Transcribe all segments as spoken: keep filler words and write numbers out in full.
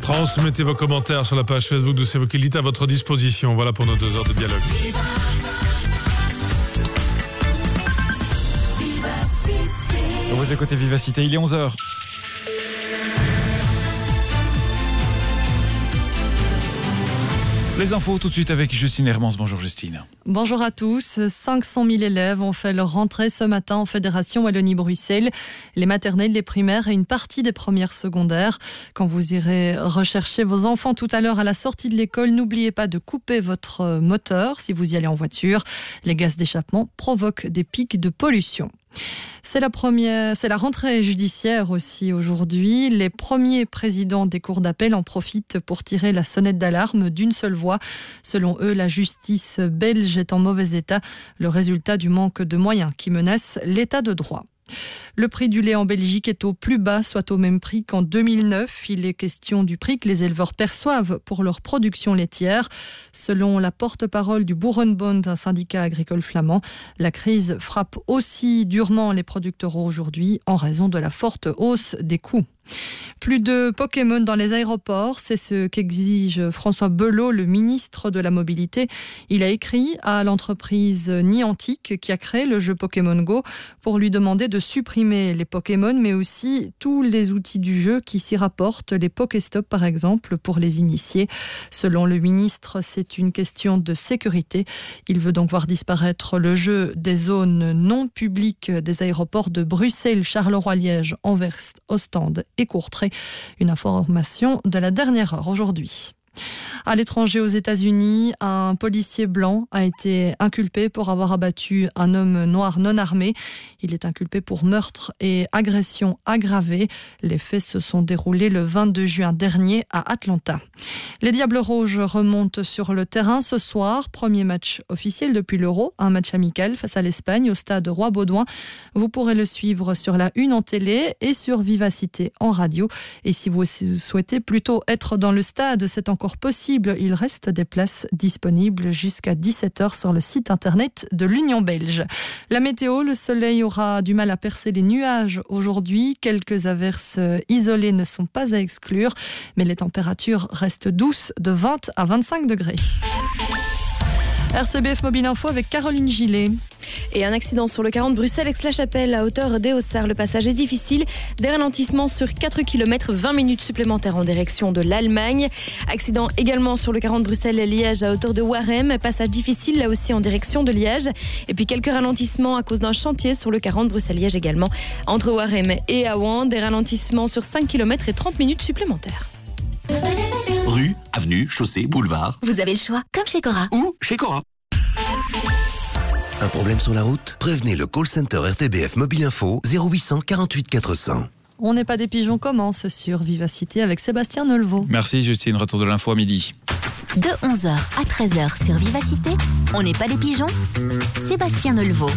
Transmettez vos commentaires sur la page Facebook de C'est vous qui le dites à votre disposition. Voilà pour nos deux heures de dialogue. Vous écoutez Vivacité, il est onze heures. Les infos tout de suite avec Justine Hermans. Bonjour Justine. Bonjour à tous. cinq cent mille élèves ont fait leur rentrée ce matin en Fédération Wallonie-Bruxelles. Les maternelles, les primaires et une partie des premières secondaires. Quand vous irez rechercher vos enfants tout à l'heure à la sortie de l'école, n'oubliez pas de couper votre moteur si vous y allez en voiture. Les gaz d'échappement provoquent des pics de pollution. C'est la première, c'est la rentrée judiciaire aussi aujourd'hui. Les premiers présidents des cours d'appel en profitent pour tirer la sonnette d'alarme d'une seule voix. Selon eux, la justice belge est en mauvais état, le résultat du manque de moyens qui menace l'état de droit. Le prix du lait en Belgique est au plus bas, soit au même prix qu'en deux mille neuf. Il est question du prix que les éleveurs perçoivent pour leur production laitière. Selon la porte-parole du Boerenbond, un syndicat agricole flamand, la crise frappe aussi durement les producteurs aujourd'hui en raison de la forte hausse des coûts. Plus de Pokémon dans les aéroports, c'est ce qu'exige François Belot, le ministre de la Mobilité. Il a écrit à l'entreprise Niantic qui a créé le jeu Pokémon Go pour lui demander de supprimer les Pokémon, mais aussi tous les outils du jeu qui s'y rapportent, les Pokéstop par exemple, pour les initiés. Selon le ministre, c'est une question de sécurité. Il veut donc voir disparaître le jeu des zones non publiques des aéroports de Bruxelles, Charleroi-Liège, Anvers, Ostende et Courtrai. Une information de la dernière heure aujourd'hui. À l'étranger, aux États-Unis, un policier blanc a été inculpé pour avoir abattu un homme noir non armé. Il est inculpé pour meurtre et agression aggravée. Les faits se sont déroulés le vingt-deux juin dernier à Atlanta. Les Diables Rouges remontent sur le terrain ce soir. Premier match officiel depuis l'Euro, un match amical face à l'Espagne au stade Roi-Baudouin. Vous pourrez le suivre sur la une en télé et sur Vivacité en radio. Et si vous souhaitez plutôt être dans le stade, c'est encore possible. Il reste des places disponibles jusqu'à dix-sept heures sur le site internet de l'Union belge. La météo, le soleil aura du mal à percer les nuages aujourd'hui. Quelques averses isolées ne sont pas à exclure, mais les températures restent douces de vingt à vingt-cinq degrés. R T B F Mobile Info avec Caroline Gillet. Et un accident sur le quarante Bruxelles-Aix-la-Chapelle à hauteur d'Eaussard. Le passage est difficile. Des ralentissements sur quatre kilomètres, vingt minutes supplémentaires en direction de l'Allemagne. Accident également sur le quarante Bruxelles-Liège à hauteur de Warem. Passage difficile là aussi en direction de Liège. Et puis quelques ralentissements à cause d'un chantier sur le quarante Bruxelles-Liège également. Entre Warem et Awan, des ralentissements sur cinq kilomètres et trente minutes supplémentaires. Rue, avenue, chaussée, boulevard. Vous avez le choix, comme chez Cora. Ou chez Cora. Un problème sur la route? Prévenez le call center R T B F Mobile Info zéro huit cent quarante-huit quatre cents. On n'est pas des pigeons commence sur Vivacité avec Sébastien Neulveau. Merci Justine, retour de l'info à midi. De onze heures à treize heures sur Vivacité, on n'est pas des pigeons, Sébastien Neulveau.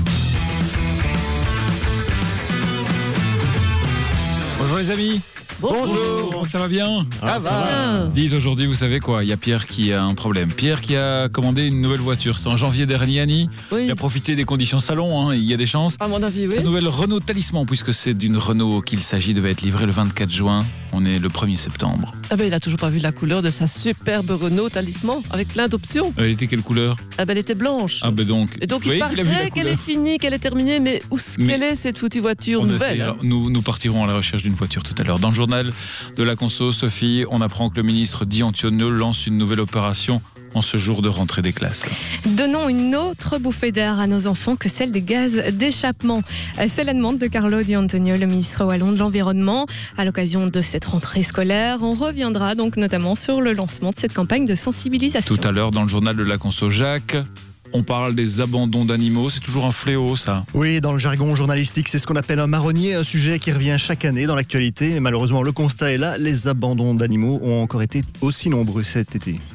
Bonjour les amis. Bonjour. Ça va bien? Ah, ça va. Dites aujourd'hui, vous savez quoi? Il y a Pierre qui a un problème. Pierre qui a commandé une nouvelle voiture. C'était en janvier dernier, Annie. Oui. Il a profité des conditions salon. Hein. Il y a des chances. À mon avis, oui. Sa nouvelle Renault Talisman, puisque c'est d'une Renault qu'il s'agit, devait être livrée le vingt-quatre juin. On est le premier septembre. Ah ben, il a toujours pas vu la couleur de sa superbe Renault Talisman avec plein d'options. Elle était quelle couleur? Ah ben, elle était blanche. Ah ben donc. Et donc vous il voyez qu'il a vu la paraît qu'elle couleur. est finie, qu'elle est terminée, mais où est-ce Mais qu'elle est cette foutue voiture On nouvelle essaiera. hein nous, nous partirons à la recherche d'une voiture tout à l'heure. Dans le journal de la conso, Sophie, on apprend que le ministre Di Antonio lance une nouvelle opération en ce jour de rentrée des classes. Donnons une autre bouffée d'air à nos enfants que celle des gaz d'échappement. C'est la demande de Carlo Di Antonio, le ministre wallon de l'Environnement. À l'occasion de cette rentrée scolaire, on reviendra donc notamment sur le lancement de cette campagne de sensibilisation. Tout à l'heure, dans le journal de la conso, Jacques, on parle des abandons d'animaux. C'est toujours un fléau, ça. Oui, dans le jargon journalistique, c'est ce qu'on appelle un marronnier, un sujet qui revient chaque année dans l'actualité. Et malheureusement, le constat est là, les abandons d'animaux ont encore été aussi nombreux cet été.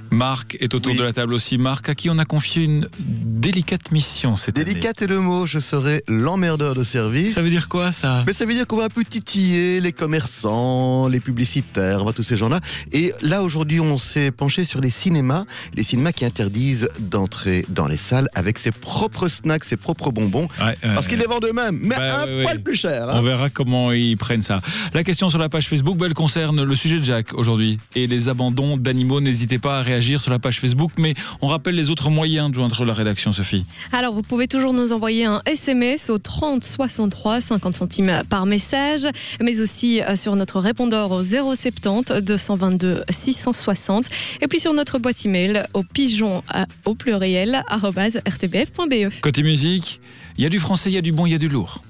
Marc est autour Oui. de la table aussi. Marc, à qui on a confié une délicate mission cette année. Délicate est le mot, je serai l'emmerdeur de service. Ça veut dire quoi, ça? Mais ça veut dire qu'on va un peu titiller les commerçants, les publicitaires, tous ces gens-là. Et là, aujourd'hui, on s'est penché sur les cinémas. Les cinémas qui interdisent d'entrer dans les salles avec ses propres snacks, ses propres bonbons. Ouais, ouais, parce qu'ils ouais. les vendent eux-mêmes, mais Bah, un ouais, poil ouais. plus cher. On Hein. verra comment ils prennent ça. La question sur la page Facebook, bah, elle concerne le sujet de Jacques aujourd'hui et les abandons d'animaux. N'hésitez pas à réagir sur la page Facebook, mais on rappelle les autres moyens de joindre la rédaction, Sophie. Alors, vous pouvez toujours nous envoyer un S M S au trente soixante-trois, cinquante centimes par message, mais aussi sur notre répondeur au zéro soixante-dix deux cent vingt-deux six cent soixante, et puis sur notre boîte email au pigeon au pluriel arobase r t b f point b e. Côté musique, il y a du français, il y a du bon, il y a du lourd.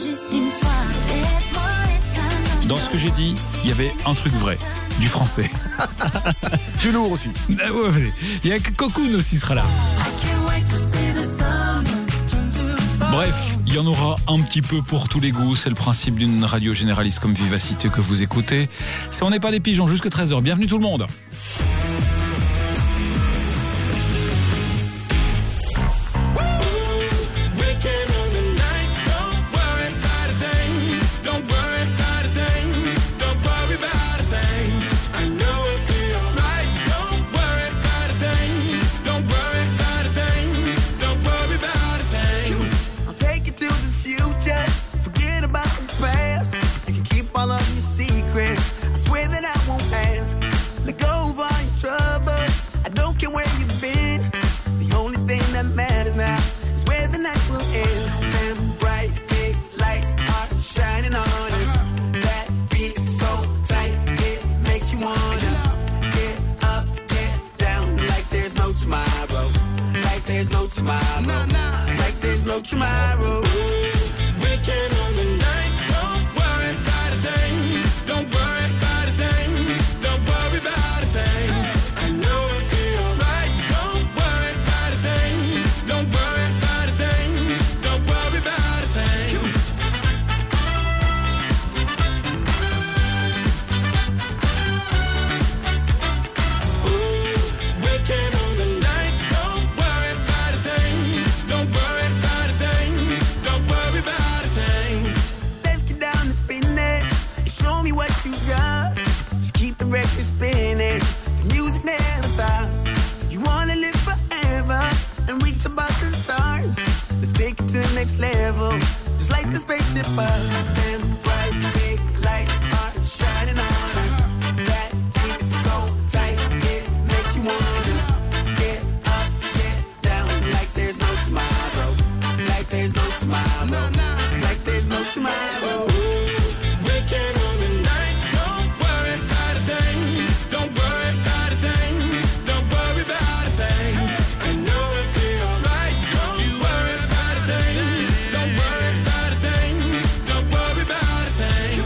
Dans ce que j'ai dit, il y avait un truc vrai, du français. Du lourd aussi. Ah ouais, ouais. Il y a Cocoon aussi sera là. Bref, il y en aura un petit peu pour tous les goûts. C'est le principe d'une radio généraliste comme Vivacité que vous écoutez. C'est On n'est pas des pigeons jusqu'à treize heures. Bienvenue tout le monde. Tomorrow, weekend on the night. Don't worry about a thing. Don't worry about a thing. Don't worry about a thing. I know it'll be alright. Don't worry about a thing. Don't worry about a thing. Don't worry about a thing. Ooh, weekend on the night. Don't worry about a thing. Don't worry about a thing. Don't worry about a thing. Let's get down to business and show me what you got. Just keep the record spinning, the music never stops. You wanna live forever and reach above the stars. Let's take it to the next level, just like the spaceship up. Them bright big lights are shining on us. That beat is so tight, it makes you wanna get up, get down, like there's no tomorrow. Like there's no tomorrow. No, no. Like there's no tomorrow. Weekend on the night. Don't worry about a thing. Don't worry about a thing. Don't worry about a thing. I know it'll be alright. Don't you worry about a thing. Don't worry about a thing. Don't worry about a thing.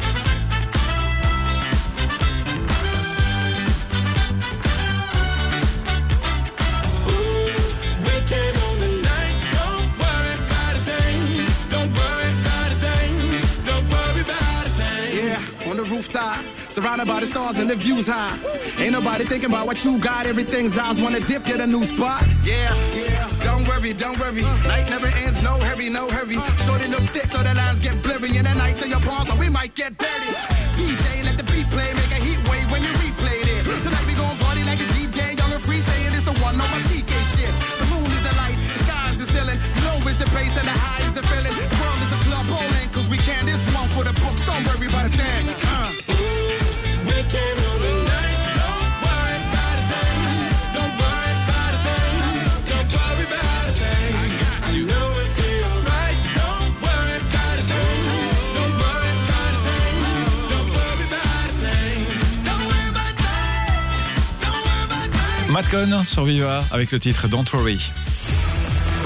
Weekend on the night. Don't worry about a thing. Don't worry about a thing. Don't worry about a thing. Yeah, on the rooftop, surrounded by the stars and the views high. Ain't nobody thinking about what you got. Everything's eyes wanna dip, get a new spot. Yeah, yeah. Don't worry, don't worry. Night never ends, no hurry, no hurry. Shorty look thick, so the lines get blurry. And the nights in your palms, so we might get dirty. D J, let the beat play, make a heat wave when you replay this. Tonight we gon' party like it's D J, young and free, saying it's the one on my C K shit. The moon is the light, the sky is the ceiling. Low is the bass and the high is the feeling. The world is a club bowling, cause we can this one for the books. Don't worry about a thing. Uh. Weekend on the night. Don't worry about a thing. Don't worry about a thing. Don't worry about a thing. I know it'll be alright. Don't worry about a thing. Don't worry about a thing. Don't worry about a thing. Don't worry about a thing. Don't worry about a thing. Matt Cohn sur Viva avec le titre Don't Worry.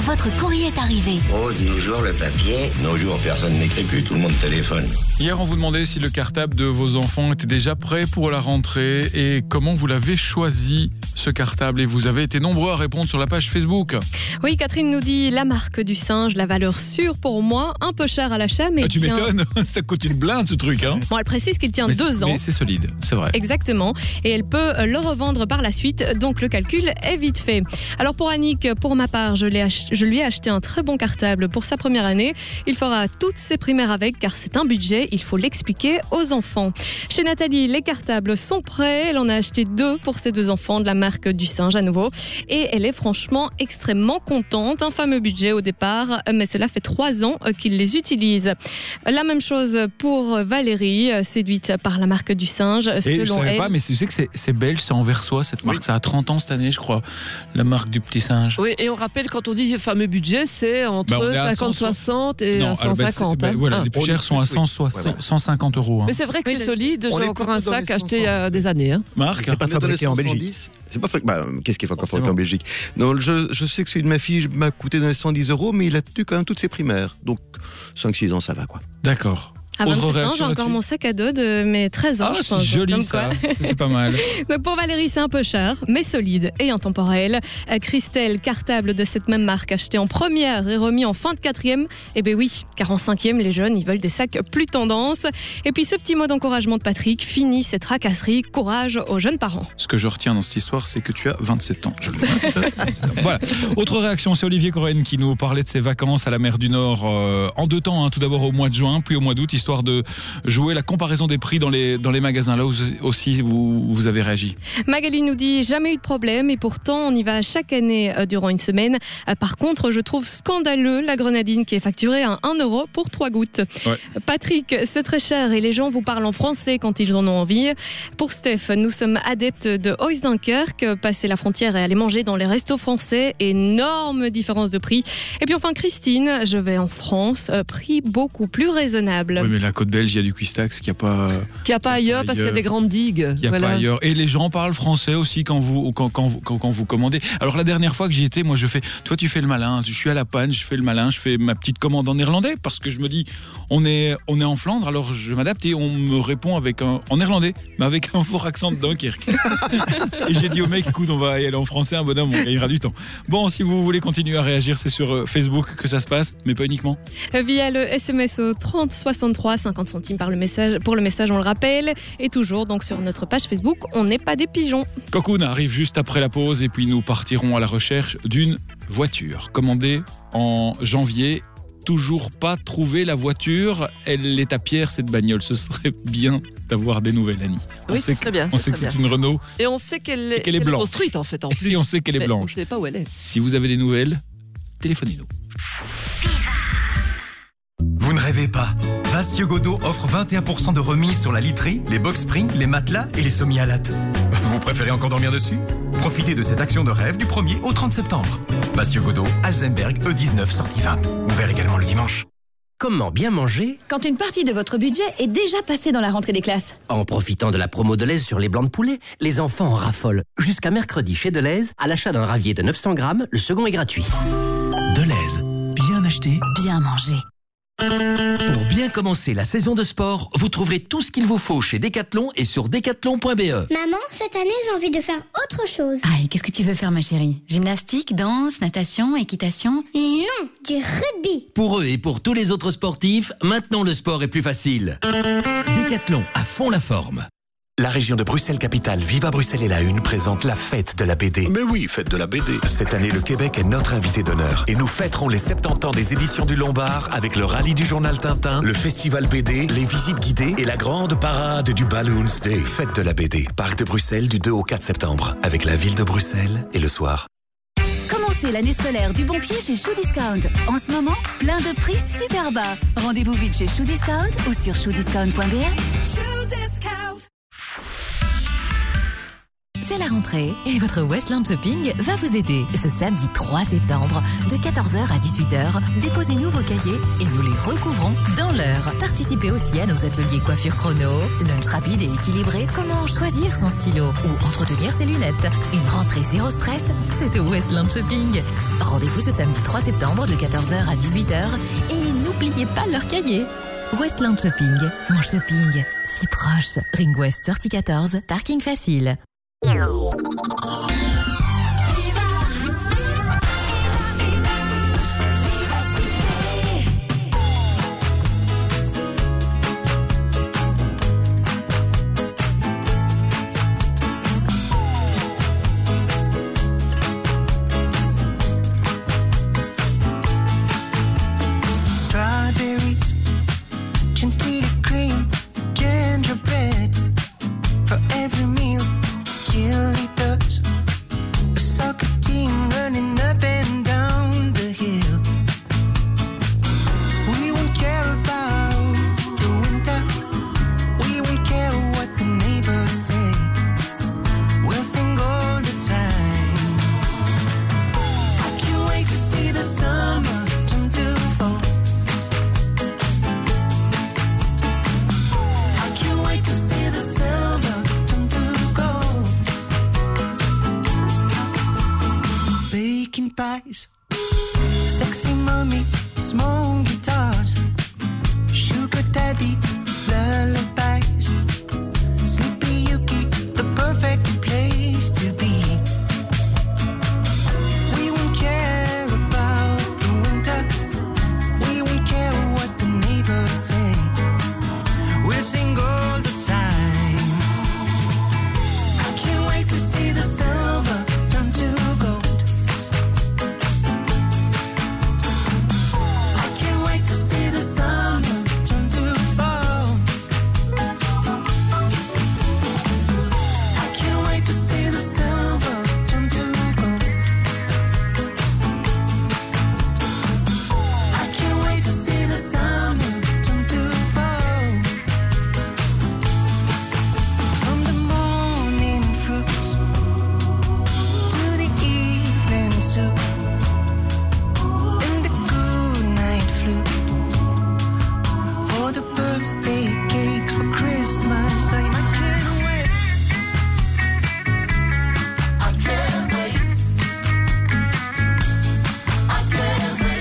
votre courrier est arrivé. Oh, de nos jours, le papier. Nos jours, personne n'écrit plus, tout le monde téléphone. Hier, on vous demandait si le cartable de vos enfants était déjà prêt pour la rentrée et comment vous l'avez choisi, ce cartable. Et vous avez été nombreux à répondre sur la page Facebook. Oui, Catherine nous dit la marque du singe, la valeur sûre pour moi, un peu cher à l'achat, mais Ah, tu tient- m'étonnes, ça coûte une blinde ce truc. Hein. Bon, elle précise qu'il tient Mais deux c'est- ans. Mais c'est solide, c'est vrai. Exactement. Et elle peut euh, le revendre par la suite. Donc le calcul est vite fait. Alors pour Annick, pour ma part, je, l'ai ach- je lui ai acheté un très bon cartable pour sa première année. Il fera toutes ses primaires avec car c'est un budget. Il faut l'expliquer aux enfants. Chez Nathalie, les cartables sont prêts. Elle en a acheté deux pour ses deux enfants de la marque du singe à nouveau. Et elle est franchement extrêmement contente. Un fameux budget au départ, mais cela fait trois ans euh, qu'il les utilise. La même chose pour Valérie, euh, séduite par la marque du singe. Et je Selon savais elle, pas, mais tu sais que c'est, c'est belge, c'est Anversois cette marque. Ça a trente ans cette année, je crois, la marque du petit singe. Oui, et on rappelle, quand on dit fameux budget, c'est entre Bah, on est à cinquante soixante et Non, cent cinquante. bah, hein. voilà, Ah. les plus chers sont à cent soixante, cent cinquante euros. Hein. Mais c'est vrai que c'est solide, On j'ai est encore un plutôt dans sac les acheté il y a des années. Hein. Marc, c'est pas On est dans les fabriqué en cent Belgique. dix. C'est pas fabri- bah, qu'est-ce qui est encore fabriqué en Belgique? Non, je, je sais que celui de ma fille m'a coûté dans les cent dix euros, mais il a tenu quand même toutes ses primaires. Donc cinq six ans, ça va quoi. D'accord. à Autre vingt-sept ans, réaction j'ai encore là-dessus mon sac à dos de mes treize ans, Ah, je c'est pense. joli Comme ça, quoi. c'est pas mal. Donc pour Valérie, c'est un peu cher, mais solide et intemporel. Euh, Christelle, cartable de cette même marque, acheté en première et remis en fin de quatrième. Eh bien oui, car en cinquième, les jeunes, ils veulent des sacs plus tendance. Et puis ce petit mot d'encouragement de Patrick, fini cette tracasserie, courage aux jeunes parents. Ce que je retiens dans cette histoire, c'est que tu as vingt-sept ans. Je le vingt-sept ans. Voilà. Autre réaction, c'est Olivier Coren qui nous parlait de ses vacances à la mer du Nord euh, en deux temps. Hein. Tout d'abord au mois de juin, puis au mois d'août, histoire de jouer la comparaison des prix dans les, dans les magasins. Là où aussi vous, vous avez réagi. Magali nous dit jamais eu de problème et pourtant on y va chaque année euh, durant une semaine. Euh, par contre, je trouve scandaleux la grenadine qui est facturée à un euro pour trois gouttes. Ouais. Patrick, c'est très cher et les gens vous parlent en français quand ils en ont envie. Pour Steph, nous sommes adeptes de Ois Dunkerque. Passer la frontière et aller manger dans les restos français, énorme différence de prix. Et puis enfin Christine, je vais en France, euh, prix beaucoup plus raisonnable. Oui, mais la côte belge, il y a du Cuistax qu'il n'y a pas. Qu'il n'y a pas ailleurs parce qu'il y a des grandes digues. Il n'y a Voilà. pas ailleurs. Et les gens parlent français aussi quand vous, quand, quand, vous- quand, quand vous commandez. Alors la dernière fois que j'y étais, moi je fais, toi tu fais le malin, je suis à la panne, je fais le malin, je fais ma petite commande en néerlandais parce que je me dis, on est, on est en Flandre, alors je m'adapte et on me répond avec un, en néerlandais, mais avec un fort accent de Dunkerque. Et j'ai dit au mec, écoute, on va y aller en français, un bonhomme, on gagnera du temps. Bon, si vous voulez continuer à réagir, c'est sur euh, Facebook que ça se passe, mais pas uniquement. Via le S M S au trente soixante-trois, cinquante centimes par le message, pour le message, on le rappelle. Et toujours donc sur notre page Facebook, on n'est pas des pigeons. Cocoon arrive juste après la pause et puis nous partirons à la recherche d'une voiture commandée en janvier. Toujours pas trouvé la voiture. Elle est à Pierre, cette bagnole. Ce serait bien d'avoir des nouvelles, Annie. On Oui, sait ce serait que- bien. On ce sait que serait c'est bien. une Renault Et on sait qu'elle est, qu'elle est qu'elle blanche. construite en fait en plus. et on sait qu'elle est Mais on ne blanche. sait pas où elle est. Si vous avez des nouvelles, téléphonez-nous. Vous ne rêvez pas. Vastio Godot offre vingt et un pour cent de remise sur la literie, les box springs, les matelas et les sommialates. Vous préférez encore dormir dessus? Profitez de cette action de rêve du premier au trente septembre. Vastio Godot, Alzenberg E dix-neuf sortie vingt. Ouvert également le dimanche. Comment bien manger Quand une partie de votre budget est déjà passée dans la rentrée des classes. en profitant de la promo Deleuze sur les blancs de poulet? Les enfants en raffolent. Jusqu'à mercredi chez Deleuze, à l'achat d'un ravier de neuf cents grammes, le second est gratuit. Deleuze, bien acheté, Bien manger. Pour bien commencer la saison de sport, vous trouverez tout ce qu'il vous faut chez Decathlon et sur decathlon point b e. Maman, cette année, j'ai envie de faire autre chose. Ah, et qu'est-ce que tu veux faire, ma chérie? Gymnastique, danse, natation, équitation? Non, du rugby. Pour eux et pour tous les autres sportifs, maintenant le sport est plus facile. Decathlon, à fond la forme. La région de Bruxelles-Capitale, Viva Bruxelles et la Une présente la fête de la B D. Mais oui, fête de la B D. Cette année, le Québec est notre invité d'honneur. Et nous fêterons les soixante-dix ans des éditions du Lombard avec le rallye du journal Tintin, le festival B D, les visites guidées et la grande parade du Balloons Day. Fête de la B D. Parc de Bruxelles du deux au quatre septembre. Avec la ville de Bruxelles et le soir. Commencez l'année scolaire du bon pied chez Shoe Discount. En ce moment, plein de prix super bas. Rendez-vous vite chez Shoe Discount ou sur shoe discount point b e. C'est à la rentrée et votre Westland Shopping va vous aider. Ce samedi trois septembre, de quatorze heures à dix-huit heures, déposez-nous vos cahiers et nous les recouvrons dans l'heure. Participez aussi à nos ateliers coiffure chrono, lunch rapide et équilibré, comment choisir son stylo ou entretenir ses lunettes. Une rentrée zéro stress, c'est au Westland Shopping. Rendez-vous ce samedi trois septembre de quatorze heures à dix-huit heures et n'oubliez pas leur cahier. Westland Shopping, mon shopping, si proche. Ring West sortie quatorze, parking facile. Strawberries, chantilly cream, gingerbread for every meal. Cheerleaders, a soccer team running up and down the hill. We won't care about the winter. We won't care what the neighbors say. We'll sing all the time. I can't wait to see the summer turn to fall. I can't wait to see the silver turn to gold. Baking pies, sexy mommy, small guitars, sugar daddy, lullabies, Sleepy Yuki, the perfect place to be. We won't care about the winter. We won't care what the neighbors say. We'll sing all the time. I can't wait to see the silver turn to gold. I can't wait to see the summer turn to fall. I can't wait to see the silver turn to gold. I can't wait to see the summer turn to fall. From the morning fruit to the evening soup and the good night flute for the birthday cakes for Christmas time. I can't wait. I can't wait. I can't wait.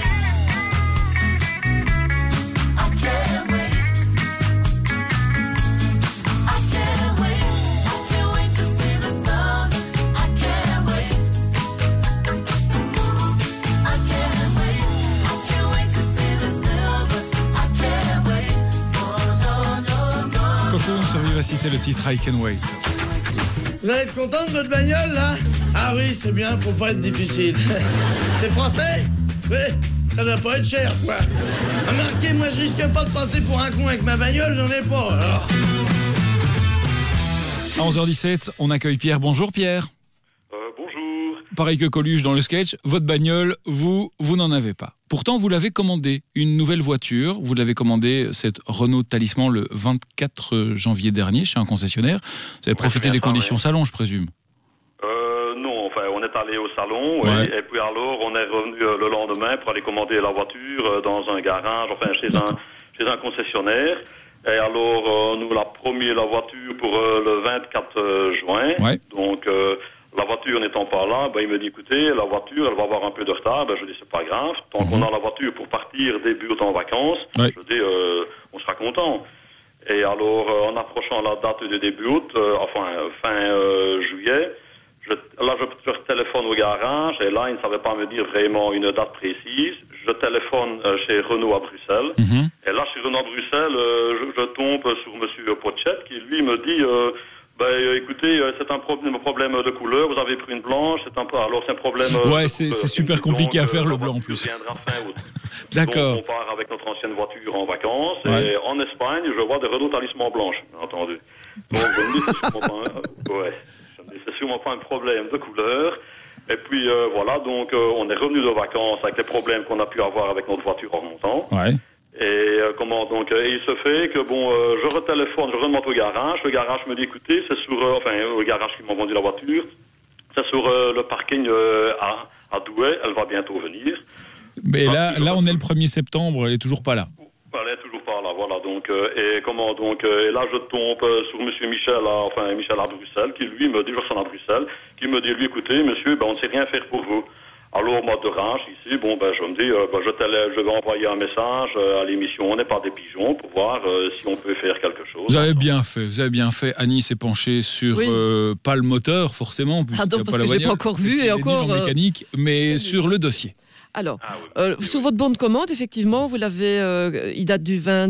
I can't wait. I can't wait. I can't wait to see the summer. I can't wait. I can't wait. I can't wait to see the silver. I can't wait. No, no, no, no. Cocoon sur Vivacité, le titre I Can Wait. Vous allez être content de votre bagnole, là? Ah oui, c'est bien, faut pas être difficile. C'est français? Oui, ça doit pas être cher, quoi. Remarquez, moi, je risque pas de passer pour un con avec ma bagnole, j'en ai pas, alors. À onze heures dix-sept, on accueille Pierre. Bonjour Pierre. Bonjour. Pareil que Coluche dans le sketch, votre bagnole, vous, vous n'en avez pas. Pourtant, vous l'avez commandé, une nouvelle voiture. Vous l'avez commandé, cette Renault Talisman, le vingt-quatre janvier dernier, chez un concessionnaire. Vous avez profité des conditions salon, je présume. Euh, non, enfin, on est allé au salon, Ouais. et, et puis alors, on est revenu euh, le lendemain pour aller commander la voiture euh, dans un garage, enfin, chez un, chez un concessionnaire. Et alors, euh, nous l'a promis la voiture pour euh, le vingt-quatre juin. Ouais. Donc, euh, la voiture n'étant pas là, ben, il me dit, écoutez, la voiture, elle va avoir un peu de retard. Ben, je dis, c'est pas grave. Tant qu'on a la voiture pour partir début août en vacances, Ouais. je dis, euh, on sera content. Et alors, euh, en approchant la date de début août, euh, enfin, fin euh, juillet, je, là, je, je téléphone au garage, et là, ils ne savaient pas me dire vraiment une date précise. Je téléphone euh, chez Renault à Bruxelles. Et là, chez Renault à Bruxelles, euh, je, je tombe sur monsieur Pochette, qui, lui, me dit... Euh, ben, euh, écoutez, euh, c'est un problème, un problème de couleur, vous avez pris une blanche, c'est un peu, alors c'est un problème... euh, Ouais, de c'est couleur. c'est super compliqué à faire le blanc en voiture plus. viendra fin août. D'accord. Donc, on part avec notre ancienne voiture en vacances, Ouais. et en Espagne, je vois des Renault Talisman blanches, bien entendu. Donc, je me dis, c'est sûrement pas un, ouais, je me dis, c'est sûrement pas un problème de couleur. Et puis, euh, voilà, donc, euh, on est revenu de vacances avec les problèmes qu'on a pu avoir avec notre voiture en remontant. Ouais. Et euh, comment donc euh, il se fait que bon, euh, je retéléphone, je remonte au garage. Le garage me dit écoutez, c'est sur, euh, enfin au garage qui m'a vendu la voiture, c'est sur euh, le parking euh, à, à Douai. Elle va bientôt venir. Mais là, là, on est le premier septembre, elle est toujours pas là. Elle est toujours pas là, voilà. Donc euh, et comment donc euh, et là je tombe euh, sur Monsieur Michel, à, enfin Michel à Bruxelles, qui lui me dit, je sonne à Bruxelles, qui me dit lui écoutez monsieur, ben on ne sait rien faire pour vous. Alors, moi, de rage, ici, bon, ben, je me dis, euh, ben, je, télé, je vais envoyer un message euh, à l'émission On n'est pas des pigeons pour voir euh, si on peut faire quelque chose. Vous avez bien fait, vous avez bien fait. Annie s'est penchée sur, Oui. euh, pas le moteur, forcément. Pardon, parce que je l'ai pas encore vu et encore. En euh, mécanique, mais sur le dossier. Alors, euh, sur votre bon de commande, effectivement, vous l'avez, euh, il date du vingt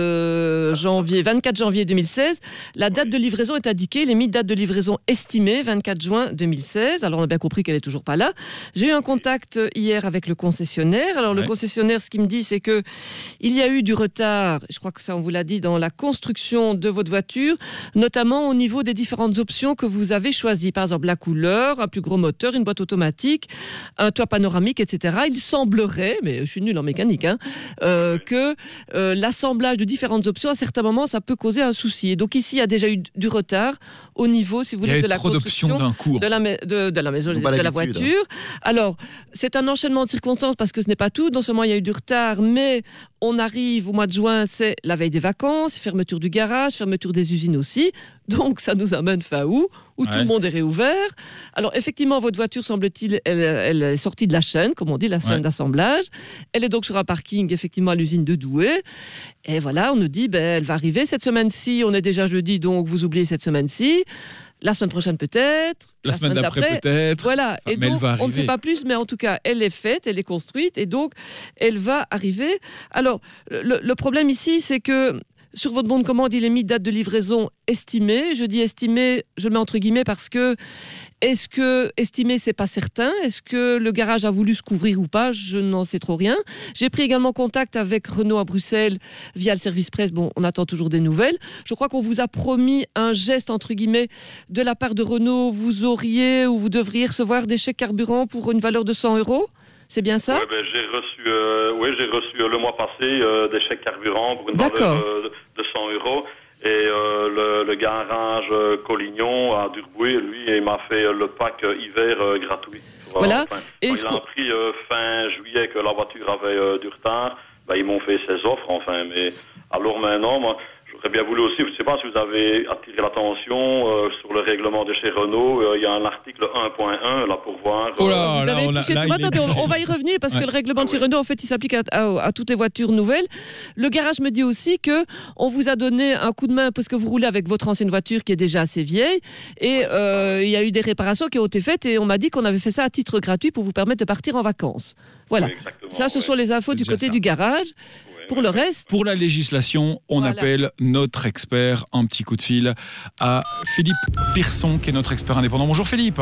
janvier, vingt-quatre janvier deux mille seize. La date de livraison est indiquée, il est mis date de livraison estimée, vingt-quatre juin deux mille seize. Alors, on a bien compris qu'elle est toujours pas là. J'ai eu un contact hier avec le concessionnaire. Alors, le Ouais. concessionnaire, ce qu'il me dit, c'est que il y a eu du retard, je crois que ça, on vous l'a dit, dans la construction de votre voiture, notamment au niveau des différentes options que vous avez choisies. Par exemple, la couleur, un plus gros moteur, une boîte automatique, un toit panoramique, et cetera. Il semblerait, mais je suis nul en mécanique, hein, euh, que euh, l'assemblage de différentes options, à certains moments, ça peut causer un souci. Et donc ici, il y a déjà eu du retard au niveau, si vous Il y voulez, avait de la trop d'options construction d'un coup. de la, ma- de, de la maison, Ils ont pas de la l'habitude, voiture. Alors, c'est un enchaînement de circonstances parce que ce n'est pas tout. Non seulement il y a eu du retard, mais on arrive au mois de juin, c'est la veille des vacances, fermeture du garage, fermeture des usines aussi. Donc, ça nous amène fin août, où Ouais. tout le monde est réouvert. Alors, effectivement, votre voiture, semble-t-il, elle, elle est sortie de la chaîne, comme on dit, la chaîne Ouais. d'assemblage. Elle est donc sur un parking, effectivement, à l'usine de Douai. Et voilà, on nous dit, ben, elle va arriver cette semaine-ci. On est déjà jeudi, donc vous oubliez cette semaine-ci. La semaine prochaine, peut-être. La semaine d'après, peut-être. Voilà. Enfin, et mais elle donc, va on ne sait arriver. pas plus, mais en tout cas, elle est faite, elle est construite, et donc, elle va arriver. Alors, le, le problème ici, c'est que sur votre bon de commande, il est mis date de livraison estimée. Je dis estimée, je mets entre guillemets parce que est-ce que estimé, c'est pas certain. Est-ce que le garage a voulu se couvrir ou pas? Je n'en sais trop rien. J'ai pris également contact avec Renault à Bruxelles via le service presse. Bon, on attend toujours des nouvelles. Je crois qu'on vous a promis un geste, entre guillemets, de la part de Renault. Vous auriez ou vous devriez recevoir des chèques carburant pour une valeur de cent euros. C'est bien ça? Ouais, ben, j'ai reçu, euh, oui, j'ai reçu euh, le mois passé euh, des chèques carburant pour une D'accord. valeur euh, de cent euros. Et euh, le, le garage euh, Collignon à Durboué, lui, il m'a fait euh, le pack euh, hiver euh, gratuit. Voilà. Enfin, Et quand ce il a qu'on- appris euh, fin juillet que la voiture avait euh, du retard, ben, ils m'ont fait ces offres, enfin. Mais alors maintenant, moi, j'aurais bien voulu aussi, je ne sais pas si vous avez attiré l'attention euh, sur le règlement de chez Renault, euh, il y a un article un point un là pour voir. Oh là, euh, là, Vous avez on a- épluché là, tout. il Attendez, est- on, on va y revenir parce Ouais. que le règlement de chez Renault, en fait, il s'applique à, à- à toutes les voitures nouvelles. Le garage me dit aussi que on vous a donné un coup de main parce que vous roulez avec votre ancienne voiture qui est déjà assez vieille et euh, il y a eu des réparations qui ont été faites et on m'a dit qu'on avait fait ça à titre gratuit pour vous permettre de partir en vacances. Voilà. Oui, exactement, ça, ce ouais. sont les infos C'est du déjà côté ça. du garage. Pour le reste, Pour la législation, on Voilà. appelle notre expert, un petit coup de fil, à Philippe Pearson, qui est notre expert indépendant. Bonjour Philippe.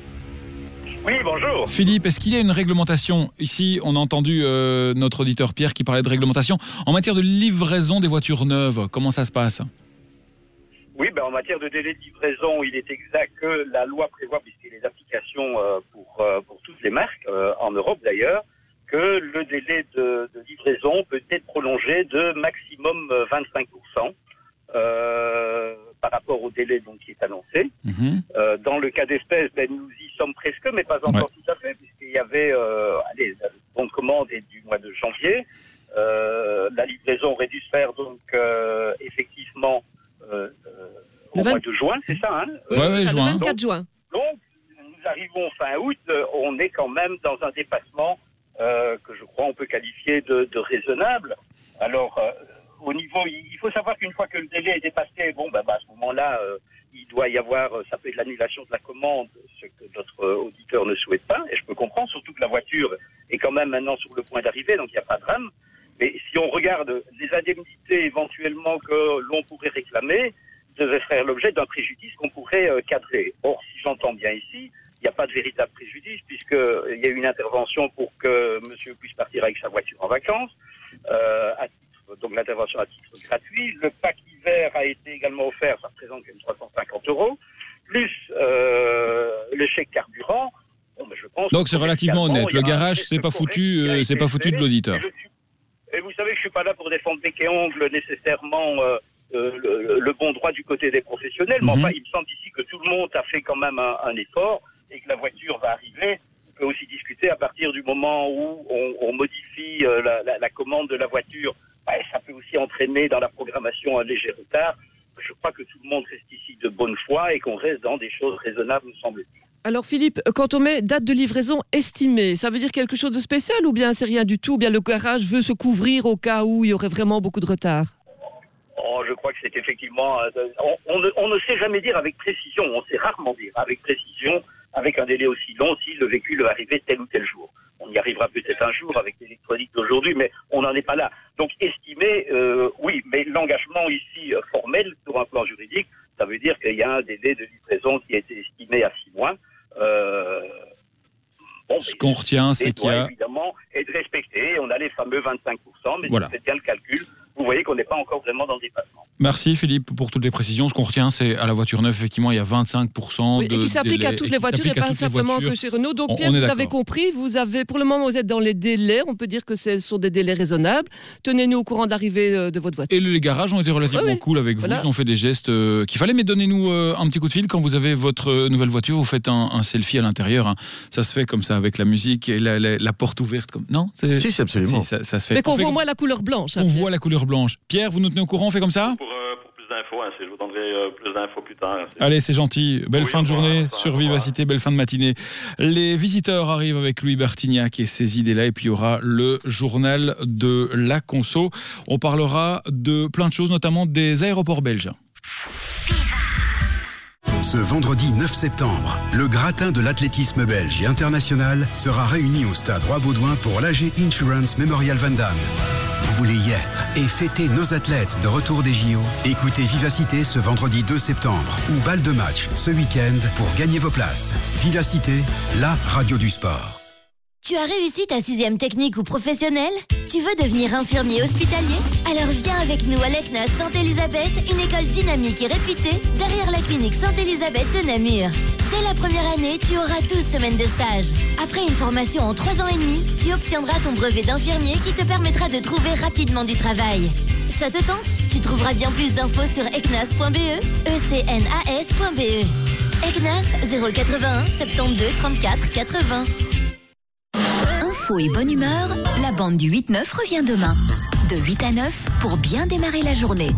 Oui, bonjour. Philippe, est-ce qu'il y a une réglementation? Ici, on a entendu euh, notre auditeur Pierre qui parlait de réglementation. En matière de livraison des voitures neuves, comment ça se passe? Oui, ben, en matière de délai de livraison, il est exact que la loi prévoit, puisqu'il y a des applications euh, pour, euh, pour toutes les marques, euh, en Europe d'ailleurs, que le délai de, de livraison peut être prolongé de maximum euh, vingt-cinq pour cent euh, par rapport au délai donc, qui est annoncé. Mhm. Euh, dans le cas d'espèce, ben, nous y sommes presque, mais pas encore tout à fait, puisqu'il y avait, euh, allez, le bon de commande est du mois de janvier. Euh, la livraison aurait dû se faire donc euh, effectivement euh, euh, au Le vingt- mois de juin, c'est ça, hein Ouais, ouais, le juin. vingt-quatre juin. Donc, nous arrivons fin août, euh, on est quand même dans un dépassement euh, que je crois on peut qualifier de, de raisonnable. Alors, euh, au niveau, il faut savoir qu'une fois que le délai est dépassé, bon, bah, bah, à ce moment-là, euh, il doit y avoir, euh, ça peut être l'annulation de la commande, ce que notre euh, auditeur ne souhaite pas, et je peux comprendre, surtout que la voiture est quand même maintenant sur le point d'arriver, donc il n'y a pas de drame. Mais si on regarde les indemnités éventuellement que l'on pourrait réclamer, devaient faire l'objet d'un préjudice qu'on pourrait euh, cadrer. Or, si j'entends bien ici, il n'y a pas de véritable préjudice puisqu'il y a eu une intervention pour que monsieur puisse partir avec sa voiture en vacances, euh, à titre, donc l'intervention à titre gratuit. Le pack hiver a été également offert, ça représente quand même trois cent cinquante euros, plus euh, le chèque carburant. Bon, ben, je pense Donc c'est relativement commercialement, honnête. il y Le a un garage, geste c'est pas correct foutu, qui a euh, c'est été pas foutu de fait. l'auditeur. Et je suis- Et vous savez que je suis pas là pour bec et ongles nécessairement euh, euh, le, le bon droit du côté des professionnels, mais Mhm. enfin, il me semble ici que tout le monde a fait quand même un, un effort et que la voiture va arriver. On peut aussi discuter à partir du moment où on, on modifie euh, la, la, la commande de la voiture. Bah, ça peut aussi entraîner dans la programmation un léger retard. Je crois que tout le monde reste ici de bonne foi et qu'on reste dans des choses raisonnables, me semble-t-il. Alors Philippe, quand on met date de livraison estimée, ça veut dire quelque chose de spécial ou bien c'est rien du tout, ou bien le garage veut se couvrir au cas où il y aurait vraiment beaucoup de retard? Oh, je crois que c'est effectivement... euh, on, on, ne, on ne sait jamais dire avec précision, on sait rarement dire avec précision, avec un délai aussi long, si le véhicule va arriver tel ou tel jour. On y arrivera peut-être un jour avec l'électronique d'aujourd'hui, mais on n'en est pas là. Donc estimer, euh, oui, mais l'engagement ici euh, formel sur un plan juridique, ça veut dire qu'il y a un délai de livraison qui a été estimé à six mois. Euh, bon, Ce qu'on retient, c'est qu'il y a... évidemment être respecté. On a les fameux vingt-cinq pour cent, mais Voilà. si vous faites bien le calcul, vous voyez qu'on n'est pas encore vraiment dans le dépassement. Merci Philippe pour toutes les précisions. Ce qu'on retient, c'est à la voiture neuve, effectivement, il y a vingt-cinq pour cent Oui, de et qui s'applique délai, à toutes et les qui voitures et s'applique à pas toutes les simplement voitures. que chez Renault. Donc On- Pierre, on est vous l'avez d'accord. compris, vous avez, pour le moment, vous êtes dans les délais. On peut dire que ce sont des délais raisonnables. Tenez-nous au courant d'arrivée euh, de votre voiture. Et les garages ont été relativement Oui, oui. cool avec vous. Voilà. Ils ont fait des gestes euh, qu'il fallait. Mais donnez-nous euh, un petit coup de fil quand vous avez votre euh, nouvelle voiture. Vous faites un, un selfie à l'intérieur. hein. Ça se fait comme ça avec la musique et la, la- la porte ouverte. Comme... Non c'est... Si, si, absolument. Si, ça, ça se fait. Mais qu'on On fait voit au comme- moins la couleur blanche. hein, On Pierre. voit la couleur blanche. Pierre, vous nous tenez au courant. On fait comme ça. Pour, euh, pour plus d'infos, hein, c'est- je vous donnerai euh, plus d'infos plus tard. hein, c'est- Allez, c'est gentil. Belle Oui, fin de au revoir, journée au revoir, sur au revoir. Vivacité, belle fin de matinée. Les visiteurs arrivent avec Louis Bertignac et ses idées-là. Et puis il y aura le journal de la conso. On parlera de plein de choses, notamment des aéroports belges. Ce vendredi neuf septembre, le gratin de l'athlétisme belge et international sera réuni au stade Roi-Baudouin pour l'A G Insurance Memorial Van Damme. Vous voulez y être et fêter nos athlètes de retour des J O? Écoutez Vivacité ce vendredi deux septembre ou balle de match ce week-end pour gagner vos places. Vivacité, la radio du sport. Tu as réussi ta sixième technique ou professionnelle? Tu veux devenir infirmier hospitalier? Alors viens avec nous à l'E C N A S Sainte-Élisabeth, une école dynamique et réputée derrière la clinique Sainte-Élisabeth de Namur. Dès la première année, tu auras douze semaines de stage. Après une formation en trois ans et demi, tu obtiendras ton brevet d'infirmier qui te permettra de trouver rapidement du travail. Ça te tente? Tu trouveras bien plus d'infos sur ecnas point b e, e c n a s point b e. E C N A S zéro quatre-vingt-un soixante-douze trente-quatre quatre-vingts. Info et bonne humeur, la bande du huit neuf revient demain. De huit à neuf pour bien démarrer la journée.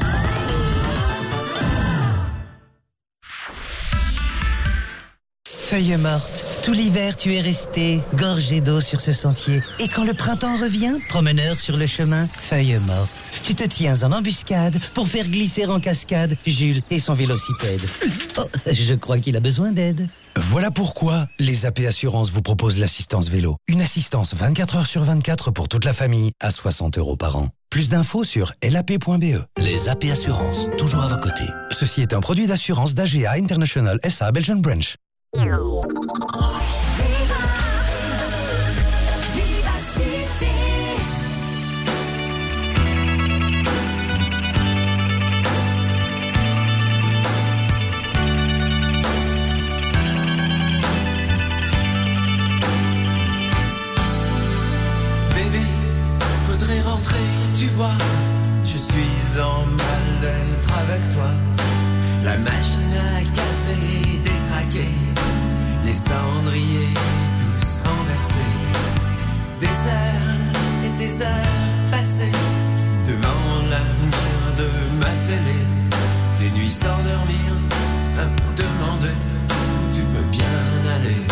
Feuille morte, tout l'hiver tu es resté, gorgé d'eau sur ce sentier. Et quand le printemps revient, promeneur sur le chemin, feuille morte. Tu te tiens en embuscade pour faire glisser en cascade Jules et son vélocipède. Oh, je crois qu'il a besoin d'aide. Voilà pourquoi les A P Assurances vous proposent l'assistance vélo. Une assistance vingt-quatre heures sur vingt-quatre pour toute la famille à soixante euros par an. Plus d'infos sur l a p point b e. Les A P Assurances, toujours à vos côtés. Ceci est un produit d'assurance d'A G A International S A Belgian Branch. Bébé, faudrait rentrer, tu vois. Je suis en mal-être avec toi. La machine à café détraquée, les cendriers tous renversés. Des heures et des heures passées devant la lumière de ma télé. Des nuits sans dormir, à me demander où tu peux bien aller.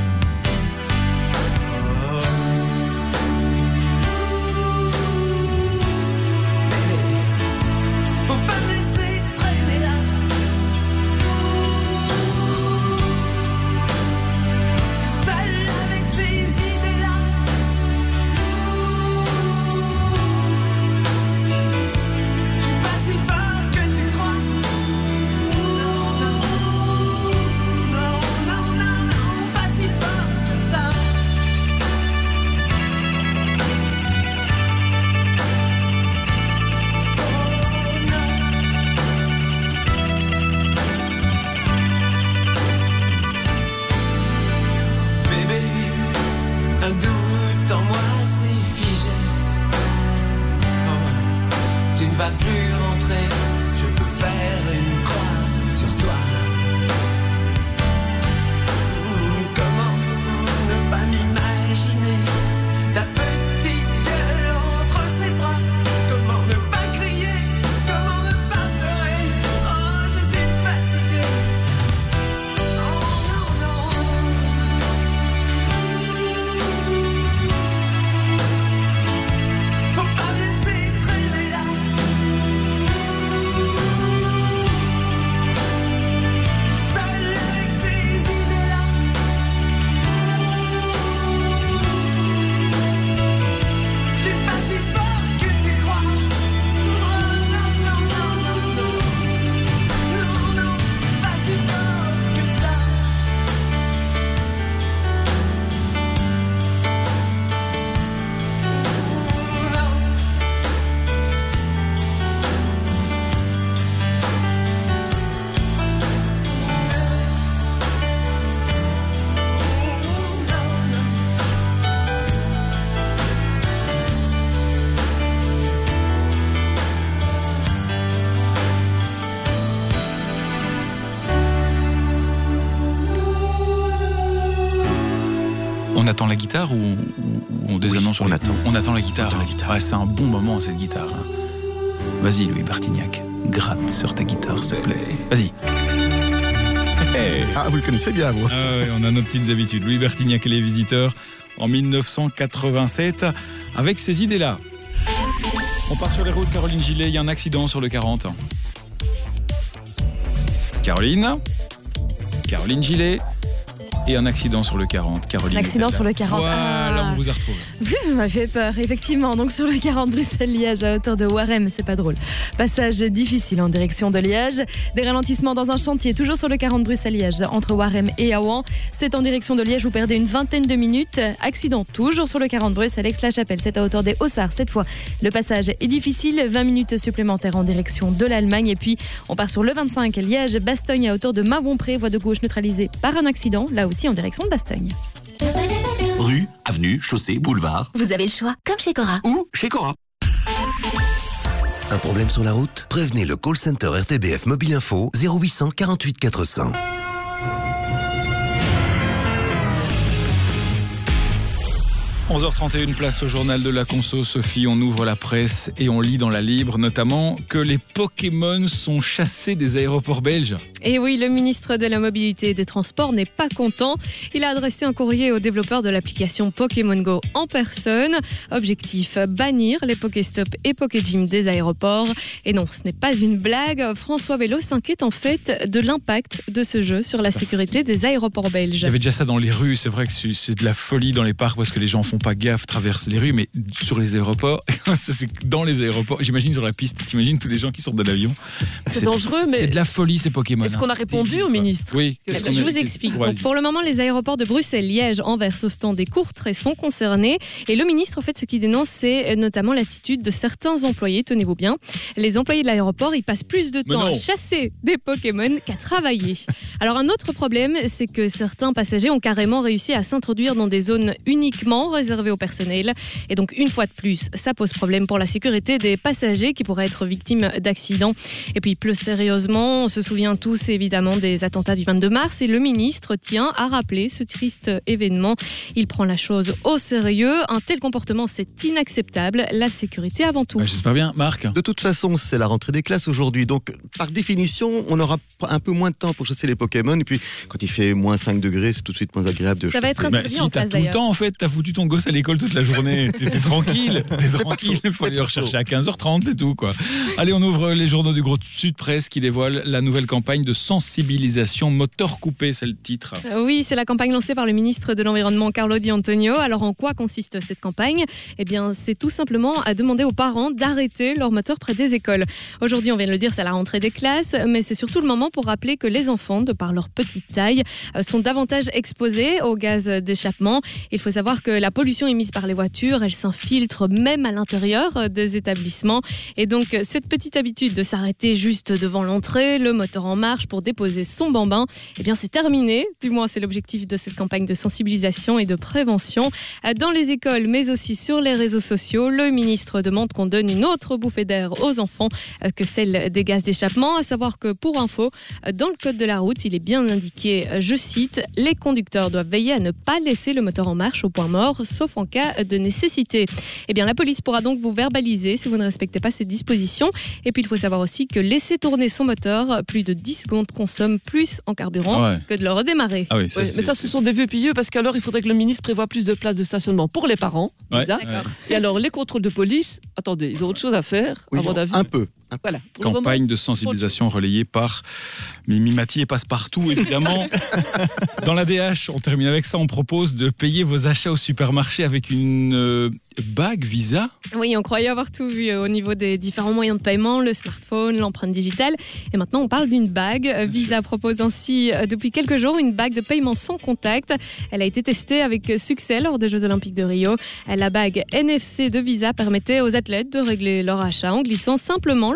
Faut pas me laisser traîner là. Seul avec ces idées-là. Je suis pas si fort que tu crois. attend la guitare ou, ou, ou on désannonce sur on les... attend. On attend la guitare. On attend la guitare. Ouais, c'est un bon moment cette guitare. hein. Vas-y Louis Bertignac, gratte sur ta guitare s'il te plaît. Vas-y. Hey. Ah, vous le connaissez bien, vous. Ah ouais, on a nos petites habitudes. Louis Bertignac et les Visiteurs en dix-neuf cent quatre-vingt-sept avec ces idées-là. On part sur les routes, Caroline Gillet, il y a un accident sur le quarante. Caroline Caroline Gillet et un accident sur le quarante. Caroline. Un accident sur le quarante. Voilà, ah. on vous a retrouvé. Vous m'avez fait peur, effectivement. Donc sur le quarante Bruxelles-Liège à hauteur de Warem, c'est pas drôle. Passage difficile en direction de Liège. Des ralentissements dans un chantier, toujours sur le quarante Bruxelles-Liège entre Warem et Aouan. C'est en direction de Liège, vous perdez une vingtaine de minutes. Accident toujours sur le quarante Bruxelles-Aix-la-Chapelle. C'est à hauteur des Haussards. Cette fois, le passage est difficile. vingt minutes supplémentaires en direction de l'Allemagne. Et puis, on part sur le vingt-cinq Liège-Bastogne à hauteur de Mabompré. Voie de gauche neutralisée par un accident. Là aussi en direction de Bastogne. Rue, avenue, chaussée, boulevard. Vous avez le choix, comme chez Cora. Ou chez Cora. Un problème sur la route? Prévenez le call center R T B F Mobile Info zéro huit cent quarante-huit quatre cents. onze heures trente et une, place au journal de la conso. Sophie, on ouvre la presse et on lit dans la Libre notamment que les Pokémon sont chassés des aéroports belges. Et oui, le ministre de la Mobilité et des Transports n'est pas content. Il a adressé un courrier aux développeurs de l'application Pokémon Go en personne. Objectif, bannir les Pokéstop et Pokégym des aéroports. Et non, ce n'est pas une blague. François Bello s'inquiète en fait de l'impact de ce jeu sur la sécurité des aéroports belges. Il y avait déjà ça dans les rues, c'est vrai que c'est de la folie dans les parcs parce que les gens font pas gaffe, traversent les rues, mais sur les aéroports, ça c'est dans les aéroports, j'imagine sur la piste, t'imagines tous les gens qui sortent de l'avion. C'est dangereux, mais... C'est de la folie ces Pokémon. Est-ce qu'on a répondu au ministre? Oui. Je vous explique. Donc, pour le moment, les aéroports de Bruxelles, Liège, Anvers, Ostende et Courtrai sont concernés. Et le ministre, en fait, ce qu'il dénonce, c'est notamment l'attitude de certains employés. Tenez-vous bien. Les employés de l'aéroport, ils passent plus de temps à chasser des Pokémon qu'à travailler. Alors, un autre problème, c'est que certains passagers ont carrément réussi à s'introduire dans des zones uniquement réservées au personnel. Et donc, une fois de plus, ça pose problème pour la sécurité des passagers qui pourraient être victimes d'accidents. Et puis, plus sérieusement, on se souvient tous évidemment des attentats du vingt-deux mars et le ministre tient à rappeler ce triste événement. Il prend la chose au sérieux. Un tel comportement, c'est inacceptable. La sécurité avant tout. Ouais, j'espère bien, Marc. De toute façon, c'est la rentrée des classes aujourd'hui. Donc, par définition, on aura un peu moins de temps pour chasser les Pokémon. Et puis, quand il fait moins cinq degrés, c'est tout de suite moins agréable de Ça chasser. va être un Bah, peu si, bien en t'as classe tout le d'ailleurs. temps en fait, t'as foutu ton gosse à l'école toute la journée, t'es t'es tranquille, t'es tranquille, il faut aller le rechercher à quinze heures trente, c'est tout quoi. Allez, on ouvre les journaux du Gros Sud Presse qui dévoile la nouvelle campagne de sensibilisation moteur coupé, c'est le titre. Oui, c'est la campagne lancée par le ministre de l'Environnement Carlo Di Antonio. Alors en quoi consiste cette campagne? Eh bien, c'est tout simplement à demander aux parents d'arrêter leur moteur près des écoles. Aujourd'hui, on vient de le dire, c'est la rentrée des classes, mais c'est surtout le moment pour rappeler que les enfants, de par leur petite taille, sont davantage exposés aux gaz d'échappement. Il faut savoir que la pollution émise par les voitures, elle s'infiltre même à l'intérieur des établissements. Et donc, cette petite habitude de s'arrêter juste devant l'entrée, le moteur en marche pour déposer son bambin, eh bien, c'est terminé. Du moins, c'est l'objectif de cette campagne de sensibilisation et de prévention. Dans les écoles, mais aussi sur les réseaux sociaux, le ministre demande qu'on donne une autre bouffée d'air aux enfants que celle des gaz d'échappement. À savoir que, pour info, dans le code de la route, il est bien indiqué, je cite, « Les conducteurs doivent veiller à ne pas laisser le moteur en marche au point mort, sauf en cas de nécessité ». Eh bien, la police pourra donc vous verbaliser si vous ne respectez pas ces dispositions. Et puis, il faut savoir aussi que laisser tourner son moteur plus de dix secondes consomme plus en carburant Ah ouais. que de le redémarrer. Ah oui, ça, Oui, mais ça, ce sont des vieux pilleux parce qu'alors, il faudrait que le ministre prévoie plus de places de stationnement pour les parents. Ouais, déjà. ouais. Et alors, les contrôles de police, attendez, ils ont autre chose à faire, Oui, à mon avis. un peu. Voilà. Pour le Campagne moment, de sensibilisation relayée par Mimi Mati et Passepartout, évidemment. Dans l'A D H, on termine avec ça, on propose de payer vos achats au supermarché avec une euh, bague Visa. Oui, on croyait avoir tout vu au niveau des différents moyens de paiement, le smartphone, l'empreinte digitale. Et maintenant, on parle d'une bague. Visa propose ainsi depuis quelques jours une bague de paiement sans contact. Elle a été testée avec succès lors des Jeux Olympiques de Rio. La bague N F C de Visa permettait aux athlètes de régler leur achat en glissant simplement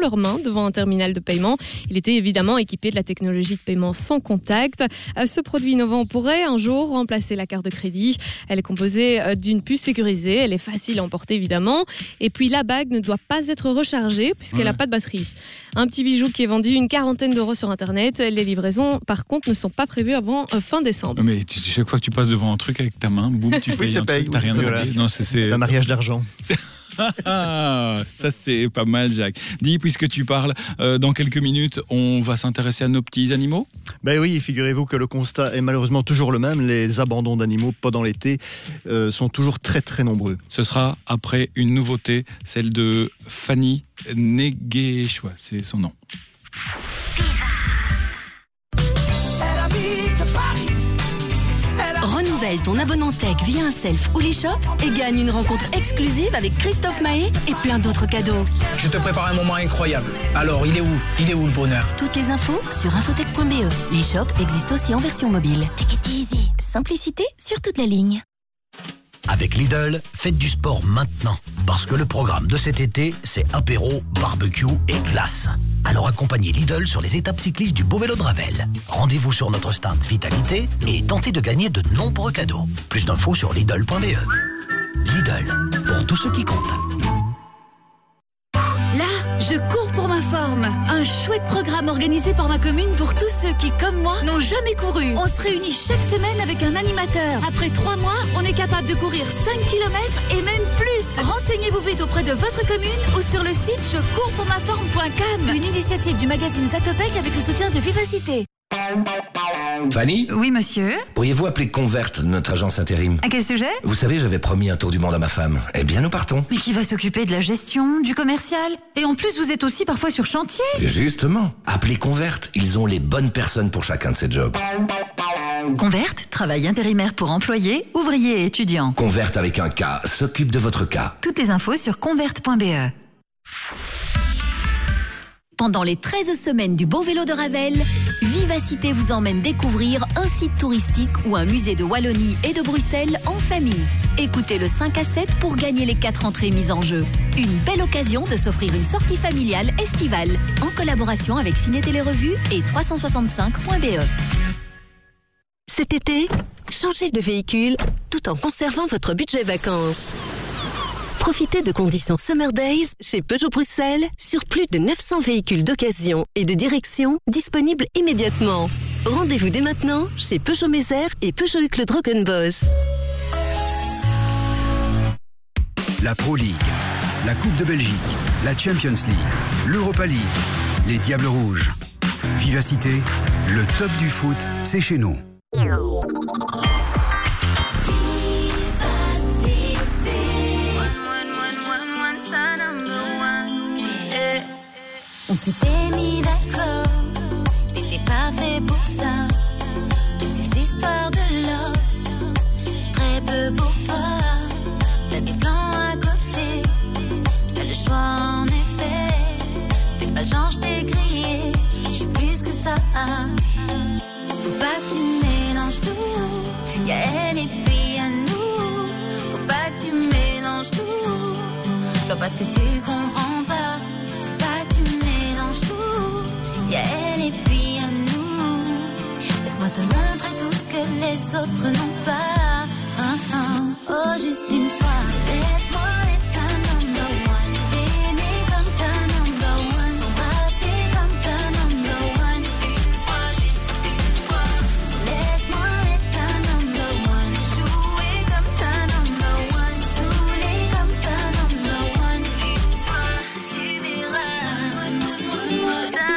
leurs mains devant un terminal de paiement. Il était évidemment équipé de la technologie de paiement sans contact. Ce produit innovant pourrait un jour remplacer la carte de crédit. Elle est composée d'une puce sécurisée, elle est facile à emporter évidemment. Et puis la bague ne doit pas être rechargée puisqu'elle n'a ouais. pas de batterie. Un petit bijou qui est vendu une quarantaine d'euros sur Internet. Les livraisons, par contre, ne sont pas prévues avant euh, fin décembre. Mais tu, chaque fois que tu passes devant un truc avec ta main, boum, tu payes oui, un paye, truc, t'as oui, rien voilà. demandé. Non, c'est, c'est... c'est un mariage d'argent. Ah, ça c'est pas mal, Jacques. Dis, puisque tu parles, euh, dans quelques minutes, on va s'intéresser à nos petits animaux. Ben oui, figurez-vous que le constat est malheureusement toujours le même. Les abandons d'animaux pendant l'été euh, sont toujours très très nombreux. Ce sera après une nouveauté, celle de Fanny Neguéchois, c'est son nom. Renouvelle ton abonnement tech via un self ou l'e-shop et gagne une rencontre exclusive avec Christophe Mahé et plein d'autres cadeaux. Je te prépare un moment incroyable. Alors, il est où Il est où le bonheur? Toutes les infos sur infotech point b e. L'e-shop existe aussi en version mobile. Take it easy. Simplicité sur toute la ligne. Avec Lidl, faites du sport maintenant. Parce que le programme de cet été, c'est apéro, barbecue et glace. Alors accompagnez Lidl sur les étapes cyclistes du Beau Vélo de Ravel. Rendez-vous sur notre stand Vitalité et tentez de gagner de nombreux cadeaux. Plus d'infos sur Lidl point b e. Lidl, pour tous ceux qui comptent. Là, je cours pour ma forme. Un chouette programme organisé par ma commune pour tous ceux qui, comme moi, n'ont jamais couru. On se réunit chaque semaine avec un animateur. Après trois mois, on est capable de courir cinq kilomètres et même plus. Renseignez-vous vite auprès de votre commune ou sur le site je cours pour ma forme point com. Une initiative du magazine Zatopek avec le soutien de Vivacité. Fanny ? Oui, monsieur. Pourriez-vous appeler Convert, notre agence intérim ? À quel sujet ? Vous savez, j'avais promis un tour du monde à ma femme. Eh bien, nous partons. Mais qui va s'occuper de la gestion, du commercial ? Et en plus, vous êtes aussi parfois sur chantier ? Justement. Appelez Convert. Ils ont les bonnes personnes pour chacun de ces jobs. Convert, travail intérimaire pour employés, ouvriers et étudiants. Convert avec un K, s'occupe de votre cas. Toutes les infos sur convert point b e. Pendant les treize semaines du Beau Vélo de Ravel, Vivacité vous emmène découvrir un site touristique ou un musée de Wallonie et de Bruxelles en famille. Écoutez le cinq à sept pour gagner les quatre entrées mises en jeu. Une belle occasion de s'offrir une sortie familiale estivale en collaboration avec Ciné Télé Revue et trois cent soixante-cinq point b e. Cet été, changez de véhicule tout en conservant votre budget vacances. Profitez de conditions Summer Days chez Peugeot Bruxelles sur plus de neuf cents véhicules d'occasion et de direction disponibles immédiatement. Rendez-vous dès maintenant chez Peugeot Mézère et Peugeot Hucle Drogenbos. La Pro League, la Coupe de Belgique, la Champions League, l'Europa League, les Diables Rouges. Vivacité, le top du foot, c'est chez nous. On s'était mis d'accord, t'étais pas fait pour ça. Toutes ces histoires de love, très peu pour toi. T'as des plans à côté, t'as le choix en effet. Fais pas genre j't'ai grillé, j'suis plus que ça. Faut pas que tu mélanges tout, y'a elle et puis y'a nous. Faut pas que tu mélanges tout, j'vois pas ce que tu comprends pas. Y'a elle et puis y'a nous. Laisse-moi te montrer tout ce que les autres n'ont pas. Ah, ah. Oh, juste une fois. Laisse-moi être ta number one. T'aimer comme ta number one. T'embrasser comme ta number one. Une fois, juste une fois. Laisse-moi être ta number one. Jouer comme ta number one. Saouler comme ta number one. Une fois, tu verras. One, one, one, one, ta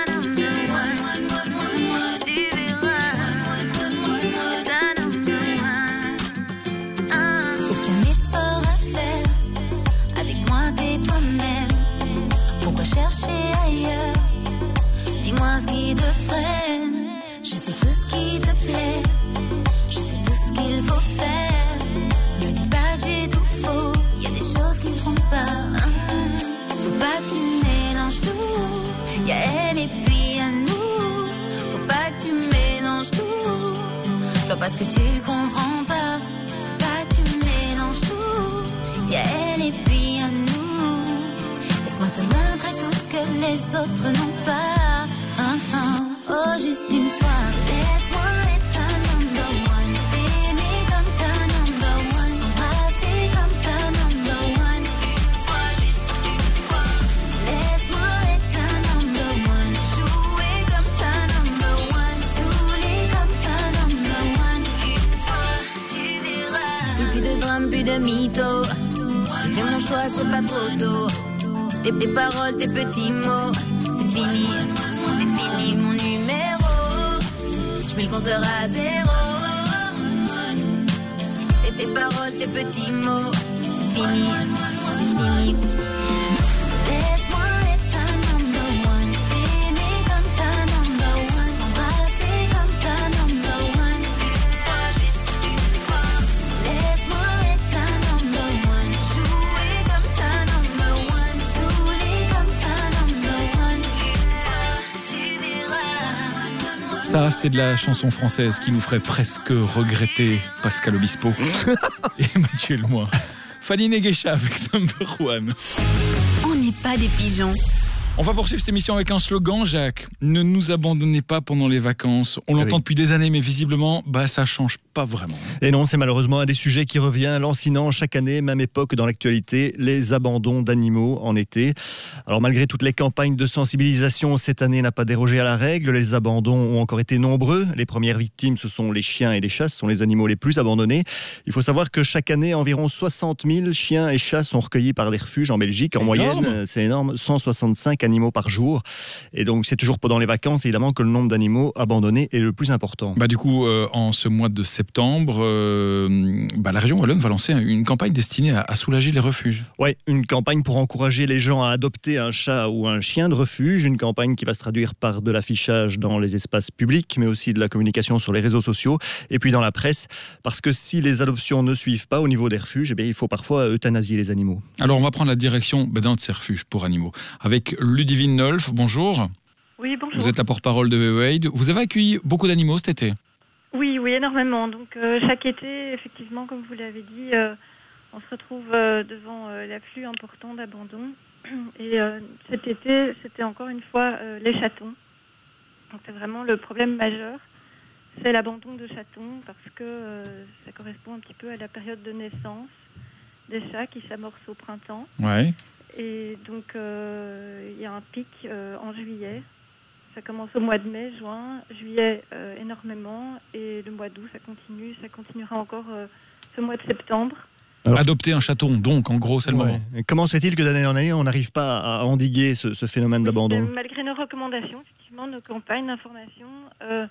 chercher ailleurs. Dis-moi ce qui te freine. Je sais tout ce qui te plaît. Je sais tout ce qu'il faut faire. Ne dis pas que j'ai tout faux. Y a des choses qui ne trompent pas. Faut pas que tu mélanges tout. Y'a elle et puis y'a nous. Faut pas que tu mélanges tout. Je vois pas ce que tu comprends pas. Faut pas que tu mélanges tout. Y'a elle et puis y'a nous. Laisse-moi te montrer tout ce que les autres non pas. Hein, hein. Oh, juste une fois. Laisse-moi être ta number one. T'aimer comme ta number one. T'embrasser comme ta number one. Une fois, juste une fois. Laisse-moi être ta number one. Jouer comme ta number one. Saouler comme ta number one. Une fois, tu verras. Plus de drame, plus de mytho. Fais mon choix, c'est pas trop tôt. Tes, tes paroles, tes petits mots. C'est fini, c'est fini mon numéro. Je mets le compteur à zéro. Tes, tes paroles, tes petits mots. C'est fini, c'est fini. Laisse-moi être ta number one. T'aimer comme ta number one. T'embrasser comme ta number one. Une fois, juste une fois. Laisse-moi être ta number one. Jouer comme ta number one. Saouler comme ta number one. Une fois, tu verras. Ça, c'est de la chanson française qui nous ferait presque regretter Pascal Obispo et Mathieu Lemoine. Fanny Neguesha avec Number One. On n'est pas des pigeons. On va poursuivre cette émission avec un slogan, Jacques. Ne nous abandonnez pas pendant les vacances. On l'entend oui. depuis des années, mais visiblement, bah, ça change pas vraiment. Et non, c'est malheureusement un des sujets qui revient lancinant chaque année, même époque dans l'actualité, les abandons d'animaux en été. Alors malgré toutes les campagnes de sensibilisation, cette année n'a pas dérogé à la règle. Les abandons ont encore été nombreux. Les premières victimes, ce sont les chiens et les chats, ce sont les animaux les plus abandonnés. Il faut savoir que chaque année, environ soixante mille chiens et chats sont recueillis par des refuges en Belgique. En C'est moyenne, énorme. c'est énorme, cent soixante-cinq animaux par jour. Et donc c'est toujours pendant les vacances, évidemment, que le nombre d'animaux abandonnés est le plus important. Bah, du coup, euh, en ce mois de septembre, euh, bah, la région Wallonne va lancer une campagne destinée à, à soulager les refuges. Oui, une campagne pour encourager les gens à adopter un chat ou un chien de refuge, une campagne qui va se traduire par de l'affichage dans les espaces publics, mais aussi de la communication sur les réseaux sociaux et puis dans la presse, parce que si les adoptions ne suivent pas au niveau des refuges, eh bien, il faut parfois euthanasier les animaux. Alors, on va prendre la direction bah, d'un de ces refuges pour animaux avec Ludivine Nolf. Bonjour. Oui, bonjour. Vous êtes la porte-parole de V W A I D. Vous avez accueilli beaucoup d'animaux cet été? Oui, oui, énormément. Donc euh, chaque été, effectivement, comme vous l'avez dit, euh, on se retrouve euh, devant euh, l'afflux important d'abandon. Et euh, cet été, c'était encore une fois euh, les chatons. Donc c'est vraiment le problème majeur. C'est l'abandon de chatons parce que euh, ça correspond un petit peu à la période de naissance des chats qui s'amorcent au printemps. Ouais. Et donc, euh, il y a un pic euh, en juillet. Ça commence au mois de mai, juin, juillet euh, énormément. Et le mois d'août, ça continue. Ça continuera encore euh, ce mois de septembre. Alors, adopter un chaton, donc, en gros, c'est le Ouais. moment. Et comment se fait-il que d'année en année, on n'arrive pas à endiguer ce, ce phénomène d'abandon? Euh, Malgré nos recommandations, effectivement, nos campagnes d'information, euh,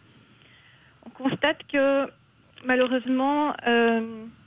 on constate que malheureusement, euh,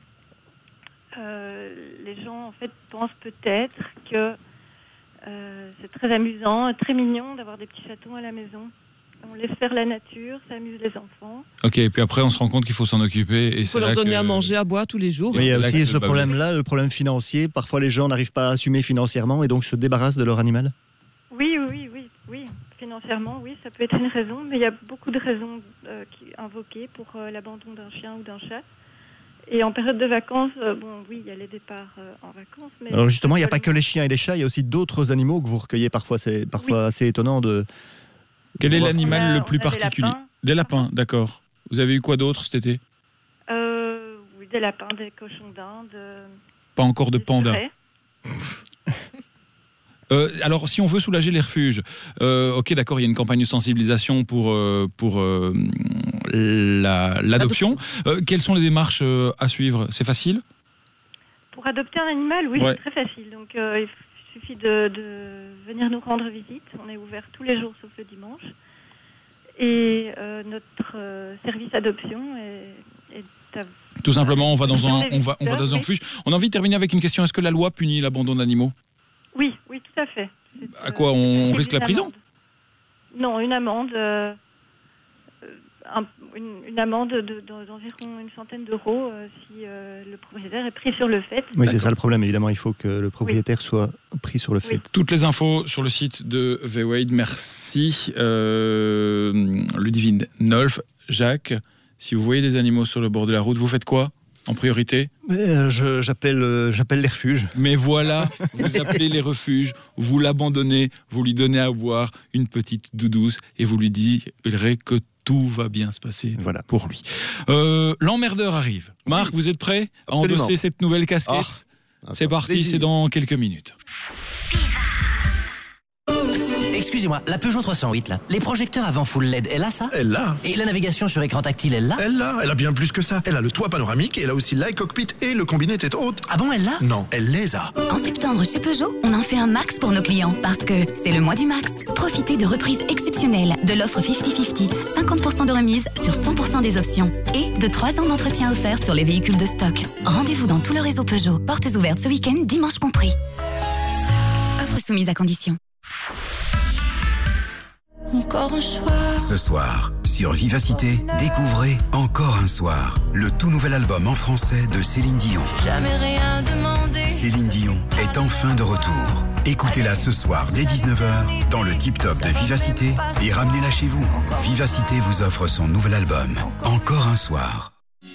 euh, les gens en fait pensent peut-être que euh, c'est très amusant, très mignon d'avoir des petits chatons à la maison. On laisse faire la nature, ça amuse les enfants. Ok, et puis après, on se rend compte qu'il faut s'en occuper. Et Il faut leur donner à manger, à boire tous les jours. Oui, il y a Là aussi que ce le bas problème-là, le problème financier. Parfois, les gens n'arrivent pas à assumer financièrement et donc se débarrassent de leur animal. Oui, oui, oui, oui. Financièrement, oui, ça peut être une raison, mais il y a beaucoup de raisons euh, qui, invoquées pour euh, l'abandon d'un chien ou d'un chat. Et en période de vacances, euh, bon, oui, il y a les départs euh, en vacances. Mais Alors justement, il n'y a pas que les chiens et les chats, il y a aussi d'autres animaux que vous recueillez parfois. C'est parfois Oui. assez étonnant de... Quel est On a- l'animal on a- le plus on a des particulier? lapins. Des lapins, d'accord. Vous avez eu quoi d'autre cet été? euh, oui, des lapins, des cochons d'Inde. euh, Pas encore de des panda. surets. Euh, alors, si on veut soulager les refuges, euh, ok, d'accord, il y a une campagne de sensibilisation pour, euh, pour euh, la- l'adoption. Euh, quelles sont les démarches euh, à suivre? C'est facile? Pour adopter un animal, oui, Ouais. c'est très facile. Donc, euh, il suffit de, de venir nous rendre visite. On est ouvert tous les jours sauf le dimanche. Et euh, notre euh, service adoption est, est à... Tout simplement, on va dans un, on va, on va dans un Oui. refuge. On a envie de terminer avec une question. Est-ce que la loi punit l'abandon d'animaux? Oui, oui, tout à fait. C'est, À quoi, euh, on c'est risque la une prison? amende. Non, une amende, euh, euh, un- une, une amende de- de- d'environ une centaine d'euros euh, si euh, le propriétaire est pris sur le fait. Oui, c'est ça le problème, évidemment. Il faut que le propriétaire soit pris sur le fait. Toutes les infos sur le site de V W A I D. Merci. Euh, Ludivine Nolf. Jacques, si vous voyez des animaux sur le bord de la route, vous faites quoi? en priorité? euh, je, j'appelle, euh, j'appelle les refuges. Mais voilà, vous appelez les refuges, vous l'abandonnez, vous lui donnez à boire une petite douce et vous lui direz que tout va bien se passer voilà. pour lui. Euh, l'emmerdeur arrive. Marc, vous êtes prêt à Absolument. endosser cette nouvelle casquette? Ah, C'est parti, plaisir. c'est dans quelques minutes. Excusez-moi, la Peugeot trois cent huit, là, les projecteurs avant full L E D, elle a ça? Elle l'a. Et la navigation sur écran tactile, elle l'a? Elle l'a, elle a bien plus que ça. Elle a le toit panoramique, et elle a aussi l'iCockpit et le combiné tête haute. Ah bon, elle l'a? Non, elle les a. En septembre, chez Peugeot, on en fait un max pour nos clients parce que c'est le mois du max. Profitez de reprises exceptionnelles de l'offre cinquante cinquante, cinquante pour cent de remise sur cent pour cent des options et de trois ans d'entretien offert sur les véhicules de stock. Rendez-vous dans tout le réseau Peugeot. Portes ouvertes ce week-end, dimanche compris. Offre soumise à condition. Encore un soir. Ce soir, sur Vivacité, découvrez Encore un soir, le tout nouvel album en français de Céline Dion. Jamais rien demandé. Céline Dion est enfin de retour. Écoutez-la ce soir dès dix-neuf heures dans le Tip Top de Vivacité et ramenez-la chez vous. Vivacité vous offre son nouvel album Encore un soir.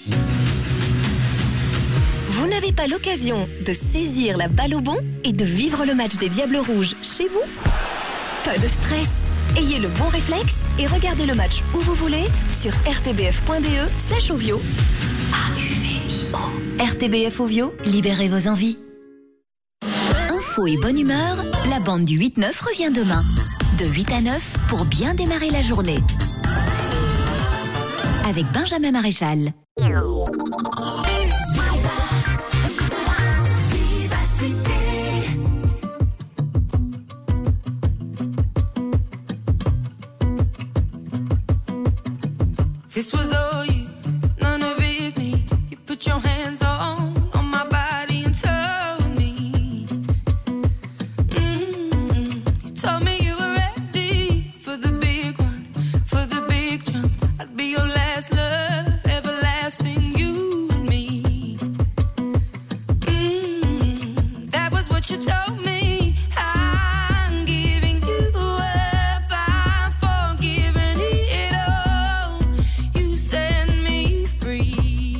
Vous n'avez pas l'occasion de saisir la balle au bon et de vivre le match des Diables Rouges chez vous? Pas de stress. Ayez le bon réflexe et regardez le match où vous voulez sur rtbf.be slash ovio. A U V I O. R T B F Ovio, libérez vos envies. Info et bonne humeur, la bande du huit neuf revient demain. De huit à neuf pour bien démarrer la journée. Avec Benjamin Maréchal. This was all you, none of it me. You put your hands on, on my body and told me. Mm-hmm. You told me you were ready for the big one, for the big jump. I'd be your last love, everlasting, you and me. Mm-hmm. That was what you told me. I'm giving you up, I'm forgiving it all. You set me free.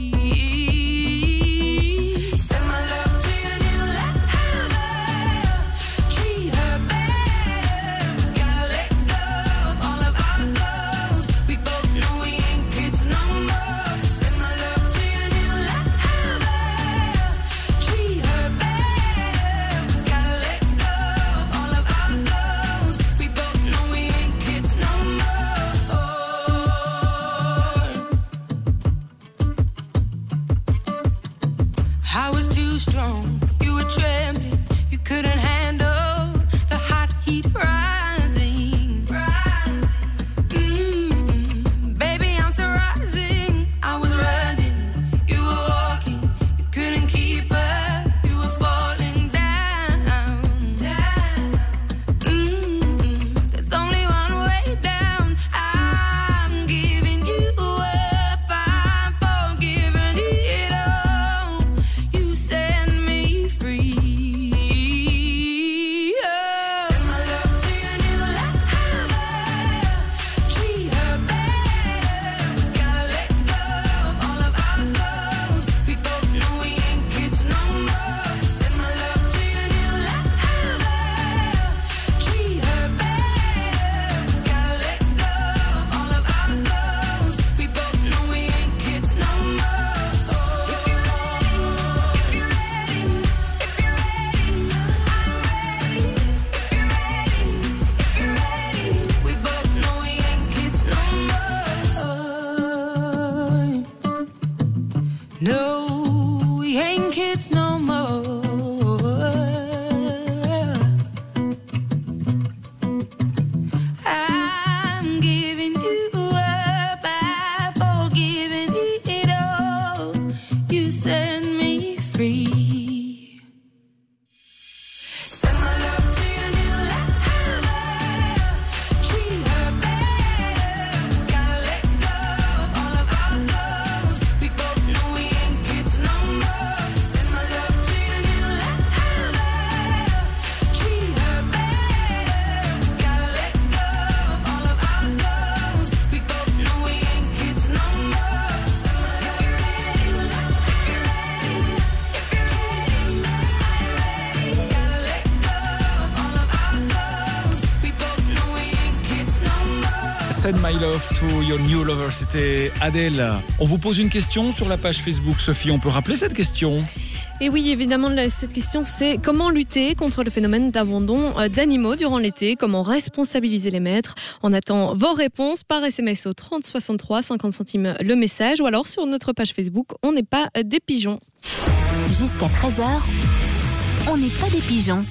Send my love to your new lover. Treat her better. Gotta let go of all of our goals. We both know we ain't kids no more. Send my love to your new lover. Treat her better. Gotta let go of all of our goals. We both know we ain't kids no more. I was too strong, you were trembling, you couldn't handle the hot heat rising. Mm-mm. Baby, I'm still rising. I was running, you were walking, you couldn't keep up, you were falling down. Mm-mm. There's only one way down. I'm giving you up, I'm forgiving it all. You set me free. Oh. Send my love to your new lover. Treat her better. Gotta let go of all of our goals. We both know we ain't kids no more. Send my love to your new lover. Treat her better. Gotta let go of all of our goals. We both know we ain't kids no more. If you're ready, if you're ready, if you're ready, I'm ready. If you're ready, if you're ready, we both know we ain't kids no more. No, we ain't kids no more. I'm giving you up, I've forgiven it all. You set me free. Send my love to your new lover. Treat her better. Gotta let go of all of our goals. We both know we ain't My Love to Your New Lover, c'était Adèle. On vous pose une question sur la page Facebook. Sophie, on peut rappeler cette question ? Et oui, évidemment, cette question, c'est comment lutter contre le phénomène d'abandon d'animaux durant l'été ? Comment responsabiliser les maîtres ? On attend vos réponses par S M S au trente soixante-trois, cinquante centimes le message, ou alors sur notre page Facebook, on n'est pas des pigeons. Jusqu'à treize heures, on n'est pas des pigeons.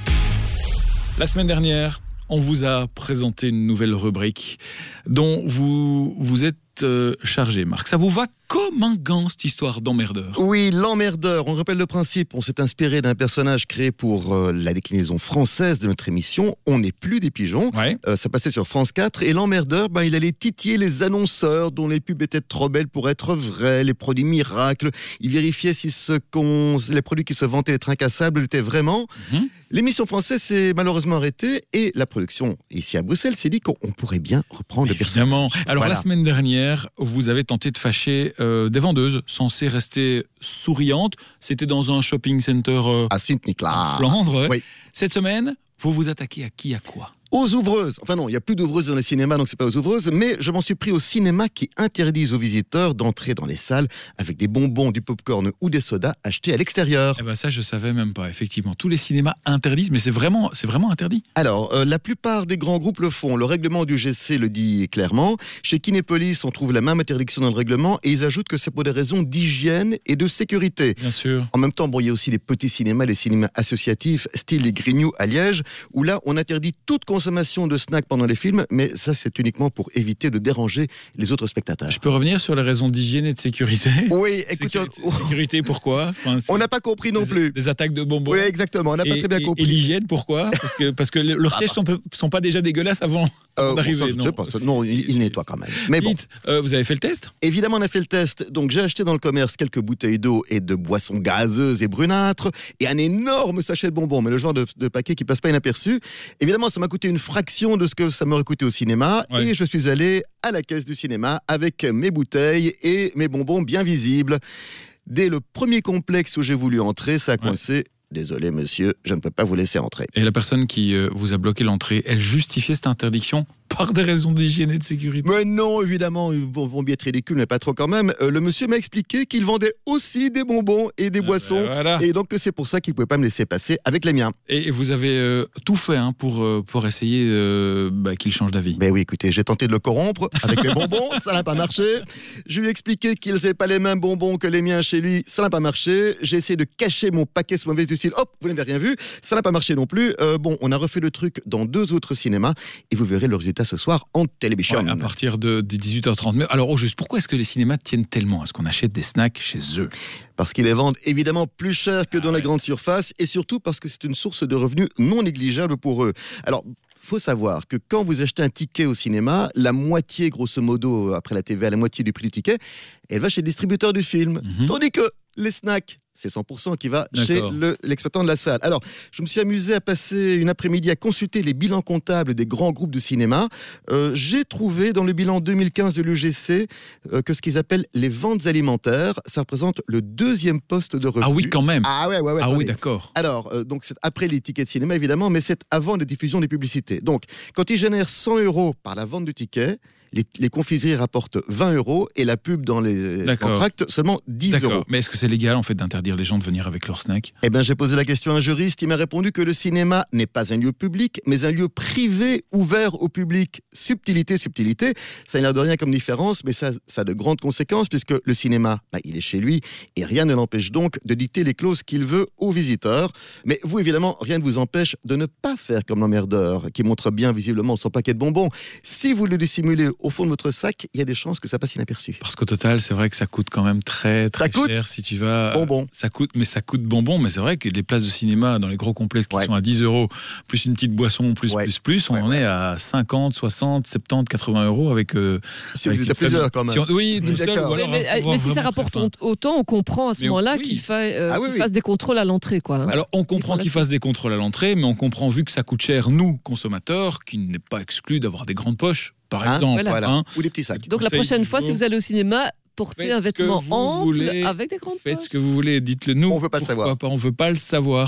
La semaine dernière, on vous a présenté une nouvelle rubrique dont vous, vous êtes euh, chargé, Marc. Ça vous va comme un gant, cette histoire d'emmerdeur ? Oui, l'emmerdeur. On rappelle le principe. On s'est inspiré d'un personnage créé pour euh, la déclinaison française de notre émission. On n'est plus des pigeons. Ouais. Euh, ça passait sur France quatre. Et l'emmerdeur, ben, il allait titiller les annonceurs dont les pubs étaient trop belles pour être vraies, les produits miracles. Il vérifiait si ce qu'on, les produits qui se vantaient être incassables l'étaient vraiment. Mmh. L'émission française s'est malheureusement arrêtée et la production ici à Bruxelles s'est dit qu'on pourrait bien reprendre le personnage. Évidemment. Alors voilà. La semaine dernière, vous avez tenté de fâcher euh, des vendeuses censées rester souriantes. C'était dans un shopping center euh, à Sint-Niklaas, en Flandre. Oui. Cette semaine, vous vous attaquez à qui, à quoi ? Aux ouvreuses. Enfin non, il n'y a plus d'ouvreuses dans les cinémas, donc c'est pas aux ouvreuses, mais je m'en suis pris aux cinémas qui interdisent aux visiteurs d'entrer dans les salles avec des bonbons, du popcorn ou des sodas achetés à l'extérieur. Eh ben ça, je savais même pas, effectivement. Tous les cinémas interdisent, mais c'est vraiment, c'est vraiment interdit. Alors, euh, la plupart des grands groupes le font. Le règlement du G C le dit clairement. Chez Kinépolis, on trouve la même interdiction dans le règlement et ils ajoutent que c'est pour des raisons d'hygiène et de sécurité. Bien sûr. En même temps, bon, il y a aussi les petits cinémas, les cinémas associatifs, style les Grignoux à Liège, où là, on interdit toute consommation de snacks pendant les films, mais ça c'est uniquement pour éviter de déranger les autres spectateurs. Je peux revenir sur les raisons d'hygiène et de sécurité ? Oui, écoute, sécurité, on... sécurité pourquoi ? Enfin, on n'a pas compris non des, plus. Des attaques de bonbons. Oui, exactement, on n'a pas très bien et, compris. Et l'hygiène pourquoi ? Parce que parce que leurs sièges sont, sont pas déjà dégueulasses avant, avant euh, d'arriver. Bon, non, pas, non il, il nettoie quand même. Mais bon. Dites, euh, vous avez fait le test ? Évidemment, on a fait le test. Donc j'ai acheté dans le commerce quelques bouteilles d'eau et de boissons gazeuses et brunâtres et un énorme sachet de bonbons, mais le genre de, de paquet qui passe pas inaperçu. Évidemment, ça m'a coûté une fraction de ce que ça m'aurait coûté au cinéma, ouais. Et je suis allé à la caisse du cinéma avec mes bouteilles et mes bonbons bien visibles. Dès le premier complexe où j'ai voulu entrer, ça a coincé. Ouais. Désolé monsieur, je ne peux pas vous laisser entrer. Et la personne qui euh, vous a bloqué l'entrée, elle justifiait cette interdiction par des raisons d'hygiène et de sécurité ? Mais non, évidemment, ils vont, vont bien être ridicules, mais pas trop quand même. Euh, le monsieur m'a expliqué qu'il vendait aussi des bonbons et des ah boissons, ben voilà. Et donc c'est pour ça qu'il ne pouvait pas me laisser passer avec les miens. Et vous avez euh, tout fait hein, pour, euh, pour essayer euh, bah, qu'il change d'avis ? Ben oui, écoutez, j'ai tenté de le corrompre avec mes bonbons, ça n'a pas marché. Je lui ai expliqué qu'il n'avait pas les mêmes bonbons que les miens chez lui, ça n'a pas marché. J'ai essayé de cacher mon paquet sous mauvaise du style, hop, vous n'avez rien vu, ça n'a pas marché non plus. Euh, bon, on a refait le truc dans deux autres cinémas et vous verrez le résultat ce soir en télévision. Ouais, à partir de dix-huit heures trente. Mais alors, au juste, pourquoi est-ce que les cinémas tiennent tellement à ce qu'on achète des snacks chez eux ? Parce qu'ils les vendent évidemment plus cher que dans ah ouais. la grande surface et surtout parce que c'est une source de revenus non négligeable pour eux. Alors, faut savoir que quand vous achetez un ticket au cinéma, la moitié, grosso modo, après la T V A, la moitié du prix du ticket, elle va chez le distributeur du film. Mm-hmm. Tandis que les snacks, c'est cent pour cent qui va D'accord. chez le, l'exploitant de la salle. Alors, je me suis amusé à passer une après-midi à consulter les bilans comptables des grands groupes de cinéma. Euh, j'ai trouvé dans le bilan deux mille quinze de l'U G C euh, que ce qu'ils appellent les ventes alimentaires, ça représente le deuxième poste de revenus. Ah oui, quand même. Ah ouais, ouais, ouais. Ah attendez. oui, d'accord. Alors, euh, donc c'est après les tickets de cinéma évidemment, mais c'est avant la diffusion des publicités. Donc, quand ils génèrent cent euros par la vente du ticket, Les, les confiseries rapportent vingt euros et la pub dans les entractes seulement dix D'accord. euros. Mais est-ce que c'est légal en fait d'interdire les gens de venir avec leurs snacks ? Eh bien, j'ai posé la question à un juriste. Il m'a répondu que le cinéma n'est pas un lieu public, mais un lieu privé ouvert au public. Subtilité, subtilité. Ça n'a l'air de rien comme différence, mais ça, ça a de grandes conséquences puisque le cinéma, bah, il est chez lui et rien ne l'empêche donc de dicter les clauses qu'il veut aux visiteurs. Mais vous, évidemment, rien ne vous empêche de ne pas faire comme l'emmerdeur qui montre bien visiblement son paquet de bonbons. Si vous le dissimulez au fond de votre sac, il y a des chances que ça passe inaperçu. Parce qu'au total, c'est vrai que ça coûte quand même très très ça cher si tu vas. Bonbon. Ça coûte, mais ça coûte bonbon. Mais c'est vrai que les places de cinéma dans les gros complexes qui ouais. sont à dix euros, plus une petite boisson, plus ouais. plus plus, on ouais. en est à cinquante, soixante, soixante-dix, quatre-vingts euros avec. Euh, si avec vous êtes à plusieurs quand même. Si on, oui, tout seul. Ou alors, mais mais, mais si ça rapporte autant, on comprend à ce mais moment-là oui. qu'il, fa, euh, ah, oui, qu'il oui. fasse des contrôles à l'entrée, quoi. Hein. Alors on comprend qu'il fasse des contrôles à l'entrée, mais on comprend vu que ça coûte cher, nous consommateurs, qu'il n'est pas exclu d'avoir des grandes poches. Par hein, exemple, voilà. hein. Ou des petits sacs. Donc la prochaine fois, si vous allez au cinéma, portez faites un vêtement ample voulez, avec des grandes faites poches. ce que vous voulez, dites-le nous. On veut pas le savoir. Pas, on veut pas le savoir.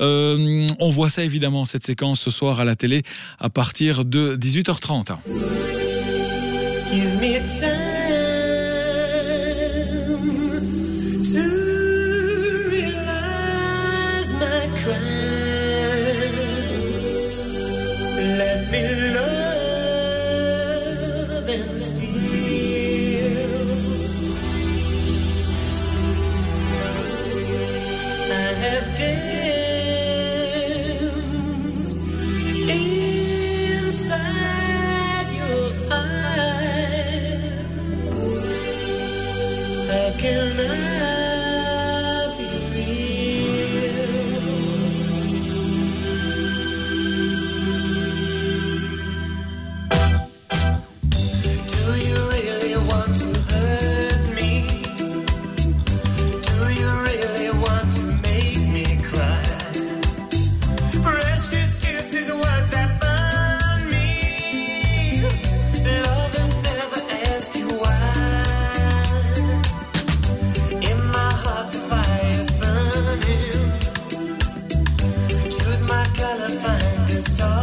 Euh, on voit ça évidemment cette séquence ce soir à la télé à partir de dix-huit heures trente. You me time to realize my crimes. Let me love and steal. I have danced inside your eyes. How can I be real? Do you really want to hurt me? Do you really want to make me cry? Precious kisses, words that burn me. Lovers never ask you why. In my heart the fire's burning. Choose my color, find a star.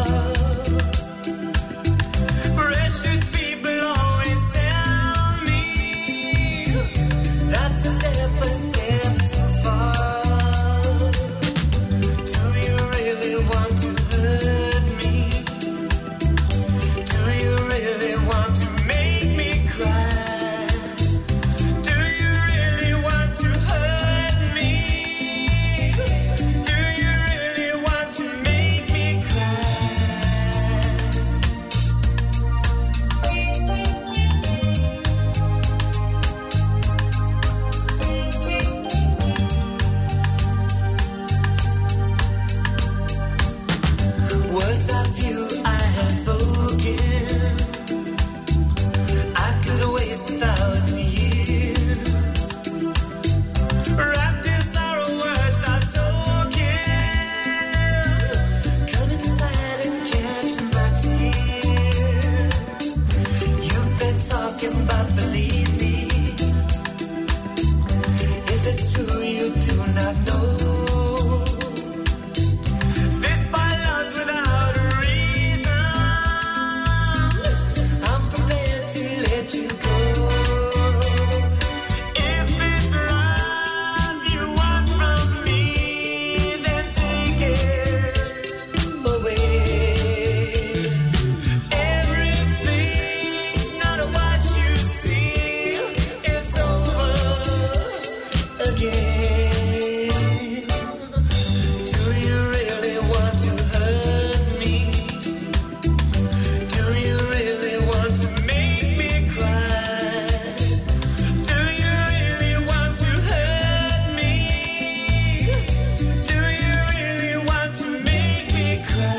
Precious people always tell me that's a step, a step too far. Do you really want to hurt me? Do you really want to make me cry? Do you really want to hurt me? Do you really want to make me cry? Words of you I have spoken. I could waste a thousand years. Wrapped in sorrow, words are token. Come inside and catch my tears. You've been talking about, believe me. If it's true, you do not know. This by love's without a reason. I'm prepared to let you go. If it's love you want from me, then take it away. Everything's not what you see. It's over again. Do you really want to hurt me? Do you really want to make me cry? Do you really want to hurt me? Do you really want to make me cry?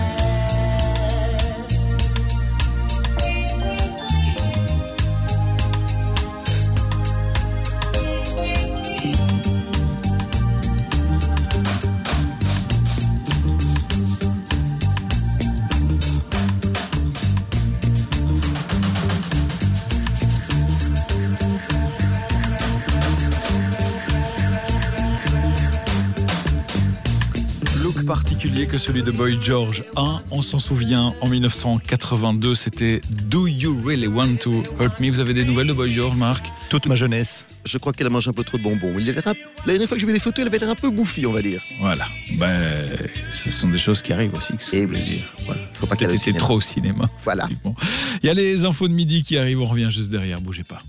Look particulier que celui de Boy George un, on s'en souvient, en mille neuf cent quatre-vingt-deux, c'était Do You Really Want to Hurt Me? Vous avez des nouvelles de Boy George, Marc? Toute ma jeunesse. Je crois qu'elle a mangé un peu trop de bonbons. Il a l'air un- La dernière fois que j'ai vu les photos, elle avait l'air un peu bouffie, on va dire. Voilà, ben, ce sont des choses qui arrivent aussi, que ça Eh veut oui. dire. Voilà. Faut pas qu'elle aille au Peut-être été cinéma. trop au cinéma. Voilà. Effectivement. Il y a les infos de midi qui arrivent, on revient juste derrière, bougez pas.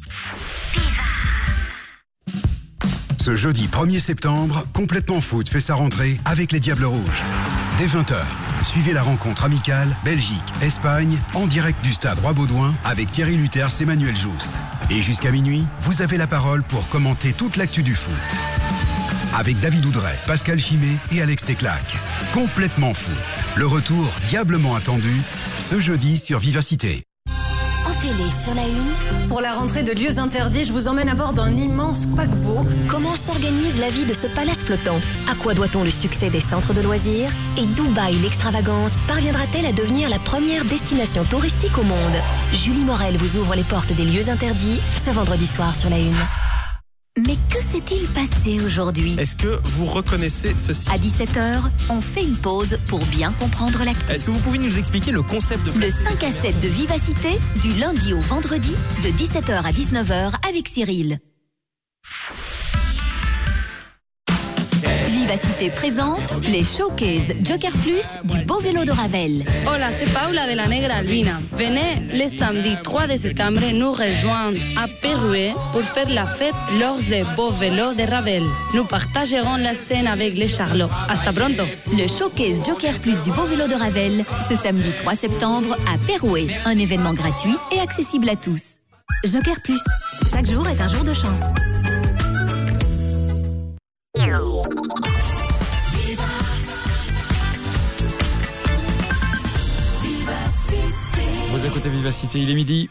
Ce jeudi premier septembre, Complètement Foot fait sa rentrée avec les Diables Rouges. Dès vingt heures, suivez la rencontre amicale Belgique-Espagne en direct du stade Roi-Baudouin avec Thierry Luters et Manuel Jousse. Et jusqu'à minuit, vous avez la parole pour commenter toute l'actu du foot. Avec David Oudret, Pascal Chimé et Alex Teclac. Complètement Foot. Le retour diablement attendu ce jeudi sur Vivacité. En télé sur la une, Pour la rentrée de lieux interdits, je vous emmène à bord d'un immense paquebot. Comment s'organise la vie de ce palace flottant? À quoi doit-on le succès des centres de loisirs? Et Dubaï l'extravagante parviendra-t-elle à devenir la première destination touristique au monde? Julie Morel vous ouvre les portes des lieux interdits ce vendredi soir sur la une. Mais que s'est-il passé aujourd'hui ? Est-ce que vous reconnaissez ceci ? À dix-sept heures, on fait une pause pour bien comprendre l'actu. Est-ce que vous pouvez nous expliquer le concept de Le cinq à sept de Vivacité, du lundi au vendredi, de dix-sept heures à dix-neuf heures avec Cyril. Vivacité présente les showcases Joker Plus du Beau Vélo de Ravel. Hola, c'est Paula de la Negra Albina. Venez le samedi trois de septembre nous rejoindre à Pérouet pour faire la fête lors des Beau Vélo de Ravel. Nous partagerons la scène avec les Charlots. Hasta pronto. Le showcase Joker Plus du Beau Vélo de Ravel, ce samedi trois septembre à Pérouet. Un événement gratuit et accessible à tous. Joker Plus, chaque jour est un jour de chance. Vous écoutez Vivacité, il est midi.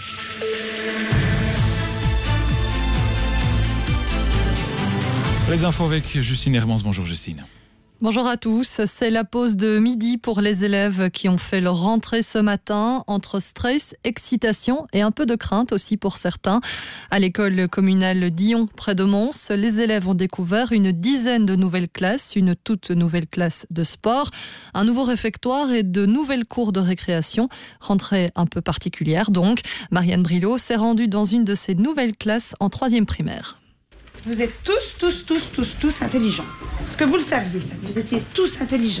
Les infos avec Justine Hermans. Bonjour Justine. Bonjour à tous, c'est la pause de midi pour les élèves qui ont fait leur rentrée ce matin, entre stress, excitation et un peu de crainte aussi pour certains. À l'école communale d'Ion, près de Mons, les élèves ont découvert une dizaine de nouvelles classes, une toute nouvelle classe de sport, un nouveau réfectoire et de nouvelles cours de récréation. Rentrée un peu particulière donc. Marianne Brilot s'est rendue dans une de ces nouvelles classes en troisième primaire. Vous êtes tous, tous, tous, tous, tous intelligents. Est-ce que vous le saviez, ça ? Vous étiez tous intelligents.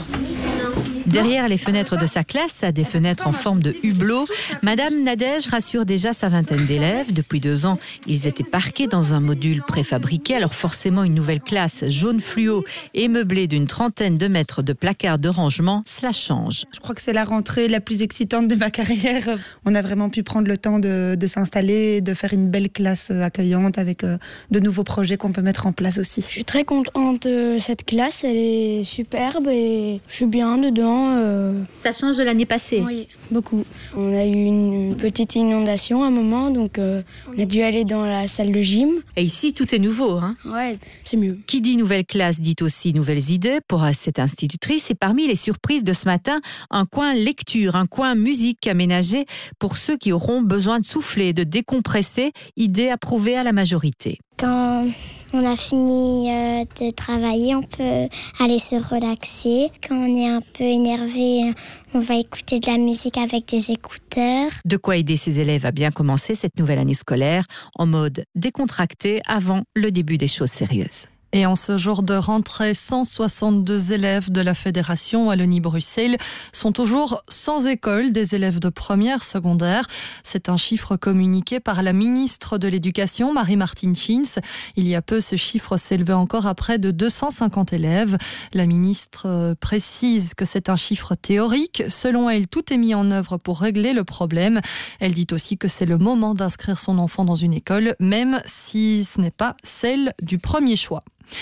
Derrière les fenêtres de sa classe, des fenêtres en forme de hublot, Madame Nadège rassure déjà sa vingtaine d'élèves. Depuis deux ans, ils étaient parqués dans un module préfabriqué. Alors forcément, une nouvelle classe jaune fluo et meublée d'une trentaine de mètres de placards de rangement, cela change. Je crois que c'est la rentrée la plus excitante de ma carrière. On a vraiment pu prendre le temps de, de s'installer, de faire une belle classe accueillante avec de nouveaux projets qu'on peut mettre en place aussi. Je suis très contente de cette classe, elle est superbe et je suis bien dedans. Euh... Ça change de l'année passée ? Oui, beaucoup. On a eu une petite inondation à un moment, donc euh, on a dû aller dans la salle de gym. Et ici, tout est nouveau, hein ? Ouais, c'est mieux. Qui dit nouvelle classe dit aussi nouvelles idées pour cette institutrice. Et parmi les surprises de ce matin, un coin lecture, un coin musique aménagé pour ceux qui auront besoin de souffler, de décompresser, idée approuvée à la majorité. Quand on a fini euh, de travailler, on peut aller se relaxer. Quand on est un peu énervé, on va écouter de la musique avec des écouteurs. De quoi aider ses élèves à bien commencer cette nouvelle année scolaire en mode décontracté avant le début des choses sérieuses. Et en ce jour de rentrée, cent soixante-deux élèves de la Fédération Wallonie-Bruxelles sont toujours sans école, des élèves de première, secondaire. C'est un chiffre communiqué par la ministre de l'Éducation, Marie-Martine Schins. Il y a peu, ce chiffre s'élevait encore à près de deux cent cinquante élèves. La ministre précise que c'est un chiffre théorique. Selon elle, tout est mis en œuvre pour régler le problème. Elle dit aussi que c'est le moment d'inscrire son enfant dans une école, même si ce n'est pas celle du premier choix.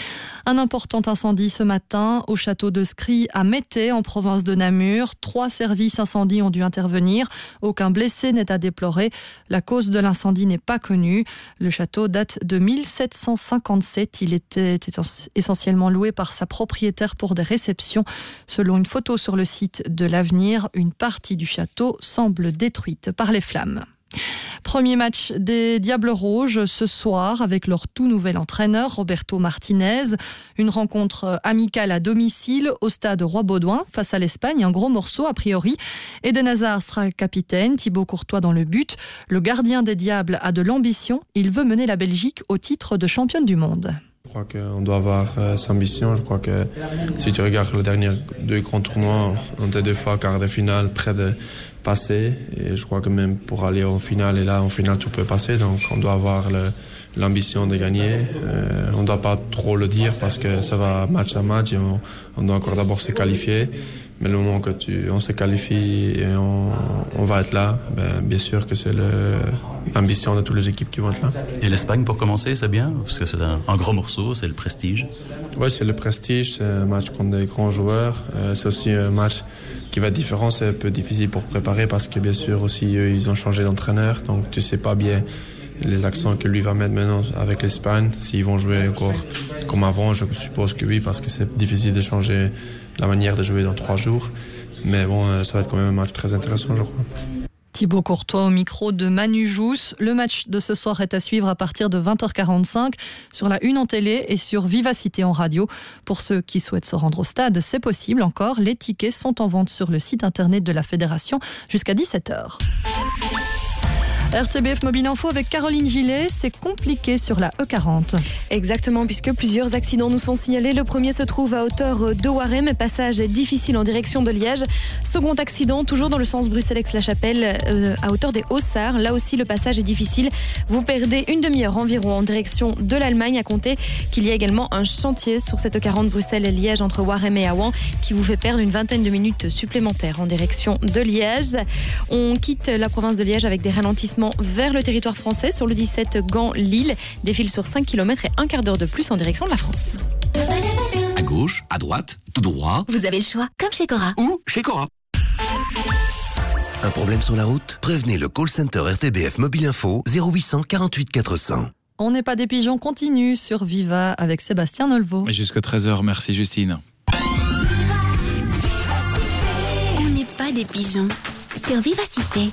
Un important incendie ce matin au château de Scrie à Mété, en province de Namur. Trois services incendie ont dû intervenir. Aucun blessé n'est à déplorer. La cause de l'incendie n'est pas connue. Le château date de mille sept cent cinquante-sept. Il était essentiellement loué par sa propriétaire pour des réceptions. Selon une photo sur le site de l'Avenir, une partie du château semble détruite par les flammes. Premier match des Diables Rouges ce soir avec leur tout nouvel entraîneur Roberto Martinez. Une rencontre amicale à domicile au stade Roi-Baudouin face à l'Espagne. Un gros morceau a priori. Eden Hazard sera capitaine, Thibaut Courtois dans le but. Le gardien des Diables a de l'ambition. Il veut mener la Belgique au titre de championne du monde. Je crois qu'on doit avoir euh, cette ambition. Je crois que si tu regardes les derniers deux grands tournois, on était deux fois quart de finale près de passer. Et je crois que même pour aller en finale, et là en finale tout peut passer. Donc on doit avoir le, l'ambition de gagner. Euh, on ne doit pas trop le dire parce que ça va match à match et on, on doit encore d'abord se qualifier. Mais le moment que tu, on se qualifie et on, on va être là, ben, bien sûr que c'est le, l'ambition de toutes les équipes qui vont être là. Et l'Espagne pour commencer, c'est bien? Parce que c'est un, un gros morceau, c'est le prestige. Oui, c'est le prestige, c'est un match contre des grands joueurs. Euh, c'est aussi un match qui va être différent, c'est un peu difficile pour préparer parce que bien sûr aussi eux, ils ont changé d'entraîneur. Donc tu sais pas bien les accents que lui va mettre maintenant avec l'Espagne. S'ils vont jouer encore comme avant, je suppose que oui, parce que c'est difficile de changer la manière de jouer dans trois jours. Mais bon, ça va être quand même un match très intéressant, je crois. Thibaut Courtois au micro de Manu Jousse. Le match de ce soir est à suivre à partir de vingt heures quarante-cinq sur la une en télé et sur Vivacité en radio. Pour ceux qui souhaitent se rendre au stade, c'est possible encore. Les tickets sont en vente sur le site internet de la Fédération jusqu'à dix-sept heures. R T B F Mobile Info avec Caroline Gillet, c'est compliqué sur la E quarante. Exactement, puisque plusieurs accidents nous sont signalés. Le premier se trouve à hauteur de Warem, passage difficile en direction de Liège. Second accident, toujours dans le sens Bruxelles-Aix-la-Chapelle, euh, à hauteur des Hauts-Sarts. Là aussi, le passage est difficile. Vous perdez une demi-heure environ en direction de l'Allemagne. À compter qu'il y a également un chantier sur cette E quarante Bruxelles-Liège entre Warem et Awan qui vous fait perdre une vingtaine de minutes supplémentaires en direction de Liège. On quitte la province de Liège avec des ralentissements vers le territoire français sur le dix-sept Gand-Lille. Défile sur cinq kilomètres et un quart d'heure de plus en direction de la France. À gauche, à droite, tout droit. Vous avez le choix, comme chez Cora. Ou chez Cora. Un problème sur la route? Prévenez le call center R T B F Mobile Info zéro huit cent quarante-huit quatre cents. On n'est pas des pigeons continue sur Viva avec Sébastien Nolvo. Et jusqu'à treize heures, merci Justine. On n'est pas des pigeons sur Vivacité.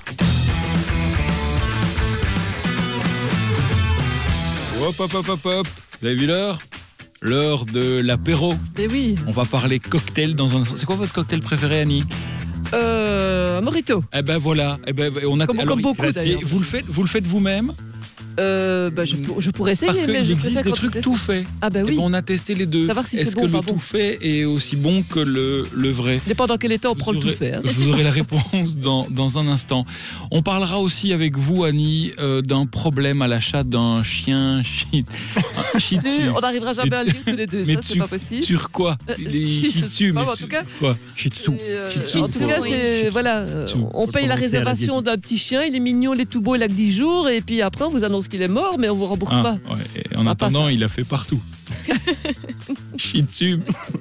Hop, hop, hop, hop, hop. Vous avez vu l'heure? L'heure de l'apéro. Eh oui. On va parler cocktail dans un... C'est quoi votre cocktail préféré, Annie? Euh, un mojito. Eh ben voilà. Eh ben, on a... Comme, Alors, comme beaucoup d'ailleurs. Vous le faites, vous le faites vous-même? Euh, bah, je, je pourrais essayer. Parce qu'il existe des trucs tout, tout faits. Ah bah oui. Et ben on a testé les deux. Si Est-ce bon, que le bon. tout fait est aussi bon que le, le vrai? Dépend dans quel état on vous prend aurez, le tout fait. Hein. Vous aurez la réponse dans, dans un instant. On parlera aussi avec vous, Annie, euh, d'un problème à l'achat d'un chien shih, un shih tzu. On n'arrivera jamais à le dire tous les deux. Mais ça, c'est pas possible. Sur quoi? Les shih tzu. En tout cas, quoi? Shih tzu. Euh, en tout cas, c'est voilà. On paye la réservation d'un petit chien. Il est mignon, il est tout beau, il a que dix jours, et puis après on vous annonce qu'il est mort, mais on vous rembourse ah, pas. Ouais. Et en attendant, il a fait partout. Shih tzu,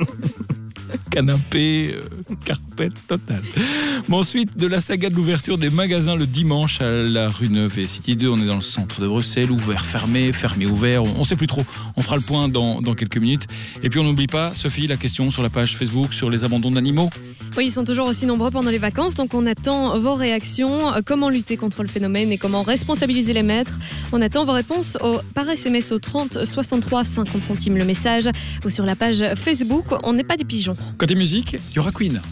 canapé, euh, carpette totale. Bon, ensuite, de la saga de l'ouverture des magasins le dimanche à la rue Neuve et City deux, on est dans le centre de Bruxelles, ouvert, fermé, fermé, ouvert, on ne sait plus trop. On fera le point dans, dans quelques minutes. Et puis on n'oublie pas, Sophie, la question sur la page Facebook sur les abandons d'animaux. Oui, ils sont toujours aussi nombreux pendant les vacances, donc on attend vos réactions. Comment lutter contre le phénomène et comment responsabiliser les maîtres? On attend vos réponses au, par S M S au trente soixante-trois, cinquante centimes le message, ou sur la page Facebook. On n'est pas des pigeons. Côté musique, il y aura Queen.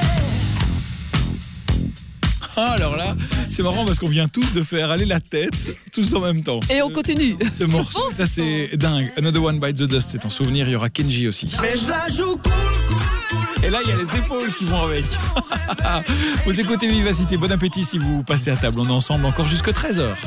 Ah, alors là, c'est marrant parce qu'on vient tous de faire aller la tête, tous en même temps. Et on continue. Ce morceau, ça c'est dingue. Another One Bites the Dust, c'est en souvenir. Il y aura Kenji aussi. Mais je la joue cool, cool, cool. Et là, il y a les épaules qui vont avec. Vous écoutez Vivacité. Bon appétit si vous passez à table. On est ensemble encore jusqu'à treize heures.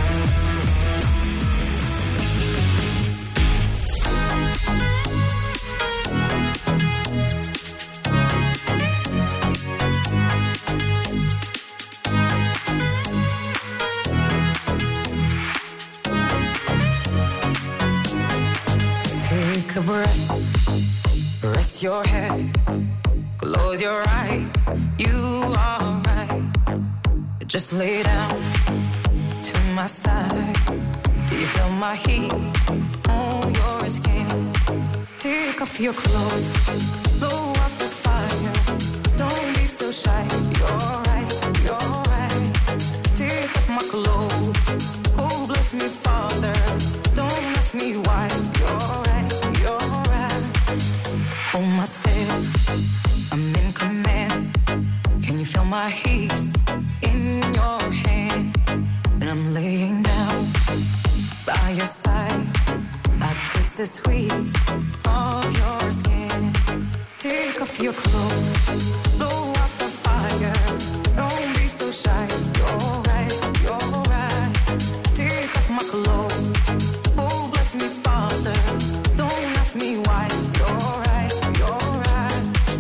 Take a breath, rest your head, close your eyes, you are right. Just lay down to my side. Do you feel my heat on your skin? Take off your clothes, blow up the fire. Don't be so shy, you're right, you're right. Take off my clothes, oh bless me Father. Don't ask me why, you're right, you're right. Hold my step, I'm in command. Can you feel my hips in your hands? And I'm laying down by your side. I taste the sweet of your skin. Take off your clothes, blow up the fire. Don't be so shy, you're right, you're right. Take off my clothes, oh bless me Father. Don't ask me why, you're right, you're right.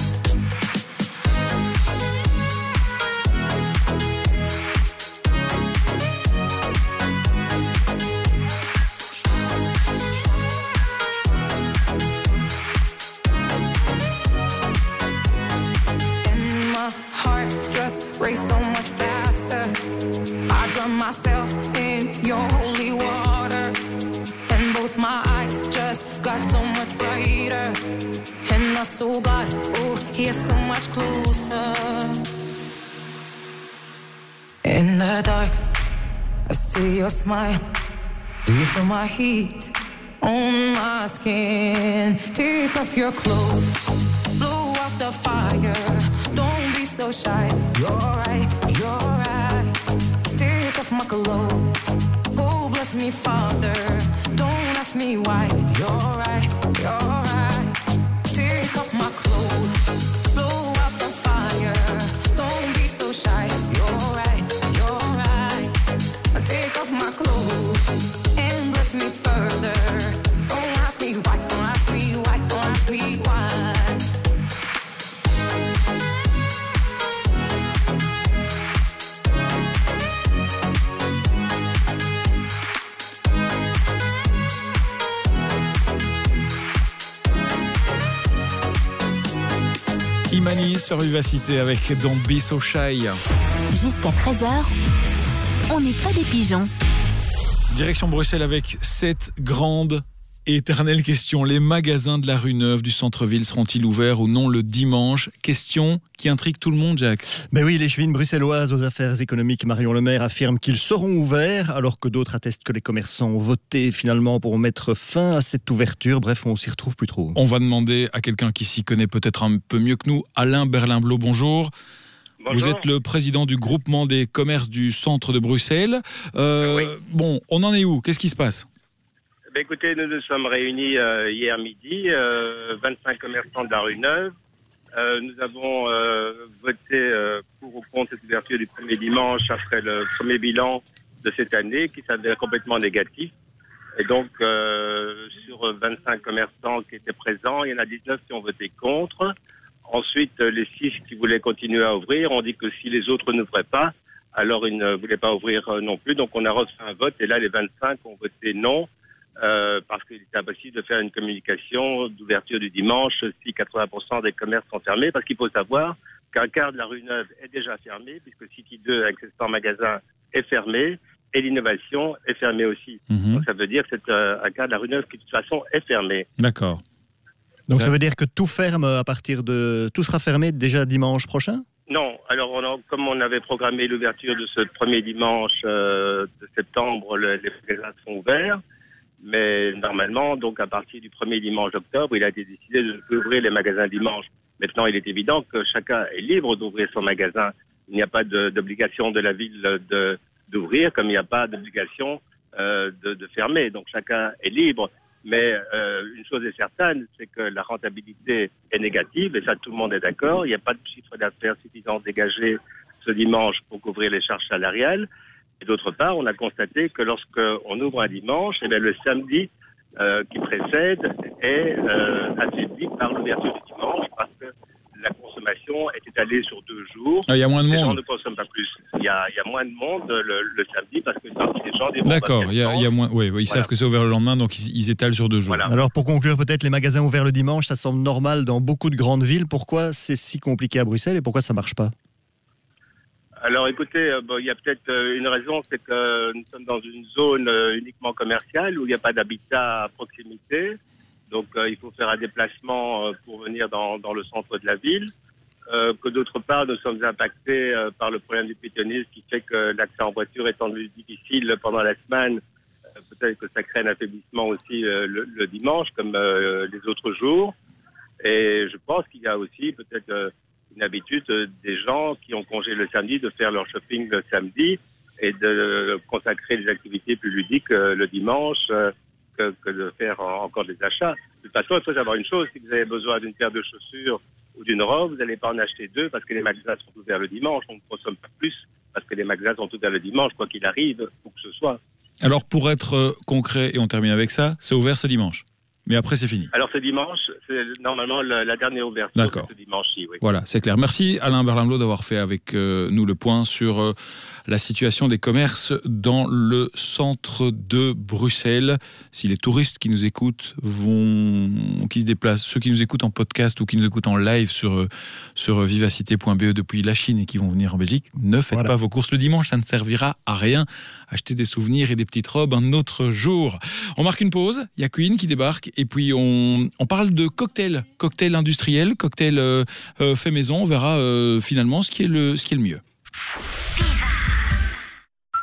And my heart just race so much faster. I drown myself in your holy water, and both my eyes just got so much brighter. And I saw God, oh, He is so much closer. And in the dark, I see your smile. Do you feel my heat on my skin? Take off your clothes, blow out the fire. Don't be so shy. You're right, you're right. Take off my clothes. Oh, bless me, Father. Don't ask me why. You're right, you're right. Take off my clothes, blow out the fire. Don't be so shy. You're right, you're right. Take off my clothes and bless me further. Don't ask me why, don't ask me why, don't ask me why. Imani sur Vivacité avec Don't Be So Shy. Jusqu'à treize heures, on n'est pas des pigeons. Direction Bruxelles avec cette grande et éternelle question. Les magasins de la rue Neuve du centre-ville seront-ils ouverts ou non le dimanche? Question qui intrigue tout le monde, Jacques. Ben oui, l'échevine bruxelloise aux affaires économiques Marion Lemaire affirme qu'ils seront ouverts, alors que d'autres attestent que les commerçants ont voté finalement pour mettre fin à cette ouverture. Bref, on s'y retrouve plus trop. On va demander à quelqu'un qui s'y connaît peut-être un peu mieux que nous. Alain Berlinblot, bonjour. Bonjour. Vous êtes le président du groupement des commerces du centre de Bruxelles. Euh, oui. Bon, on en est où? Qu'est-ce qui se passe? Ben écoutez, nous nous sommes réunis euh, hier midi, euh, vingt-cinq commerçants de la rue Neuve. Euh, nous avons euh, voté euh, pour ou contre cette ouverture du premier dimanche après le premier bilan de cette année qui s'avère complètement négatif. Et donc, euh, sur vingt-cinq commerçants qui étaient présents, il y en a dix-neuf qui ont voté contre. Ensuite, les six qui voulaient continuer à ouvrir ont dit que si les autres n'ouvraient pas, alors ils ne voulaient pas ouvrir non plus. Donc, on a refait un vote et là, les vingt-cinq ont voté non. Euh, parce qu'il est impossible de faire une communication d'ouverture du dimanche si quatre-vingts pour cent des commerces sont fermés, parce qu'il faut savoir qu'un quart de la rue Neuve est déjà fermé, puisque City deux avec ses cent magasins est fermé, et l'innovation est fermée aussi. Mmh. Donc ça veut dire que c'est euh, un quart de la rue Neuve qui de toute façon est fermé. D'accord. Donc ça veut dire que tout ferme à partir de... Tout sera fermé déjà dimanche prochain ? Non, alors on a, comme on avait programmé l'ouverture de ce premier dimanche euh, de septembre, le, les magasins sont ouverts. Mais normalement, donc à partir du premier dimanche d'octobre, il a été décidé d'ouvrir les magasins dimanche. Maintenant, il est évident que chacun est libre d'ouvrir son magasin. Il n'y a pas de, d'obligation de la ville de, d'ouvrir, comme il n'y a pas d'obligation euh, de, de fermer. Donc chacun est libre. Mais euh, une chose est certaine, c'est que la rentabilité est négative, et ça tout le monde est d'accord. Il n'y a pas de chiffre d'affaires suffisant dégagé ce dimanche pour couvrir les charges salariales. Et d'autre part, on a constaté que lorsqu'on ouvre un dimanche, eh bien, le samedi euh, qui précède est euh, affaibli par l'ouverture du dimanche parce que la consommation est étalée sur deux jours. Ah, il y a moins de les monde. Les gens ne consomment pas plus. Il y a, il y a moins de monde le, le samedi parce que les gens... D'accord, il y a, il y a moins... Oui, oui ils voilà. savent que c'est ouvert le lendemain, donc ils, ils étalent sur deux jours. Voilà. Alors pour conclure, peut-être les magasins ouverts le dimanche, ça semble normal dans beaucoup de grandes villes. Pourquoi c'est si compliqué à Bruxelles et pourquoi ça ne marche pas ? Alors écoutez, euh, bon, il y a peut-être euh, une raison, c'est que nous sommes dans une zone euh, uniquement commerciale où il n'y a pas d'habitat à proximité. Donc euh, il faut faire un déplacement euh, pour venir dans, dans le centre de la ville. Euh, que d'autre part, nous sommes impactés euh, par le problème du piétonnisme qui fait que l'accès en voiture étant difficile pendant la semaine, euh, peut-être que ça crée un affaiblissement aussi euh, le, le dimanche comme euh, les autres jours. Et je pense qu'il y a aussi peut-être... Euh, une habitude des gens qui ont congé le samedi de faire leur shopping le samedi et de consacrer des activités plus ludiques le dimanche que, que de faire encore des achats. De toute façon, il faut savoir une chose, si vous avez besoin d'une paire de chaussures ou d'une robe, vous n'allez pas en acheter deux parce que les magasins sont ouverts le dimanche. On ne consomme pas plus parce que les magasins sont ouverts le dimanche, quoi qu'il arrive, où que ce soit. Alors pour être concret, et on termine avec ça, c'est ouvert ce dimanche. Mais après, c'est fini. Alors, ce dimanche, c'est normalement la, la dernière ouverture. D'accord. Ce dimanche-ci, oui. Voilà, c'est clair. Merci Alain Berlinblot d'avoir fait avec euh, nous le point sur euh, la situation des commerces dans le centre de Bruxelles. Si les touristes qui nous écoutent vont, qui se déplacent, ceux qui nous écoutent en podcast ou qui nous écoutent en live sur, sur vivacité point b e depuis la Chine et qui vont venir en Belgique, ne faites voilà. pas vos courses le dimanche, ça ne servira à rien. Achetez des souvenirs et des petites robes un autre jour. On marque une pause, il y a Queen qui débarque. Et puis, on, on parle de cocktail, cocktail industriel, cocktail euh, euh, fait maison. On verra euh, finalement ce qui est le, ce qui est le mieux.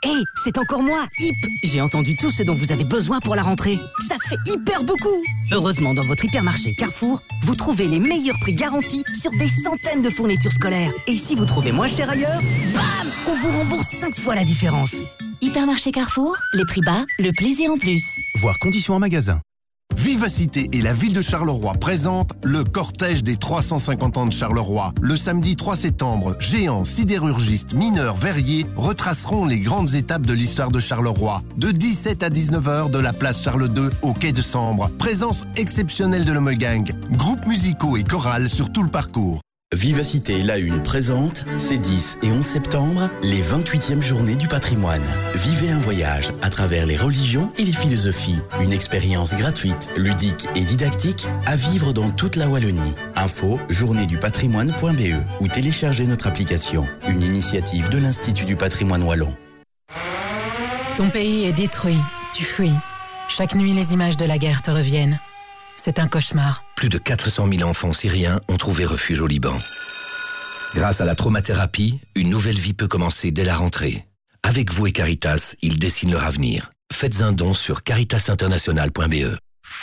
Hé, hey, c'est encore moi, Hip. J'ai entendu tout ce dont vous avez besoin pour la rentrée. Ça fait hyper beaucoup. Heureusement, dans votre hypermarché Carrefour, vous trouvez les meilleurs prix garantis sur des centaines de fournitures scolaires. Et si vous trouvez moins cher ailleurs, bam, on vous rembourse cinq fois la différence. Hypermarché Carrefour, les prix bas, le plaisir en plus. Voir conditions en magasin. Vivacité et la ville de Charleroi présentent le cortège des trois cent cinquante ans de Charleroi. Le samedi trois septembre, géants, sidérurgistes, mineurs, verriers retraceront les grandes étapes de l'histoire de Charleroi. De dix-sept à dix-neuf heures de la place Charles deux au quai de Sambre. Présence exceptionnelle de l'Homegang. Groupes musicaux et chorales sur tout le parcours. Vivacité La Une présente, ces dix et onze septembre, les vingt-huitièmes journées du patrimoine. Vivez un voyage à travers les religions et les philosophies. Une expérience gratuite, ludique et didactique à vivre dans toute la Wallonie. Info journée du patrimoine point b e ou téléchargez notre application. Une initiative de l'Institut du patrimoine wallon. Ton pays est détruit, tu fuis. Chaque nuit, les images de la guerre te reviennent. C'est un cauchemar. Plus de quatre cent mille enfants syriens ont trouvé refuge au Liban. Grâce à la traumathérapie, une nouvelle vie peut commencer dès la rentrée. Avec vous et Caritas, ils dessinent leur avenir. Faites un don sur caritas international point b e.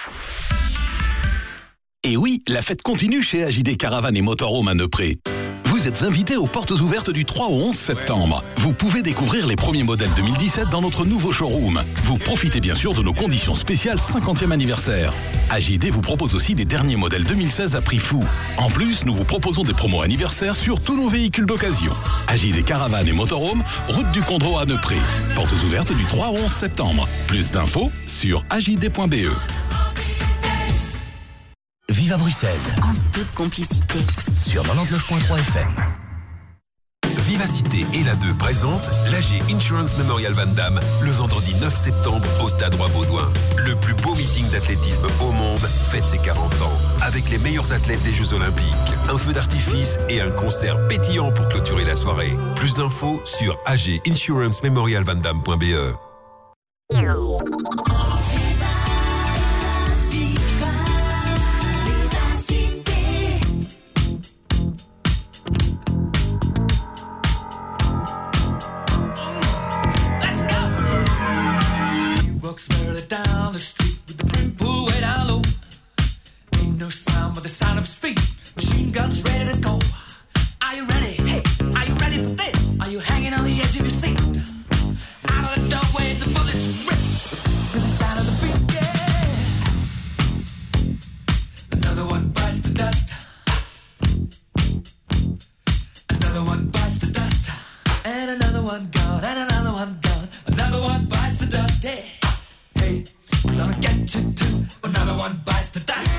Et oui, la fête continue chez A J D Caravan et Motorhome à Neupré. Vous êtes invités aux portes ouvertes du trois au onze septembre. Vous pouvez découvrir les premiers modèles deux mille dix-sept dans notre nouveau showroom. Vous profitez bien sûr de nos conditions spéciales cinquantième anniversaire. A J D vous propose aussi les derniers modèles deux mille seize à prix fou. En plus, nous vous proposons des promos anniversaires sur tous nos véhicules d'occasion. A J D Caravan et Motorhome, route du Condro à Neupré. Portes ouvertes du trois au onze septembre. Plus d'infos sur a j d point b e. Vive à Bruxelles. En toute complicité. Sur quatre-vingt-dix-neuf point trois F M. Vivacité et la deux présente l'A G Insurance Memorial Van Damme le vendredi neuf septembre au Stade Roi-Baudouin. Le plus beau meeting d'athlétisme au monde fête ses quarante ans avec les meilleurs athlètes des Jeux Olympiques. Un feu d'artifice et un concert pétillant pour clôturer la soirée. Plus d'infos sur a g insurance memorial van damme point b e. Down the street with the brim pulled way down low. Ain't no sound but the sound of speed. Machine guns ready to go. Are you ready? Hey, are you ready for this? Are you hanging on the edge of your seat? Out of the doorway, the bullets rip. With the sound of the beat, yeah. Another one bites the dust. Another one bites the dust. And another one gone, and another one gone. Another one bites the dust, yeah. Hey, I'm gonna get you too. Another one bites the dust.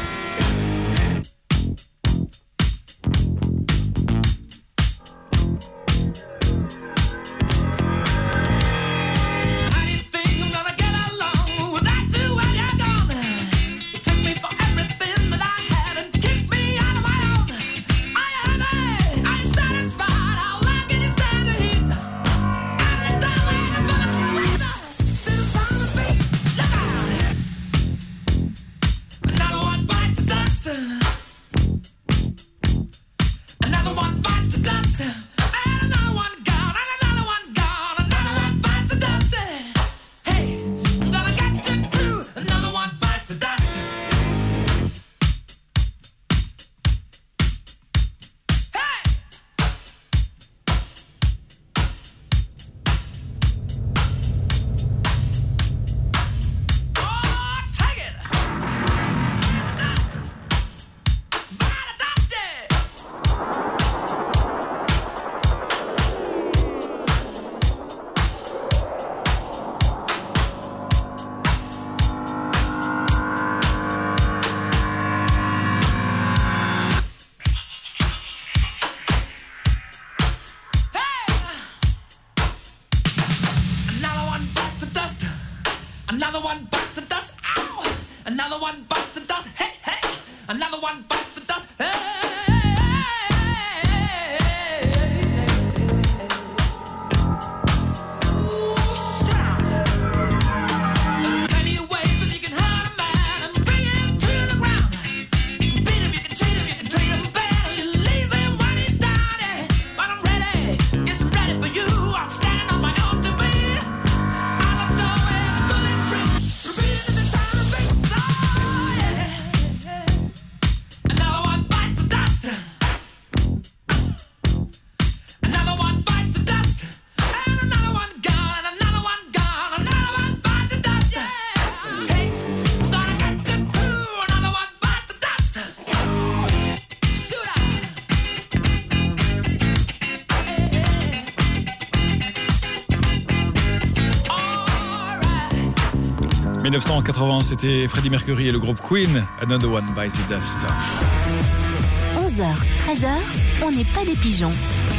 How do you think I'm gonna get along without you when you're gone? You took me for everything that I had and kicked me out of my own. Are you happy? Are you satisfied? How long can you stand the heat? Out of the doorway, the bullets rip. To the sound of the beat. Another one bites the dust. Another one bites the dust. And another one gone. And another one gone. Another one bites the dust. Hey, I'm gonna get you too. Another one bites the dust. Hey! Oh, take it! Another one bites the dust. Another one bites the dust. Ow! Another one bites the dust. Hey, hey! Another one bites the dust. Hey! Ooh, shout. There are plenty of ways that you can hurt a man and bring him to the ground. You can beat him, you can cheat him, you can treat him bad, you leave him when he's down. Yeah. But I'm ready, yes, I'm ready for you. I'm standing on my own two feet. dix-neuf cent quatre-vingts, c'était Freddie Mercury et le groupe Queen, Another One Bites the Dust. onze heures, treize heures, on n'est pas des pigeons.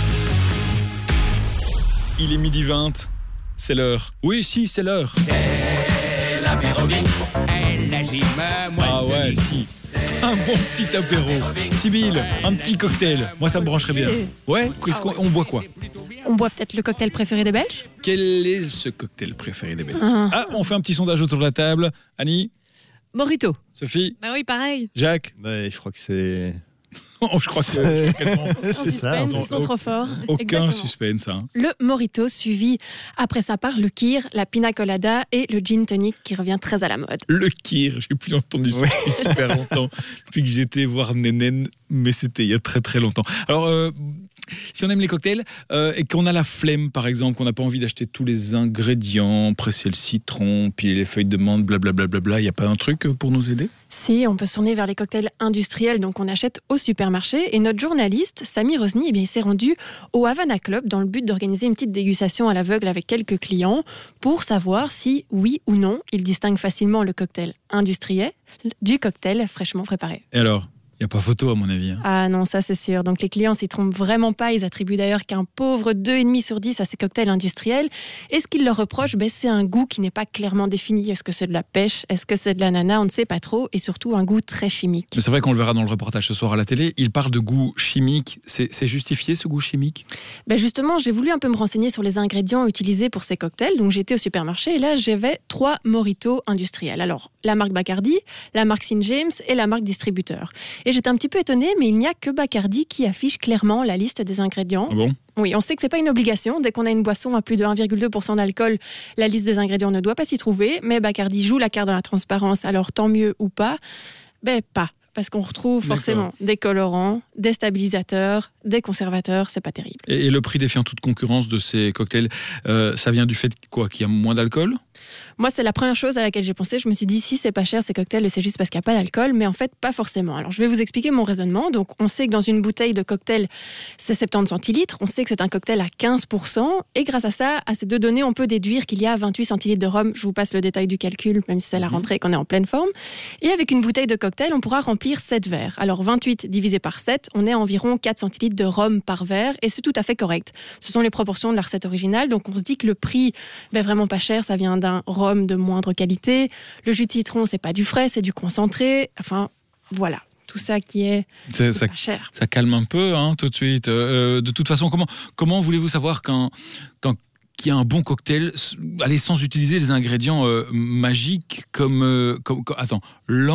Il est midi vingt, c'est l'heure. Oui, si, c'est l'heure. C'est l'apéro bingo, elle agit moi. Ah ouais, si. Un bon petit apéro. Sibylle, un petit cocktail. Moi, ça me brancherait bien. Ouais, qu'est-ce qu'on, on boit quoi? On boit peut-être le cocktail préféré des Belges? Quel est ce cocktail préféré des Belges? Ah. Ah, on fait un petit sondage autour de la table. Annie? Mojito. Sophie? Bah oui, pareil. Jacques? Bah, je crois que c'est... Oh, je crois que c'est, c'est ça. Ils sont trop forts. Aucun Exactement. suspense. Hein. Le mojito suivi après sa part le kir, la pina colada et le gin tonic qui revient très à la mode. Le kir, j'ai plus entendu ça depuis super longtemps, depuis que j'étais voir Nénène, mais c'était il y a très très longtemps. Alors, euh, si on aime les cocktails euh, et qu'on a la flemme, par exemple, qu'on n'a pas envie d'acheter tous les ingrédients, presser le citron, piler les feuilles de menthe, blablabla, il n'y a pas un truc pour nous aider? Si, on peut se tourner vers les cocktails industriels, donc on achète au supermarché. Et notre journaliste, Samy Rosny, eh bien, il s'est rendu au Havana Club dans le but d'organiser une petite dégustation à l'aveugle avec quelques clients pour savoir si, oui ou non, il distingue facilement le cocktail industriel du cocktail fraîchement préparé. Et alors? Il n'y a pas photo à mon avis. Hein. Ah non, ça c'est sûr. Donc les clients s'y trompent vraiment pas. Ils attribuent d'ailleurs qu'un pauvre deux virgule cinq sur dix à ces cocktails industriels. Et ce qu'ils leur reprochent, ben, c'est un goût qui n'est pas clairement défini. Est-ce que c'est de la pêche? Est-ce que c'est de l'ananas? On ne sait pas trop. Et surtout un goût très chimique. Mais c'est vrai qu'on le verra dans le reportage ce soir à la télé. Il parle de goût chimique. C'est, c'est justifié ce goût chimique? Ben justement, j'ai voulu un peu me renseigner sur les ingrédients utilisés pour ces cocktails. Donc j'étais au supermarché et là j'avais trois mojitos industriels. Alors la marque Bacardi, la marque Saint James et la marque Distributeur. Et j'étais un petit peu étonnée, mais il n'y a que Bacardi qui affiche clairement la liste des ingrédients. Ah bon? Oui, on sait que c'est pas une obligation. Dès qu'on a une boisson à plus de un virgule deux pour cent d'alcool, la liste des ingrédients ne doit pas s'y trouver. Mais Bacardi joue la carte de la transparence, alors tant mieux ou pas? Ben pas. Parce qu'on retrouve forcément D'accord. des colorants, des stabilisateurs, des conservateurs, c'est pas terrible. Et, et le prix défiant toute concurrence de ces cocktails, euh, ça vient du fait quoi, qu'il y a moins d'alcool? Moi, c'est la première chose à laquelle j'ai pensé. Je me suis dit, si c'est pas cher, ces cocktails, c'est juste parce qu'il n'y a pas d'alcool. Mais en fait, pas forcément. Alors, je vais vous expliquer mon raisonnement. Donc, on sait que dans une bouteille de cocktail, c'est soixante-dix centilitres. On sait que c'est un cocktail à quinze pour cent. Et grâce à ça, à ces deux données, on peut déduire qu'il y a vingt-huit centilitres de rhum. Je vous passe le détail du calcul, même si c'est la rentrée et qu'on est en pleine forme. Et avec une bouteille de cocktail, on pourra remplir sept verres. Alors, vingt-huit divisé par sept, on est à environ quatre centilitres de rhum par verre. Et c'est tout à fait correct. Ce sont les proportions de la recette originale. Donc, on se dit que le prix, ben, vraiment pas cher, ça vient d'un rhum de moindre qualité. Le jus de citron, c'est pas du frais, c'est du concentré. Enfin, voilà. Tout ça qui est ça, ça, pas cher. Ça calme un peu, hein, tout de suite. Euh, de toute façon, comment, comment voulez-vous savoir quand, quand qu'il y a un bon cocktail, allez, sans utiliser des ingrédients euh, magiques comme, euh, comme, comme... Attends,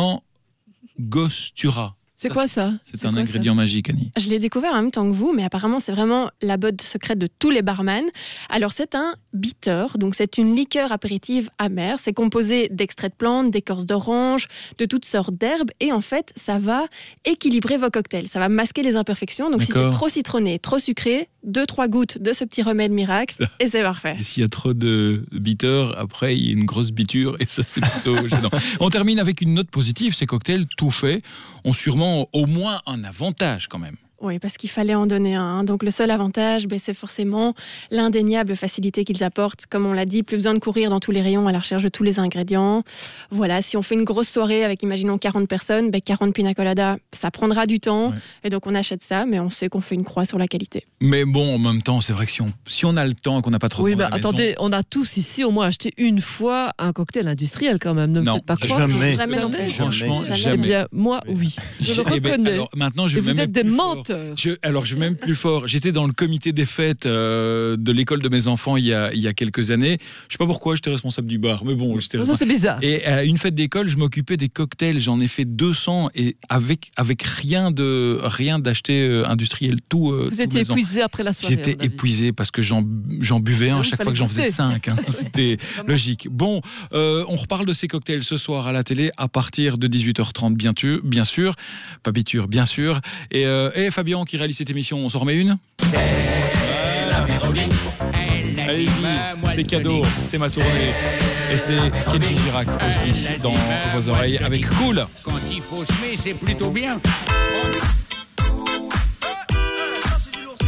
l'angostura. C'est ça, quoi ça? C'est, c'est un ingrédient ça magique, Annie. Je l'ai découvert en même temps que vous, mais apparemment c'est vraiment la botte secrète de tous les barman. Alors c'est un bitter, donc c'est une liqueur apéritive amère. C'est composé d'extraits de plantes, d'écorce d'orange, de toutes sortes d'herbes. Et en fait, ça va équilibrer vos cocktails. Ça va masquer les imperfections. Donc D'accord. si c'est trop citronné, trop sucré, deux, trois gouttes de ce petit remède miracle et c'est parfait. Et s'il y a trop de bitter, après il y a une grosse biture et ça c'est plutôt gênant. On termine avec une note positive. Ces cocktails tout faits ont sûrement au moins un avantage quand même. Oui, parce qu'il fallait en donner un. Donc le seul avantage, ben, c'est forcément l'indéniable facilité qu'ils apportent. Comme on l'a dit, plus besoin de courir dans tous les rayons à la recherche de tous les ingrédients. Voilà, si on fait une grosse soirée avec, imaginons, quarante personnes, ben, quarante pina colada, ça prendra du temps. Ouais. Et donc on achète ça, mais on sait qu'on fait une croix sur la qualité. Mais bon, en même temps, c'est vrai que si on, si on a le temps et qu'on n'a pas trop oui, de temps bah, à la attendez, maison... on a tous ici au moins acheté une fois un cocktail industriel quand même. Ne non, me faites pas croire. Jamais. Jamais non plus. Franchement, jamais. jamais. Eh bien, moi, oui. Je le reconnais. Ben, alors, maintenant, je et vous êtes des menteurs. Je, alors, je vais même plus fort. J'étais dans le comité des fêtes euh, de l'école de mes enfants il y a, il y a quelques années. Je sais pas pourquoi j'étais responsable du bar, mais bon, j'étais ça c'est bizarre. Et à une fête d'école, je m'occupais des cocktails. J'en ai fait deux cents et avec avec rien de rien d'acheter euh, industriel. Tout. Euh, Vous étiez épuisé après la soirée. J'étais épuisé parce que j'en j'en buvais un à chaque fois que j'en faisais cinq. Hein. C'était logique. Bon, euh, on reparle de ces cocktails ce soir à la télé à partir de dix-huit heures trente, bien, tu, bien sûr. Papiture, bien sûr. Et, euh, et Fabien qui réalise cette émission, on s'en remet une. C'est l'apéro bingo. Allez-y, c'est cadeau, c'est ma tournée. Et c'est Kenji Girac aussi dans vos oreilles avec Cool. Quand il faut semer, c'est plutôt bien.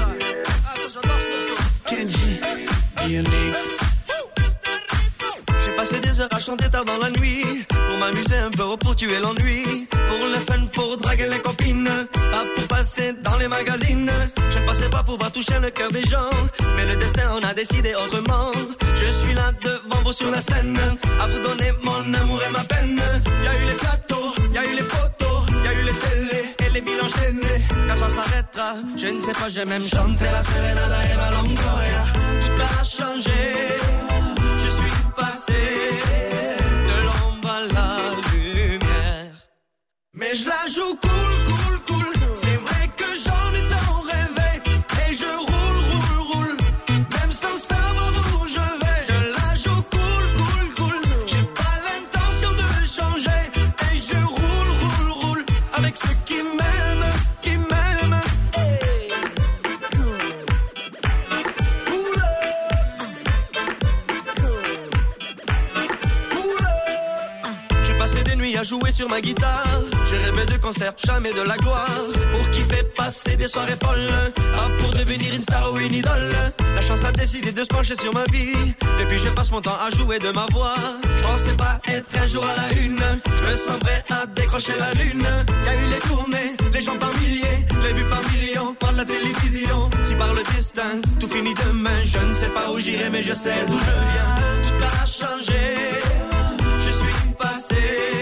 Kenji, D N X. J'ai passé des heures à chanter tard dans la nuit, pour m'amuser un peu ou pour tuer l'ennui, pour le fun, pour draguer les copines, pas pour passer dans les magazines. Je ne pensais pas pouvoir toucher le cœur des gens, mais le destin en a décidé autrement. Je suis là devant vous sur la scène, à vous donner mon amour et ma peine. Y a eu les plateaux, y a eu les photos, y a eu les télés et les villes enchaînées. Quand ça s'arrêtera, je ne sais pas, j'ai même chanté la serenata et ma longoria. Tout a changé, je suis passé de l'ombre à la lumière. Mais je la joue cool, cool, cool. C'est vrai que j'en ai tant rêvé. Et je roule, roule, roule, même sans savoir où je vais. Je la joue cool, cool, cool. J'ai pas l'intention de changer. Et je roule, roule, roule, avec ceux qui m'aiment, qui m'aiment. Hey. Oula. Oula. J'ai passé des nuits à jouer sur ma guitare. J'ai rêvé de concerts, jamais de la gloire. Pour kiffer, passer des soirées folles, pas pour devenir une star ou une idole. La chance a décidé de se pencher sur ma vie. Depuis je passe mon temps à jouer de ma voix. Je pensais pas être un jour à la une. Je me sens prêt à décrocher la lune. Y a eu les tournées, les gens par milliers, les vues par millions, par la télévision. Si par le destin, tout finit demain. Je ne sais pas où j'irai, mais je sais d'où je viens. Tout a changé, je suis passé.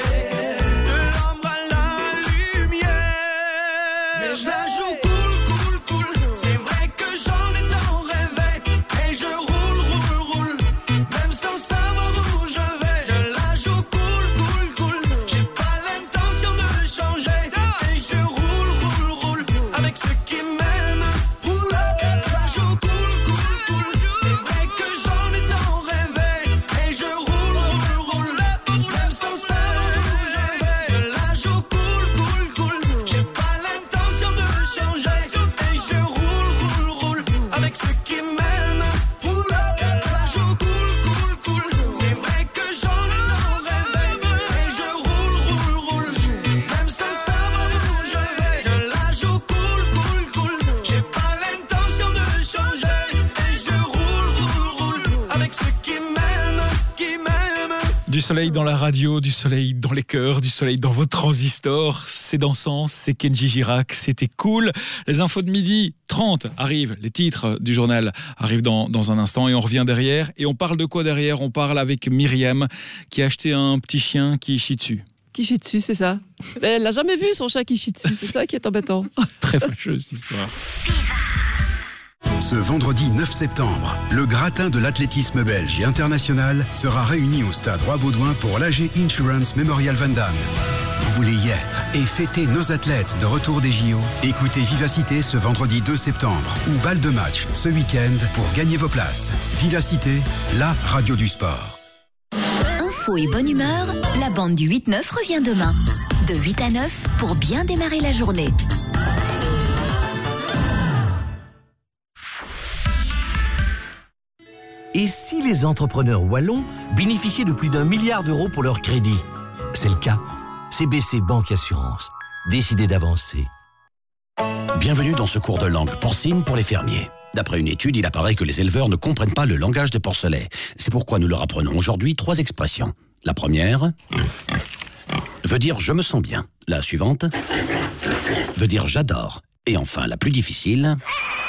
Je la joue cool, cool, cool. C'est vrai que j'en ai tant rêvé. Et je roule, roule, roule, même sans savoir où je vais. Je la joue cool, cool, cool. J'ai pas l'intention de changer. Et je roule, roule, roule, avec ceux qui m'aiment. Oula. Je la joue cool, cool, cool. C'est vrai que j'en ai tant rêvé. Et je roule, roule, roule, même sans savoir où je vais. Je la joue cool, cool, cool. J'ai pas l'intention de changer. Et je roule, roule, roule, avec ceux qui m'aiment. Oula. Je joue cool, cool, cool. C'est vrai que j'en ai tant rêvé. Et je roule, roule, roule, même sans savoir où je vais. Je la joue cool, cool, cool. J'ai pas l'intention de changer. Et je roule, roule, roule, avec ceux qui m'aiment, qui m'aiment. Du soleil dans la radio, du soleil dans les cœurs, du soleil dans vos transistors. C'est dansant, c'est Kenji Girac, c'était cool. Les infos de midi trente arrivent, les titres du journal arrivent dans, dans un instant et on revient derrière. Et on parle de quoi derrière? On parle avec Myriam qui a acheté un petit chien qui chie dessus. Qui chie dessus, c'est ça. Mais elle n'a jamais vu son chat qui chie dessus, c'est ça qui est embêtant. Très fâcheuse cette histoire. Ce vendredi neuf septembre, le gratin de l'athlétisme belge et international sera réuni au stade Roi-Baudouin pour l'A G Insurance Memorial Van Damme. Vous voulez y être et fêter nos athlètes de retour des J O? Écoutez Vivacité ce vendredi deux septembre ou balle de match ce week-end pour gagner vos places. Vivacité, la radio du sport. Info et bonne humeur, la bande du huit neuf revient demain. De huit à neuf pour bien démarrer la journée. Et si les entrepreneurs wallons bénéficiaient de plus d'un milliard d'euros pour leur crédit? C'est le cas. C B C Banque Assurance. Décidez d'avancer. Bienvenue dans ce cours de langue porcine pour les fermiers. D'après une étude, il apparaît que les éleveurs ne comprennent pas le langage des porcelets. C'est pourquoi nous leur apprenons aujourd'hui trois expressions. La première veut dire « je me sens bien ». La suivante veut dire « j'adore ». Et enfin, la plus difficile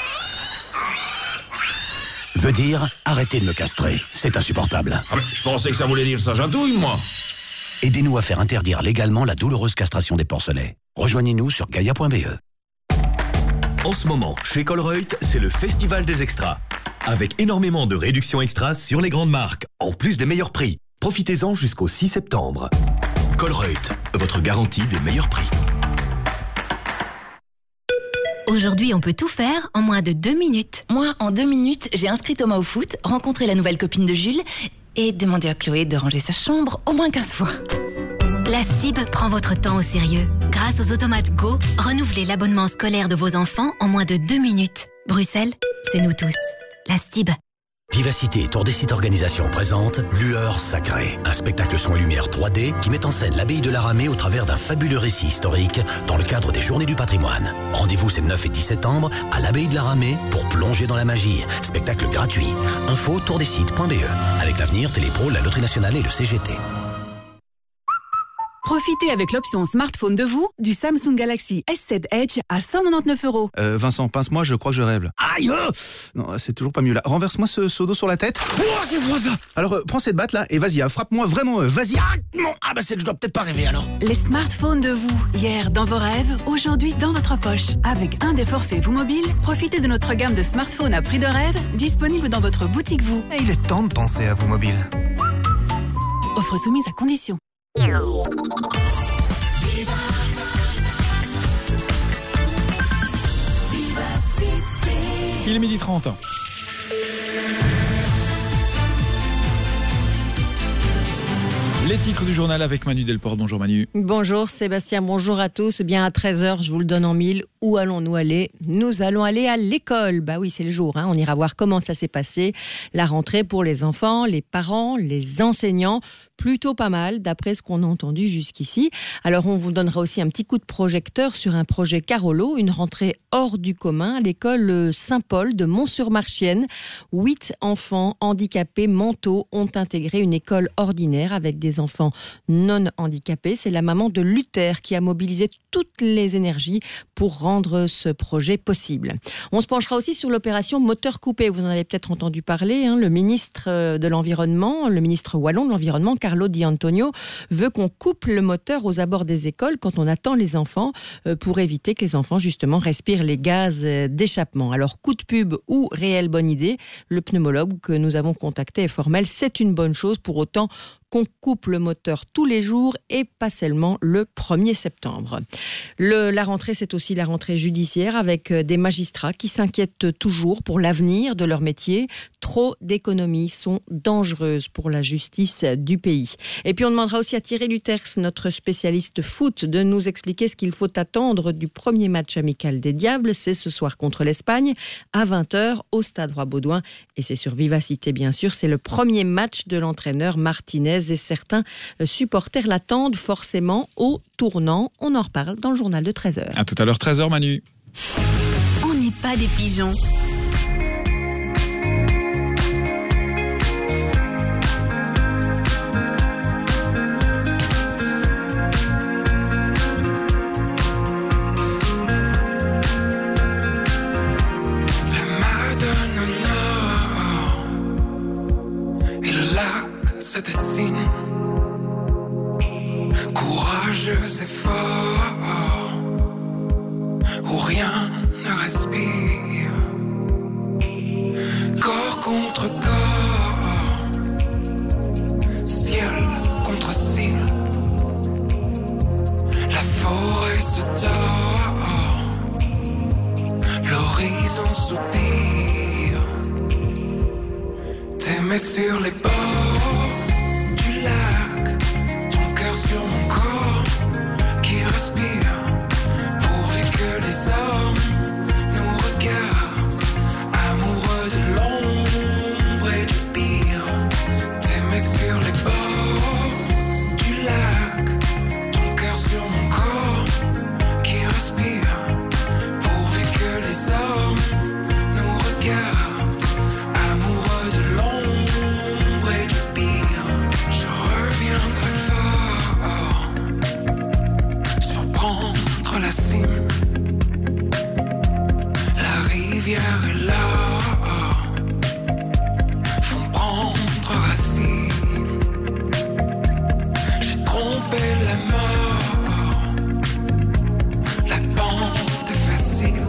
veut dire « arrêtez de me castrer, c'est insupportable ». Ah mais je pensais que ça voulait dire ça j'adouille, moi. Aidez-nous à faire interdire légalement la douloureuse castration des porcelets. Rejoignez-nous sur gaia point b e. En ce moment, chez Colruyt, c'est le festival des extras. Avec énormément de réductions extras sur les grandes marques, en plus des meilleurs prix. Profitez-en jusqu'au six septembre. Colruyt, votre garantie des meilleurs prix. Aujourd'hui, on peut tout faire en moins de deux minutes. Moi, en deux minutes, j'ai inscrit Thomas au foot, rencontré la nouvelle copine de Jules et demandé à Chloé de ranger sa chambre au moins quinze fois. La Stib prend votre temps au sérieux. Grâce aux automates Go, renouvelez l'abonnement scolaire de vos enfants en moins de deux minutes. Bruxelles, c'est nous tous. La Stib. Vivacité Tour des Sites Organisation présente Lueur Sacrée, un spectacle son et lumière trois D qui met en scène l'abbaye de la Ramée au travers d'un fabuleux récit historique dans le cadre des Journées du patrimoine. Rendez-vous ces neuf et dix septembre à l'abbaye de la Ramée pour plonger dans la magie. Spectacle gratuit. Info tour des sites point b e avec l'Avenir, Télépro, la Loterie Nationale et le C G T. Profitez avec l'option smartphone de vous du Samsung Galaxy S sept Edge à cent quatre-vingt-dix-neuf euros. Euh, Vincent, pince-moi, je crois que je rêve. Aïe euh Non, c'est toujours pas mieux là. Renverse-moi ce seau d'eau sur la tête. Oh, c'est froid ça. Alors, euh, prends cette batte là et vas-y, hein, frappe-moi vraiment, euh, vas-y. Ah, non, ah bah c'est que je dois peut-être pas rêver alors. Les smartphones de vous, hier dans vos rêves, aujourd'hui dans votre poche. Avec un des forfaits Vous Mobile, profitez de notre gamme de smartphones à prix de rêve, disponible dans votre boutique Vous. Et il est temps de penser à Vous Mobile. Offre soumise à condition. Il est midi trente. Les titres du journal avec Manu Delporte. Bonjour Manu. Bonjour Sébastien, bonjour à tous. Bien à treize heures, je vous le donne en mille. Où allons-nous aller ? Nous allons aller à l'école. Bah oui, c'est le jour. Hein. On ira voir comment ça s'est passé. La rentrée pour les enfants, les parents, les enseignants. Plutôt pas mal, d'après ce qu'on a entendu jusqu'ici. Alors, on vous donnera aussi un petit coup de projecteur sur un projet Carolo, une rentrée hors du commun à l'école Saint-Paul de Mont-sur-Marchienne. Huit enfants handicapés mentaux ont intégré une école ordinaire avec des enfants non handicapés. C'est la maman de Luther qui a mobilisé toutes les énergies pour rendre ce projet possible. On se penchera aussi sur l'opération moteur coupé. Vous en avez peut-être entendu parler. Hein. Le ministre de l'Environnement, le ministre wallon de l'Environnement, Carlo Di Antonio, veut qu'on coupe le moteur aux abords des écoles quand on attend les enfants euh, pour éviter que les enfants justement respirent les gaz euh, d'échappement. Alors coup de pub ou réelle bonne idée, le pneumologue que nous avons contacté est formel, c'est une bonne chose pour autant qu'on coupe le moteur tous les jours et pas seulement le premier septembre. Le, la rentrée, c'est aussi la rentrée judiciaire avec des magistrats qui s'inquiètent toujours pour l'avenir de leur métier. Trop d'économies sont dangereuses pour la justice du pays. Et puis on demandera aussi à Thierry Luters, notre spécialiste foot, de nous expliquer ce qu'il faut attendre du premier match amical des Diables. C'est ce soir contre l'Espagne à vingt heures au Stade Roi-Baudouin. Et c'est sur Vivacité, bien sûr. C'est le premier match de l'entraîneur Martinez et certains supporters l'attendent forcément au tournant. On en reparle dans le journal de treize heures. À tout à l'heure, treize heures, Manu. On n'est pas des pigeons. Se dessine, courageux et fort, où rien ne respire, corps contre corps, ciel contre ciel, la forêt se tord, l'horizon soupire, t'aimer sur les bords du lac, ton cœur sur mon corps qui respire, pourvu que les hommes nous regardent, amoureux de l'ombre et du pire, t'aimer sur les bords du lac, ton cœur sur mon corps qui respire, pourvu que les hommes nous regardent, amoureux de l'ombre et du pire, je reviendrai fort, surprendre la cime, la rivière est là, font prendre racine, j'ai trompé la mort, la pente est facile,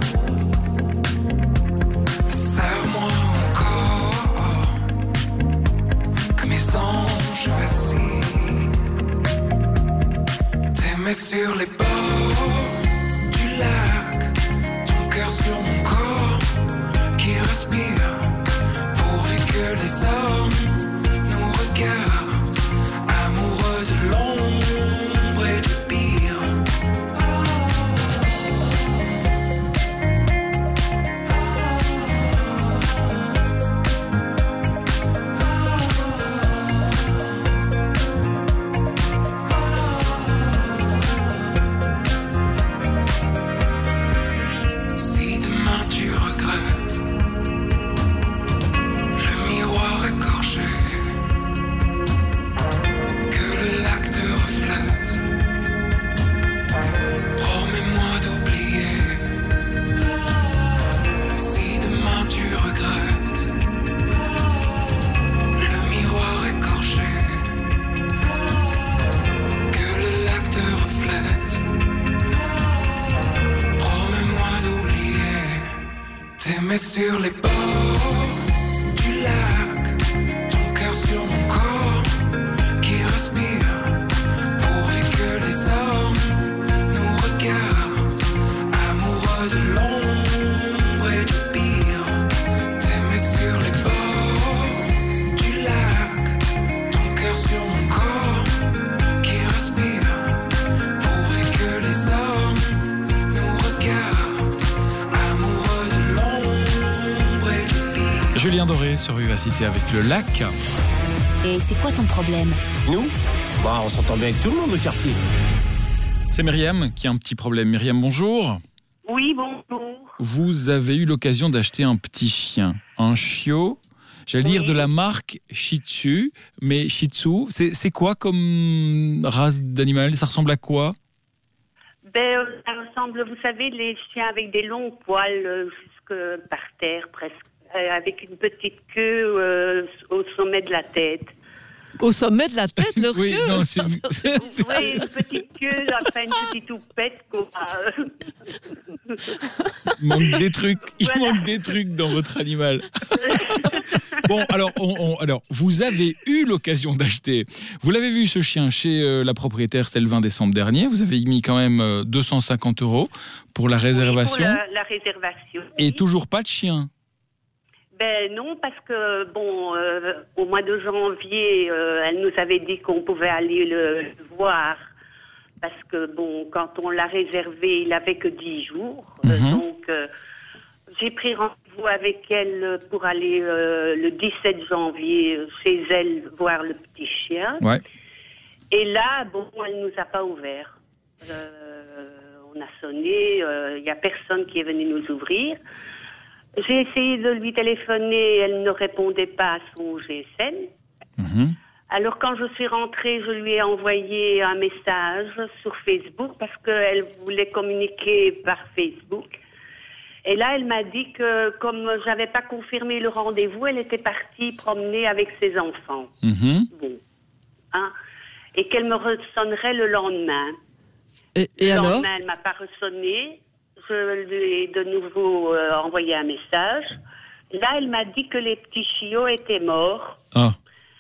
serre-moi encore, que mes anges vacillent, t'aimer sur les bords du lac, ton cœur sur mon corps qui respire, pourvu que les hommes nous regardent, amoureux de l'ombre et du pire. sur les bords du lac, ton cœur sur mon corps qui respire, pourvu que les hommes nous regardent, amoureux de l'ombre et du pire. T'aimer sur les bords du lac, ton cœur sur mon corps qui respire, pourvu que les hommes nous regardent, amoureux de l'ombre et du pire. Julien Doré sur Vivacité avec le lac. Et c'est quoi ton problème? Nous Bah, on s'entend bien avec tout le monde, le quartier. C'est Myriam qui a un petit problème. Myriam, bonjour. Oui, bonjour. Vous avez eu l'occasion d'acheter un petit chien, un chiot, j'allais Oui. dire de la marque Shih Tzu, mais Shih Tzu, c'est, c'est quoi comme race d'animal? Ça ressemble à quoi? Ben, euh, ça ressemble, vous savez, les chiens avec des longs poils euh, jusque par terre presque, euh, avec une petite queue euh, au sommet de la tête. Au sommet de la tête, leur Oui, queue. non, c'est- Oui, une petite queue, enfin une petite houppette, quoi. Il manque des trucs, il manque des trucs dans votre animal. Bon, alors, on- on- alors, vous avez eu l'occasion d'acheter. Vous l'avez vu, ce chien, chez euh, la propriétaire, c'était le vingt décembre dernier. Vous avez mis quand même euh, deux cent cinquante euros pour la réservation. Pour la, la réservation. Et toujours pas de chien. Ben non, parce que, bon, euh, au mois de janvier, euh, elle nous avait dit qu'on pouvait aller le, le voir. Parce que, bon, quand on l'a réservé, il avait que dix jours. Euh, Mhm. donc, euh, j'ai pris rendez-vous avec elle pour aller euh, le dix-sept janvier euh, chez elle voir le petit chien. Ouais. Et là, bon, elle nous a pas ouvert. Euh, on a sonné, il n'y a personne qui est venu nous ouvrir. J'ai essayé de lui téléphoner, elle ne répondait pas à son G S M. Mhm. Alors quand je suis rentrée, je lui ai envoyé un message sur Facebook parce qu'elle voulait communiquer par Facebook. Et là, elle m'a dit que comme j'avais pas confirmé le rendez-vous, elle était partie promener avec ses enfants. Mhm. Bon. Hein? Et qu'elle me ressonnerait le lendemain. Et, et le alors lendemain, elle m'a pas ressonné. Je lui ai de nouveau euh, envoyé un message. Là, elle m'a dit que les petits chiots étaient morts Ah.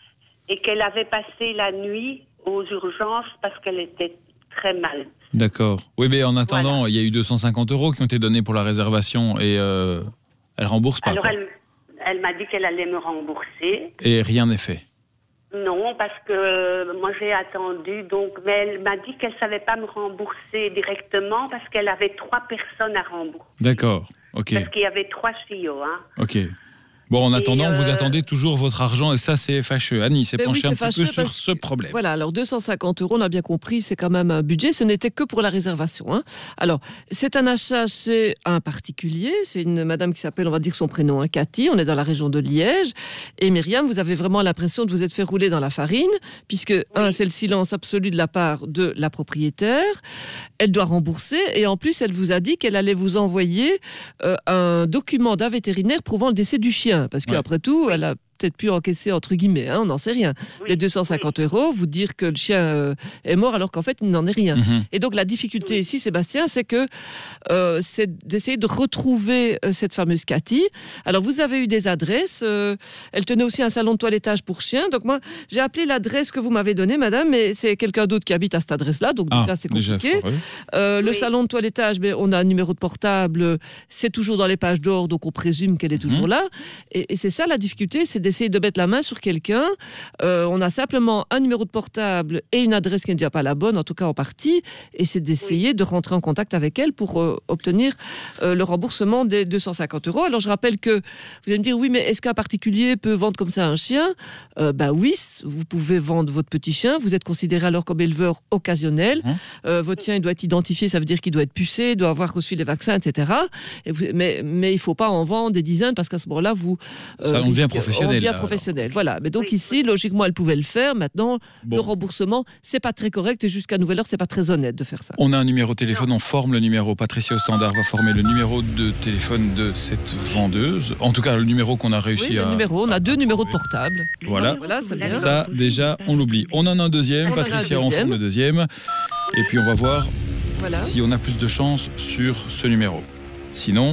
et qu'elle avait passé la nuit aux urgences parce qu'elle était très mal. D'accord. Oui, mais en attendant, il y a eu deux cent cinquante euros qui ont été donnés pour la réservation et euh, elle rembourse pas. Alors, quoi. elle, elle m'a dit qu'elle allait me rembourser. Et rien n'est fait. Non, parce que euh, moi j'ai attendu, donc, mais elle m'a dit qu'elle savait pas me rembourser directement parce qu'elle avait trois personnes à rembourser. D'accord. Ok. Parce qu'il y avait trois chiots, hein. Ok. Bon, en Et, attendant, vous euh, attendez toujours votre argent et ça, c'est fâcheux. Annie s'est Ben oui, penchée un c'est petit peu fâcheux sur parce ce problème. Voilà, alors deux cent cinquante euros, on a bien compris, c'est quand même un budget. Ce n'était que pour la réservation. Hein. Alors, c'est un achat chez un particulier. C'est une madame qui s'appelle, on va dire son prénom, hein, Cathy. On est dans la région de Liège. Et Myriam, vous avez vraiment l'impression de vous être fait rouler dans la farine, puisque, un, c'est le silence absolu de la part de la propriétaire. Elle doit rembourser. Et en plus, elle vous a dit qu'elle allait vous envoyer euh, un document d'un vétérinaire prouvant le décès du chien. Parce qu'après tout, elle a peut-être pu encaisser, entre guillemets, hein, on n'en sait rien. Les deux cent cinquante euros, vous dire que le chien euh, est mort alors qu'en fait, il n'en est rien. Mhm. Et donc, la difficulté ici, Sébastien, c'est que euh, c'est d'essayer de retrouver euh, cette fameuse Cathy. Alors, vous avez eu des adresses. euh, elle tenait aussi un salon de toilettage pour chiens. Donc, moi, j'ai appelé l'adresse que vous m'avez donnée, madame, mais c'est quelqu'un d'autre qui habite à cette adresse-là. Donc, Ah, déjà, c'est déjà, compliqué. foireux. Euh, le salon de toilettage, mais on a un numéro de portable. C'est toujours dans les pages d'or, donc on présume qu'elle est toujours là. Et, et c'est ça la difficulté, c'est d'essayer de mettre la main sur quelqu'un. Euh, on a simplement un numéro de portable et une adresse qui n'est déjà pas la bonne, en tout cas en partie. Et c'est d'essayer de rentrer en contact avec elle pour euh, obtenir euh, le remboursement des deux cent cinquante euros. Alors je rappelle que vous allez me dire, oui, mais est-ce qu'un particulier peut vendre comme ça un chien? euh, Ben oui, vous pouvez vendre votre petit chien. Vous êtes considéré alors comme éleveur occasionnel. Euh, votre chien, il doit être identifié, ça veut dire qu'il doit être pucé, doit avoir reçu les vaccins, et cetera. Et vous, mais, mais il ne faut pas en vendre des dizaines parce qu'à ce moment-là, vous... Ça, on devient risquez- professionnel, On devient là, professionnel, voilà. Mais donc ici, logiquement, elle pouvait le faire. Maintenant, le remboursement, c'est pas très correct et jusqu'à nouvelle heure, c'est pas très honnête de faire ça. On a un numéro de téléphone, on forme le numéro. Patricia au standard va former le numéro de téléphone de cette vendeuse. En tout cas, le numéro qu'on a réussi Oui, le à... numéro, on a deux numéros de portable. Voilà. Voilà, c'est bien. Ça, déjà, on l'oublie. On en a un deuxième. On en a un Patricia deuxième. renforme le deuxième. Et puis, on va voir Voilà. si on a plus de chance sur ce numéro. Sinon,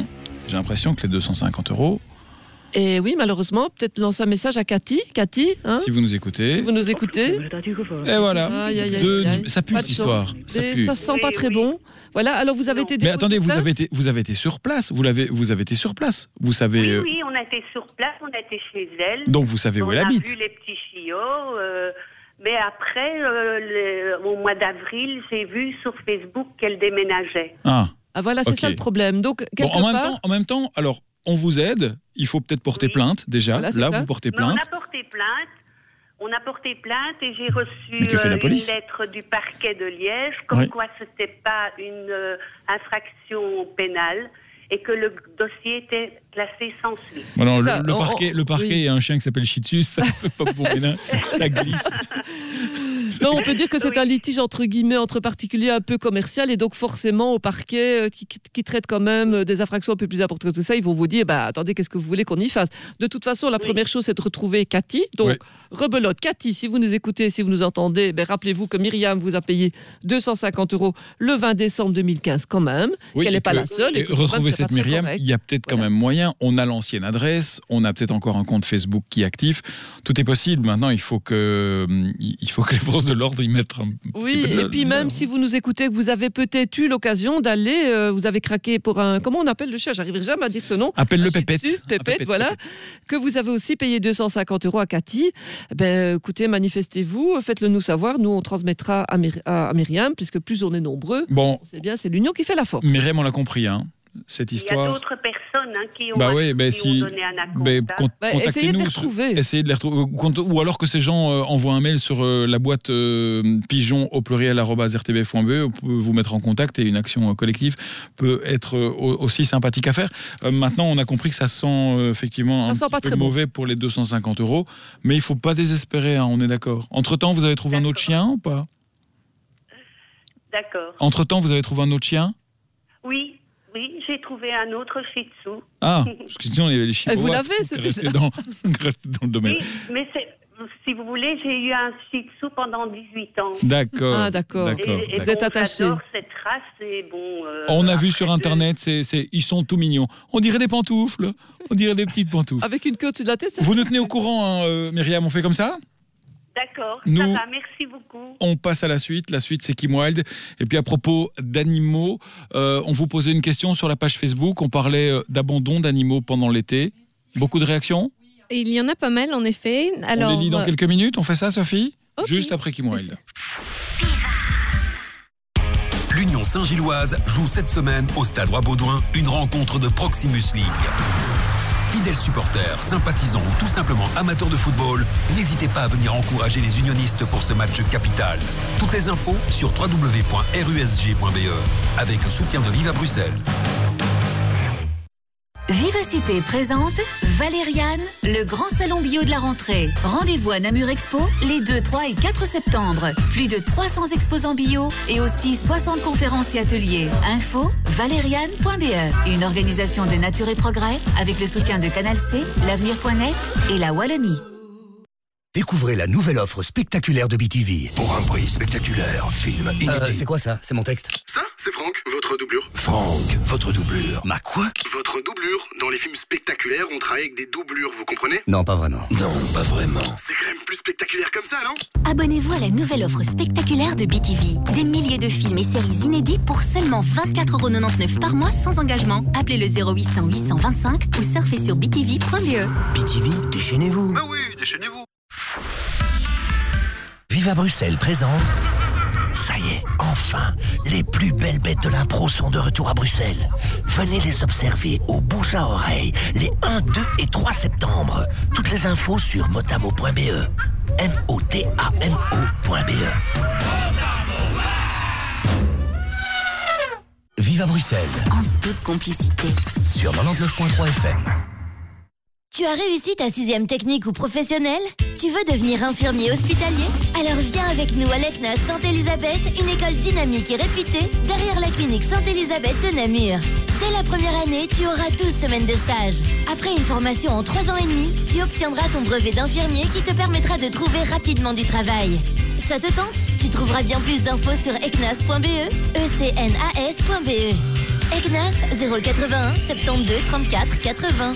j'ai l'impression que les deux cent cinquante euros... Et oui, malheureusement, peut-être lancer un message à Cathy. Cathy, hein, si vous nous écoutez. Si vous nous écoutez. Et voilà. Aïe, aïe, aïe, Deux, aïe. ça pue Pas cette de histoire. chance. Ça, Et pue. ça sent pas très bon. Voilà, alors vous avez été Mais attendez, vous déposé avez été, vous avez été sur place. Vous l'avez, vous avez été sur place. Vous savez. Oui, euh, oui, on a été sur place, on a été chez elle. Donc vous savez où elle habite. On a vu les petits chiots. euh, mais après, euh, le- au mois d'avril, j'ai vu sur Facebook qu'elle déménageait. Ah. Ah voilà, c'est Ok. ça le problème. Donc, Bon, quelque en même part... temps, en même temps, alors on vous aide. Il faut peut-être porter plainte déjà. Voilà, c'est Là, ça. vous portez Mais plainte. on a porté plainte. On a porté plainte et j'ai reçu Mais que fait la euh, une police lettre du parquet de Liège comme Oui. quoi c'était pas une euh, infraction pénale et que le dossier était classé sans suite. Bon, non, Ça, le, le on- parquet, le parquet oui. et un chien qui s'appelle Shih Tzu, ça fait pas bon ménage, ça glisse. Non, on peut dire que c'est un litige entre guillemets entre particuliers un peu commercial et donc forcément au parquet euh, qui, qui, qui traite quand même euh, des infractions un peu plus importantes que ça, ils vont vous dire bah attendez, qu'est-ce que vous voulez qu'on y fasse. De toute façon, la première chose c'est de retrouver Cathy. Donc Ouais. rebelote Cathy, si vous nous écoutez, si vous nous entendez, ben, rappelez-vous que Myriam vous a payé deux cent cinquante euros le vingt décembre deux mille quinze quand même, Oui, qu'elle et n'est pas que- la seule. Et que quand même, retrouver c'est pas cette très Myriam, correct. il y a peut-être quand même moyen. On a l'ancienne adresse, on a peut-être encore un compte Facebook qui est actif. Tout est possible. Maintenant, il faut que, il faut que les forces de l'ordre y mettent un petit Oui, peu de- et puis même si vous nous écoutez, que vous avez peut-être eu l'occasion d'aller, euh, vous avez craqué pour un, comment on appelle le chat, j'arriverai jamais à dire ce nom. Appelle-le Un Shih Pépette. Tzu, Un Pépette, Pépette, voilà. Que vous avez aussi payé deux cent cinquante euros à Cathy. Ben, écoutez, manifestez-vous, faites-le nous savoir. Nous, on transmettra à, Myr- à Myriam, puisque plus on est nombreux, Bon, c'est bien, c'est l'union qui fait la force. Myriam, on l'a compris, hein. Cette Il y a histoire. d'autres personnes hein, qui ont, Bah oui, bah qui si. ont donné un acompte. bah, hein. con- Bah, essayez de contactez-nous les sur- retrouver. Essayez de les retrouver. Ou cont- Ou alors que ces gens euh, envoient un mail sur euh, la boîte euh, pigeon au pluriel arobase r t b f point b e. Vous pouvez vous mettre en contact et une action euh, collective peut être euh, au- aussi sympathique à faire. Euh, maintenant, on a compris que ça sent euh, effectivement Ça un sent petit pas peu très bon. mauvais pour les deux cent cinquante euros. Mais il ne faut pas désespérer, hein, on est d'accord. Entre-temps, vous avez trouvé un autre chien ou pas? D'accord. Entre-temps, vous avez trouvé un autre chien? Oui, oui, j'ai trouvé un autre Shih Tzu. Ah, parce que sinon, il y avait les chihuahuas. Eh, vous l'avez, donc celui-là. restez dans, restez dans le domaine. Oui, mais c'est, si vous voulez, j'ai eu un Shih Tzu pendant dix-huit ans. D'accord. Ah, d'accord. d'accord, Et, et d'accord. Vous êtes bon, attaché. j'adore cette race et bon. euh, On a vu après sur deux- internet, c'est, c'est, ils sont tout mignons. On dirait des pantoufles. On dirait des petites pantoufles. Avec une queue au-dessus de la tête, ça- Vous nous tenez au courant, hein, euh, Myriam, on fait comme ça? D'accord, Nous- ça va, merci beaucoup. On passe à la suite. La suite, c'est Kim Wilde. Et puis à propos d'animaux, euh, on vous posait une question sur la page Facebook. On parlait euh, d'abandon d'animaux pendant l'été. Beaucoup de réactions? Il y en a pas mal, en effet. Alors, On les lit dans euh, quelques minutes. On fait ça, Sophie? Ok. Juste après Kim Wilde. L'Union Saint-Gilloise joue cette semaine au Stade Roi-Baudouin une rencontre de Proximus League. Fidèles supporters, sympathisants ou tout simplement amateurs de football, n'hésitez pas à venir encourager les unionistes pour ce match capital. Toutes les infos sur w w w point r u s g point b e avec le soutien de Viva Bruxelles. Vivacité présente Valériane, le grand salon bio de la rentrée. Rendez-vous à Namur Expo les deux, trois et quatre septembre. Plus de trois cents exposants bio et aussi soixante conférences et ateliers. Info valériane point b e. Une organisation de Nature et Progrès avec le soutien de Canal C, l'avenir point net et la Wallonie. Découvrez la nouvelle offre spectaculaire de B T V. Pour un prix spectaculaire, film inédit. Euh, c'est quoi ça? C'est mon texte. Ça, c'est Franck, votre doublure. Franck, votre doublure. Ma quoi? Votre doublure. Dans les films spectaculaires, on travaille avec des doublures, vous comprenez? Non, pas vraiment. Non, pas vraiment. C'est quand même plus spectaculaire comme ça, non? Abonnez-vous à la nouvelle offre spectaculaire de B T V. Des milliers de films et séries inédits pour seulement vingt-quatre euros quatre-vingt-dix-neuf par mois sans engagement. Appelez le zéro huit cents huit cent vingt-cinq ou surfez sur b t v point b e. B T V, déchaînez-vous. Bah oui, déchaînez-vous. Viva Bruxelles présente. Ça y est, enfin, les plus belles bêtes de l'impro sont de retour à Bruxelles. Venez les observer au bouche à oreille les un, deux et trois septembre. Toutes les infos sur motamo point b e. M O T A M O point b e. Viva Bruxelles En toute complicité. sur quatre-vingt-dix-neuf point trois F M. Tu as réussi ta sixième technique ou professionnelle? Tu veux devenir infirmier hospitalier? Alors viens avec nous à l'E C N A S Sainte-Élisabeth, une école dynamique et réputée derrière la clinique Sainte-Élisabeth de Namur. Dès la première année, tu auras douze semaines de stage. Après une formation en trois ans et demi, tu obtiendras ton brevet d'infirmier qui te permettra de trouver rapidement du travail. Ça te tente? Tu trouveras bien plus d'infos sur ecnas point b e, e c n a s point b e. Egnas zéro quatre-vingt-un soixante-douze trente-quatre quatre-vingts.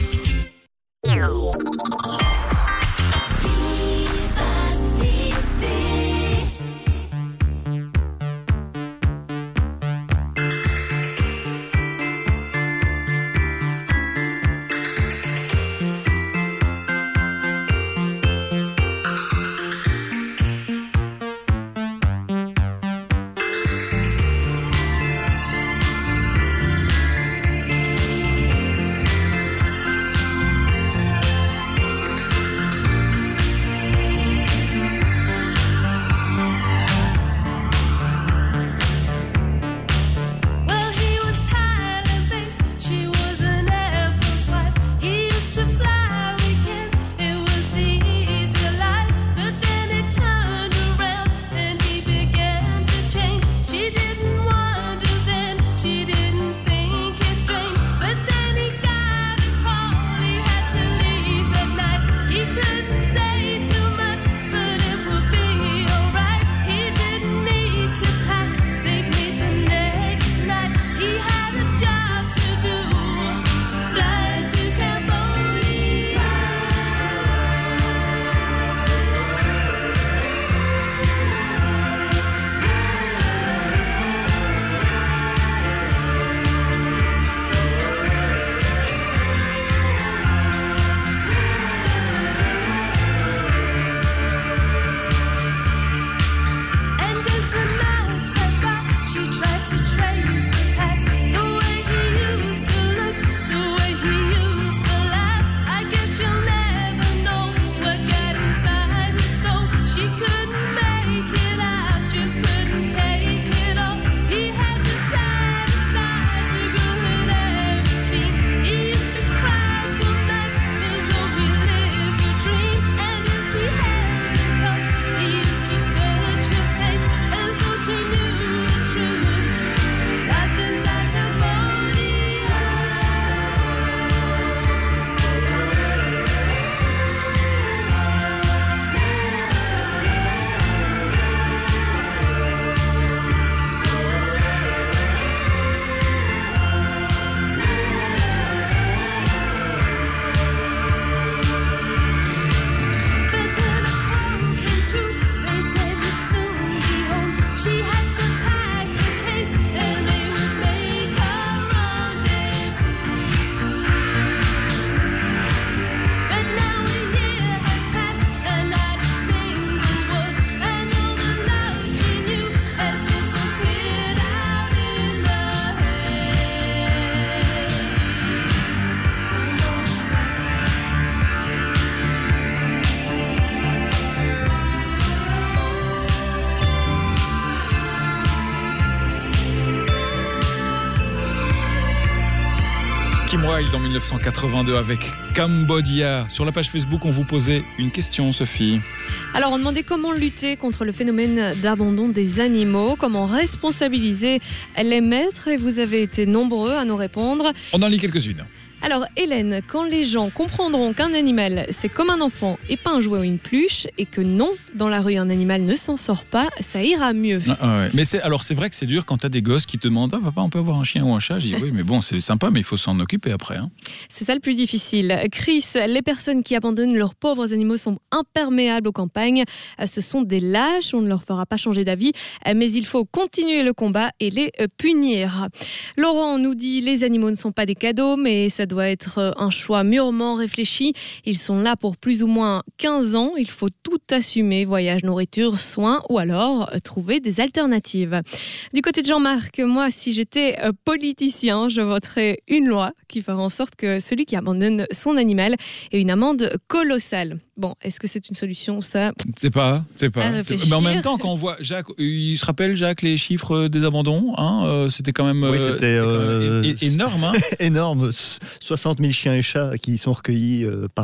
Kim Wilde en dix-neuf cent quatre-vingt-deux avec Cambodia. Sur la page Facebook, on vous posait une question, Sophie. Alors, on demandait comment lutter contre le phénomène d'abandon des animaux, comment responsabiliser les maîtres, et vous avez été nombreux à nous répondre. On en lit quelques-unes. Alors Hélène, quand les gens comprendront qu'un animal c'est comme un enfant et pas un jouet ou une pluche, et que non, dans la rue un animal ne s'en sort pas, ça ira mieux. Ah, ouais. Mais c'est, alors c'est vrai que c'est dur quand t'as des gosses qui te demandent « Ah papa, on peut avoir un chien ou un chat ?» Je dis « Oui, mais bon, c'est sympa, mais il faut s'en occuper après. Hein. » C'est ça le plus difficile. Chris, les personnes qui abandonnent leurs pauvres animaux sont imperméables aux campagnes. Ce sont des lâches, on ne leur fera pas changer d'avis, mais il faut continuer le combat et les punir. Laurent nous dit « Les animaux ne sont pas des cadeaux, mais ça doit être un choix mûrement réfléchi. Ils sont là pour plus ou moins quinze ans. Il faut tout assumer, voyage, nourriture, soins, ou alors trouver des alternatives. » Du côté de Jean-Marc, moi, si j'étais politicien, je voterais une loi qui fera en sorte que celui qui abandonne son animal ait une amende colossale. Bon, est-ce que c'est une solution, ça ? C'est pas, c'est pas. À réfléchir. Mais en même temps, quand on voit Jacques, il se rappelle, Jacques, les chiffres des abandons, hein, euh, c'était quand même, oui, euh, c'était, euh, quand même é- é- énorme. Hein. énorme. soixante mille chiens et chats qui sont recueillis euh, par an.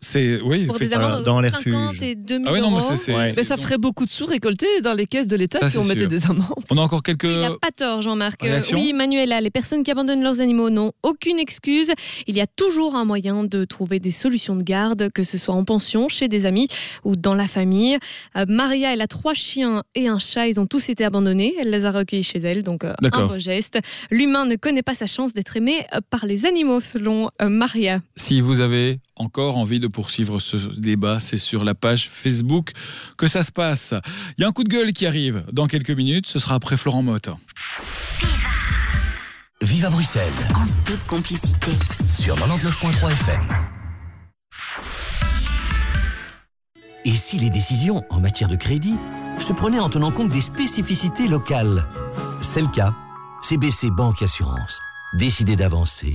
C'est, oui, Pour des effectivement. amendes Dans entre les cinquante refuges. et deux mille Ah oui, non, mais euros. c'est- c'est- Mais ça ferait beaucoup de sous récoltés dans les caisses de l'État Ça, si on c'est mettait sûr. des amendes. On a encore quelques. Il n'a pas tort, Jean-Marc. Euh, Réaction oui, Manuela, les personnes qui abandonnent leurs animaux n'ont aucune excuse. Il y a toujours un moyen de trouver des solutions de garde, que ce soit en pension, chez des amis ou dans la famille. Euh, Maria, elle a trois chiens et un chat. Ils ont tous été abandonnés. Elle les a recueillis chez elle, donc euh, un D'accord. beau geste. L'humain ne connaît pas sa chance d'être aimé euh, par les animaux, selon euh, Maria. Si vous avez encore envie de poursuivre ce débat, c'est sur la page Facebook que ça se passe. Il y a un coup de gueule qui arrive dans quelques minutes, ce sera après Florent Motte. Vive à Bruxelles En toute complicité. sur quatre-vingt-dix-neuf virgule trois F M. Et si les décisions en matière de crédit se prenaient en tenant compte des spécificités locales? C'est le cas. C B C Banque Assurance. Décidez d'avancer.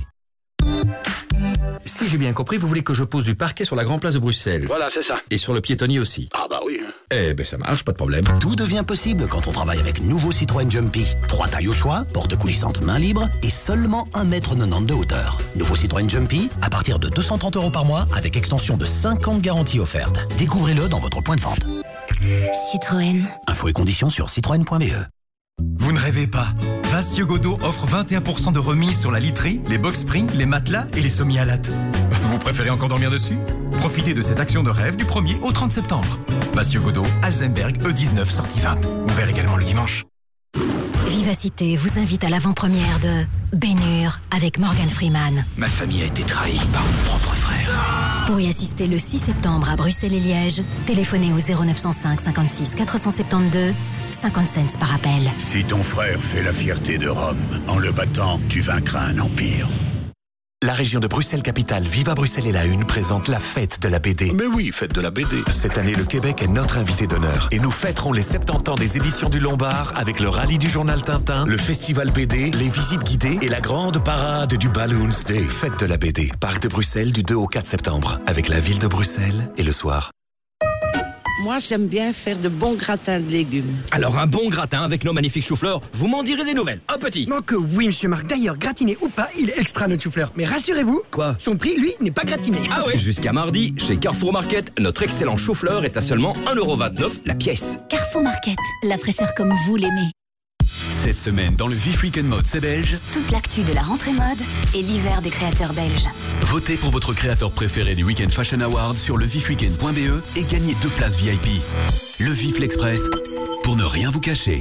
Si j'ai bien compris, vous voulez que je pose du parquet sur la Grand Place de Bruxelles. Voilà, c'est ça. Et sur le piétonnier aussi. Ah bah oui. Eh ben ça marche, pas de problème. Tout devient possible quand on travaille avec nouveau Citroën Jumpy. Trois tailles au choix, porte coulissante main libre et seulement un mètre quatre-vingt-dix de hauteur. Nouveau Citroën Jumpy à partir de deux cent trente euros par mois avec extension de cinq ans de garantie offerte. Découvrez-le dans votre point de vente. Citroën. Infos et conditions sur citroën point b e. Vous ne rêvez pas. Vastio Godot offre vingt et un pour cent de remise sur la literie, les box springs, les matelas et les sommialates. Vous préférez encore dormir dessus? Profitez de cette action de rêve du premier au trente septembre. Vastio Godot, Alzenberg, E dix-neuf, sortie vingt. Ouvert également le dimanche. Vivacité vous invite à l'avant-première de Ben-Hur avec Morgan Freeman. Ma famille a été trahie par mon propre frère. Pour y assister le six septembre à Bruxelles et Liège, téléphonez au zéro neuf cent cinq cinquante-six quatre cent soixante-douze, cinquante cents par appel. Si ton frère fait la fierté de Rome, en le battant, tu vaincras un empire. La région de Bruxelles-Capitale, Viva Bruxelles et la Une présente la fête de la B D. Mais oui, fête de la B D. Cette année, le Québec est notre invité d'honneur. Et nous fêterons les soixante-dix ans des éditions du Lombard avec le rallye du journal Tintin, le festival B D, les visites guidées et la grande parade du Balloons Day. Fête de la B D, Parc de Bruxelles du deux au quatre septembre, avec la ville de Bruxelles et le soir. Moi, j'aime bien faire de bons gratins de légumes. Alors un bon gratin avec nos magnifiques choux-fleurs, vous m'en direz des nouvelles. Un petit. Non que oui, monsieur Marc. D'ailleurs, gratiné ou pas, il est extra notre chou-fleur. Mais rassurez-vous, quoi? Son prix, lui, n'est pas gratiné. Ah ouais. Jusqu'à mardi, chez Carrefour Market, notre excellent chou-fleur est à seulement un euro vingt-neuf la pièce. Carrefour Market, la fraîcheur comme vous l'aimez. Cette semaine, dans le Vif Weekend Mode, c'est belge. Toute l'actu de la rentrée mode et l'hiver des créateurs belges. Votez pour votre créateur préféré du Weekend Fashion Award sur le vif weekend point b e et gagnez deux places V I P. Le Vif l'Express, pour ne rien vous cacher.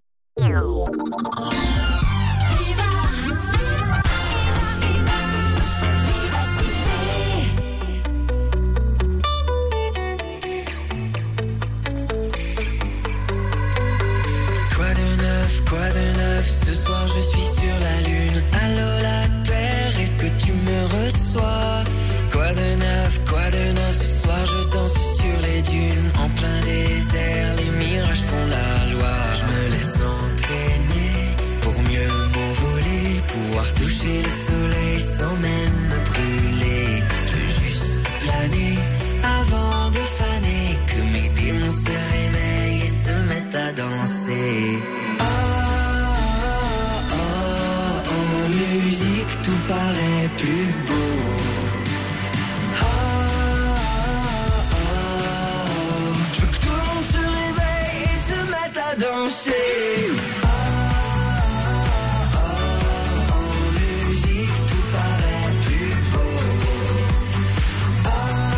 Quoi de neuf, quoi de neuf, ce soir je suis sur la lune. Allô la terre, est-ce que tu me reçois? Quoi de neuf, quoi de neuf, ce soir je danse sur les dunes. En plein désert, les mirages font la loi. Je me laisse entraîner pour mieux m'envoler, pouvoir toucher le soleil sans même me brûler. Je veux juste planer avant de faner, que mes démons se réveillent et se mettent à danser. Oh, oh, oh, en musique tout paraît plus beau. Oh, oh, oh, je veux que tout le monde se réveille et se mette à danser. Oh, oh, oh, en musique tout paraît plus beau. Oh,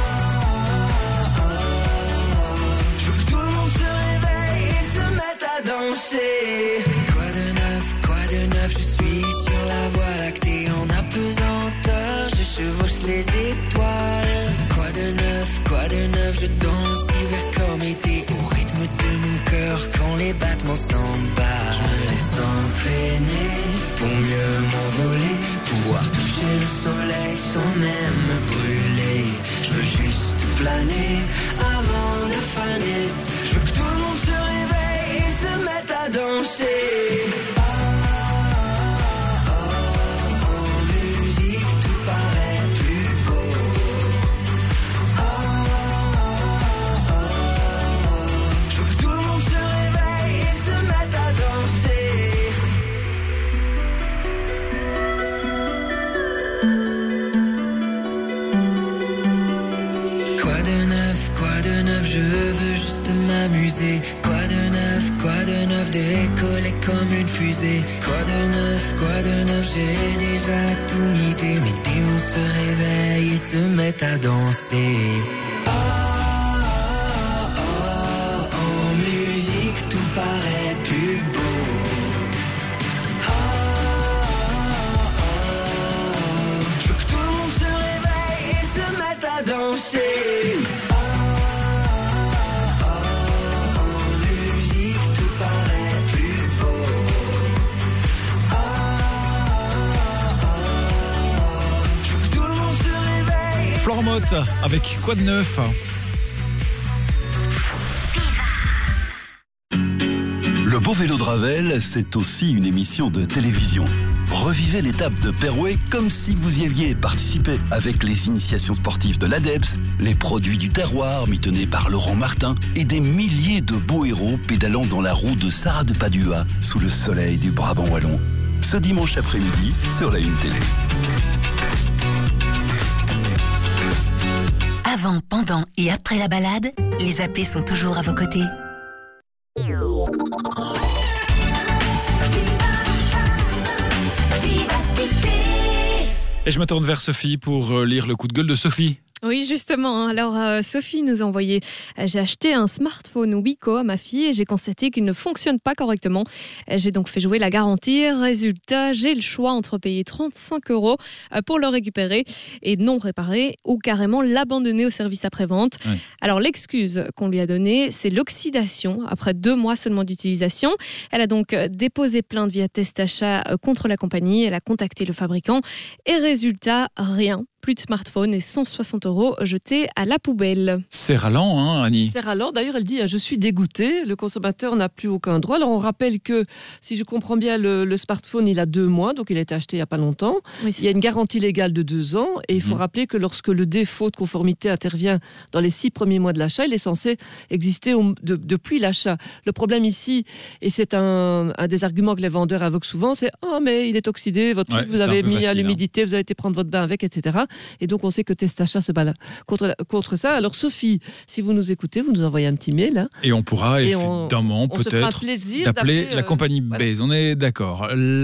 oh, oh, je veux que tout le monde se réveille et se mette à danser. Quoi de neuf, quoi de neuf, je suis sur la voie lactée en apesanteur, je chevauche les étoiles. Quoi de neuf, quoi de neuf, je danse hiver comme été au rythme de mon cœur quand les battements s'embattent. Je me laisse entraîner pour mieux m'envoler, pouvoir toucher le soleil sans même me brûler. Je veux juste planer avant de faner. Je veux que tout le monde se réveille et se mette à danser. Ah, ah, ah, en musique tout paraît plus beau. Ah, ah, ah, je veux que tout le monde se réveille et se mette à danser. musée. Quoi de neuf, quoi de neuf, décoller comme une fusée. Quoi de neuf, quoi de neuf, j'ai déjà tout misé. Mes démons se réveillent et se mettent à danser. Oh, oh, oh, en musique tout paraît plus beau. Oh, oh, oh, je veux que tout le monde se réveille et se mette à danser. Florent Motte avec Quoi de neuf? Le Beau Vélo de Ravel, c'est aussi une émission de télévision. Revivez l'étape de Perouet comme si vous y aviez participé avec les initiations sportives de l'A D E P S, les produits du terroir mitonnés par Laurent Martin et des milliers de beaux héros pédalant dans la roue de Sarah de Padua sous le soleil du Brabant wallon. Ce dimanche après-midi sur la Une Télé. Avant, pendant et après la balade, les A P sont toujours à vos côtés. Et je me tourne vers Sophie pour lire le coup de gueule de Sophie. Oui, justement. Alors, euh, Sophie nous a envoyé euh, j'ai acheté un smartphone Wiko à ma fille et j'ai constaté qu'il ne fonctionne pas correctement. Euh, j'ai donc fait jouer la garantie. Résultat, j'ai le choix entre payer trente-cinq euros euh, pour le récupérer et non réparer ou carrément l'abandonner au service après-vente. Oui. Alors, l'excuse qu'on lui a donnée, c'est l'oxydation après deux mois seulement d'utilisation. Elle a donc déposé plainte via test achat contre la compagnie. Elle a contacté le fabricant et résultat, rien. Plus de smartphone et cent soixante euros jetés à la poubelle. C'est ralent, hein, Annie? C'est ralent. D'ailleurs, elle dit « Je suis dégoûtée, le consommateur n'a plus aucun droit ». Alors, on rappelle que, si je comprends bien, le, le smartphone, il a deux mois, donc il a été acheté il n'y a pas longtemps. Oui, il y a une garantie légale de deux ans et il faut mmh. rappeler que lorsque le défaut de conformité intervient dans les six premiers mois de l'achat, il est censé exister au, de, depuis l'achat. Le problème ici, et c'est un, un des arguments que les vendeurs invoquent souvent, c'est « Oh, mais il est oxydé, votre truc, ouais, vous avez mis facile, à l'humidité, hein. Vous avez été prendre votre bain avec, et cetera » Et donc, on sait que Testachat se bat contre, contre ça. Alors, Sophie, si vous nous écoutez, vous nous envoyez un petit mail. Hein. Et on pourra, et évidemment, on, on peut-être d'appeler la compagnie euh, Baise. Voilà. On est d'accord.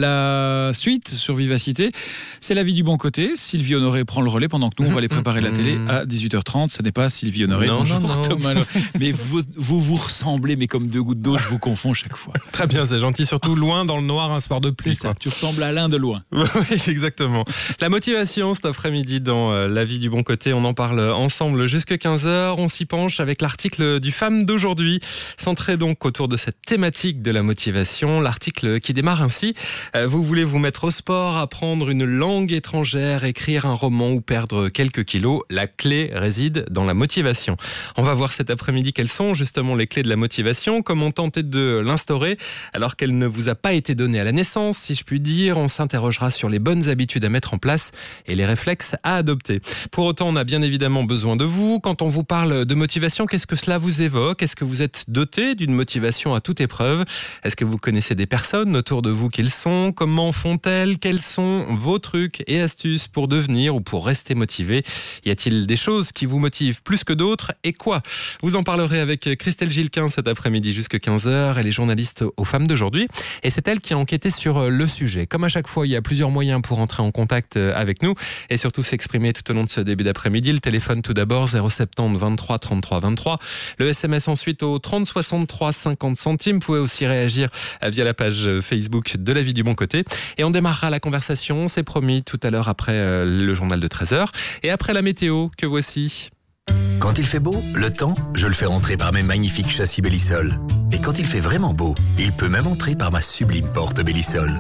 La suite sur Vivacité, c'est la vie du bon côté. Sylvie Honoré prend le relais pendant que nous, on va aller préparer la télé à dix-huit heures trente. Ce n'est pas Sylvie Honoré. Non, Bonjour, non, non. Thomas. Mais vous, vous vous ressemblez, mais comme deux gouttes d'eau, je vous confonds chaque fois. Très bien, c'est gentil. Surtout loin dans le noir un soir de pluie. C'est ça, quoi. Tu ressembles à Alain de loin. Oui, exactement. La motivation cet après-midi dans La vie du bon côté, on en parle ensemble jusqu'à quinze heures. On s'y penche avec l'article du Femme d'aujourd'hui, centré donc autour de cette thématique de la motivation. L'article qui démarre ainsi: vous voulez vous mettre au sport, apprendre une langue étrangère, écrire un roman ou perdre quelques kilos. La clé réside dans la motivation. On va voir cet après-midi quelles sont justement les clés de la motivation, comment tenter de l'instaurer alors qu'elle ne vous a pas été donnée à la naissance, si je puis dire. On s'interrogera sur les bonnes habitudes à mettre en place et les réflexes à adopter. Pour autant, on a bien évidemment besoin de vous. Quand on vous parle de motivation, qu'est-ce que cela vous évoque? Est-ce que vous êtes doté d'une motivation à toute épreuve? Est-ce que vous connaissez des personnes autour de vous qu'ils sont? Comment font-elles? Quels sont vos trucs et astuces pour devenir ou pour rester motivé? Y a-t-il des choses qui vous motivent plus que d'autres? Et quoi? Vous en parlerez avec Christelle Gilquin cet après-midi jusqu'à quinze heures. Elle est journaliste aux Femmes d'aujourd'hui et c'est elle qui a enquêté sur le sujet. Comme à chaque fois, il y a plusieurs moyens pour entrer en contact avec nous et surtout s'exprimer tout au long de ce début d'après-midi. Le téléphone tout d'abord, zéro sept zéro vingt-trois trente-trois vingt-trois. Le S M S ensuite au trente soixante-trois cinquante centimes. Vous pouvez aussi réagir via la page Facebook de La vie du bon côté. Et on démarrera la conversation, c'est promis, tout à l'heure après le journal de treize heures. Et après la météo, que voici. Quand il fait beau, le temps, je le fais rentrer par mes magnifiques châssis Bellisol. Et quand il fait vraiment beau, il peut même entrer par ma sublime porte Bellisol.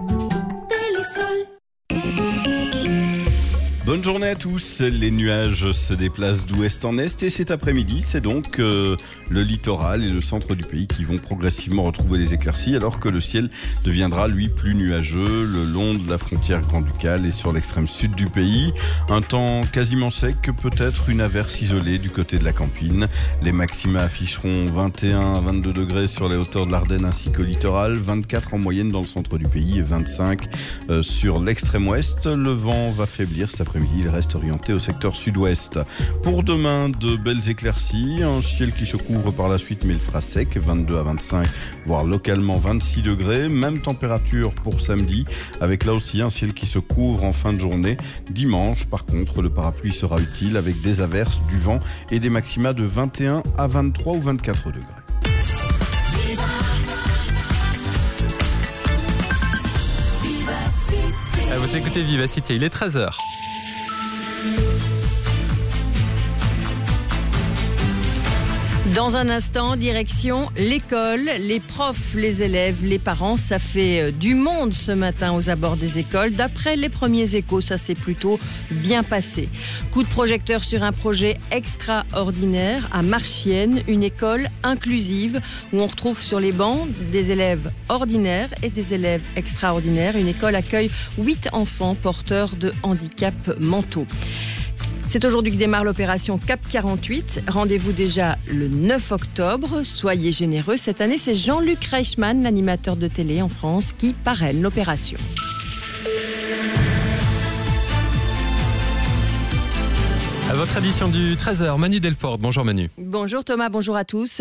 Bellisol. Bonne journée à tous. Les nuages se déplacent d'ouest en est et cet après-midi, c'est donc euh, le littoral et le centre du pays qui vont progressivement retrouver les éclaircies alors que le ciel deviendra lui plus nuageux le long de la frontière grand-ducale et sur l'extrême sud du pays. Un temps quasiment sec, peut-être une averse isolée du côté de la Campine. Les maxima afficheront vingt et un à vingt-deux degrés sur les hauteurs de l'Ardenne ainsi qu'au littoral, vingt-quatre en moyenne dans le centre du pays et vingt-cinq euh, sur l'extrême ouest. Le vent va faiblir cet après-midi l'après-midi, il reste orienté au secteur sud-ouest. Pour demain, de belles éclaircies, un ciel qui se couvre par la suite, mais il fera sec, vingt-deux à vingt-cinq, voire localement vingt-six degrés. Même température pour samedi, avec là aussi un ciel qui se couvre en fin de journée. Dimanche, par contre, le parapluie sera utile avec des averses, du vent et des maxima de vingt et un à vingt-trois ou vingt-quatre degrés. Vous écoutez Vivacité, il est treize heures. Dans un instant, direction l'école, les profs, les élèves, les parents, ça fait du monde ce matin aux abords des écoles. D'après les premiers échos, ça s'est plutôt bien passé. Coup de projecteur sur un projet extraordinaire à Marchienne, une école inclusive où on retrouve sur les bancs des élèves ordinaires et des élèves extraordinaires. Une école accueille huit enfants porteurs de handicaps mentaux. C'est aujourd'hui que démarre l'opération Cap quarante-huit. Rendez-vous déjà le neuf octobre. Soyez généreux. Cette année, c'est Jean-Luc Reichmann, l'animateur de télé en France, qui parraine l'opération. À votre édition du treize heures, Manu Delporte. Bonjour Manu. Bonjour Thomas, bonjour à tous.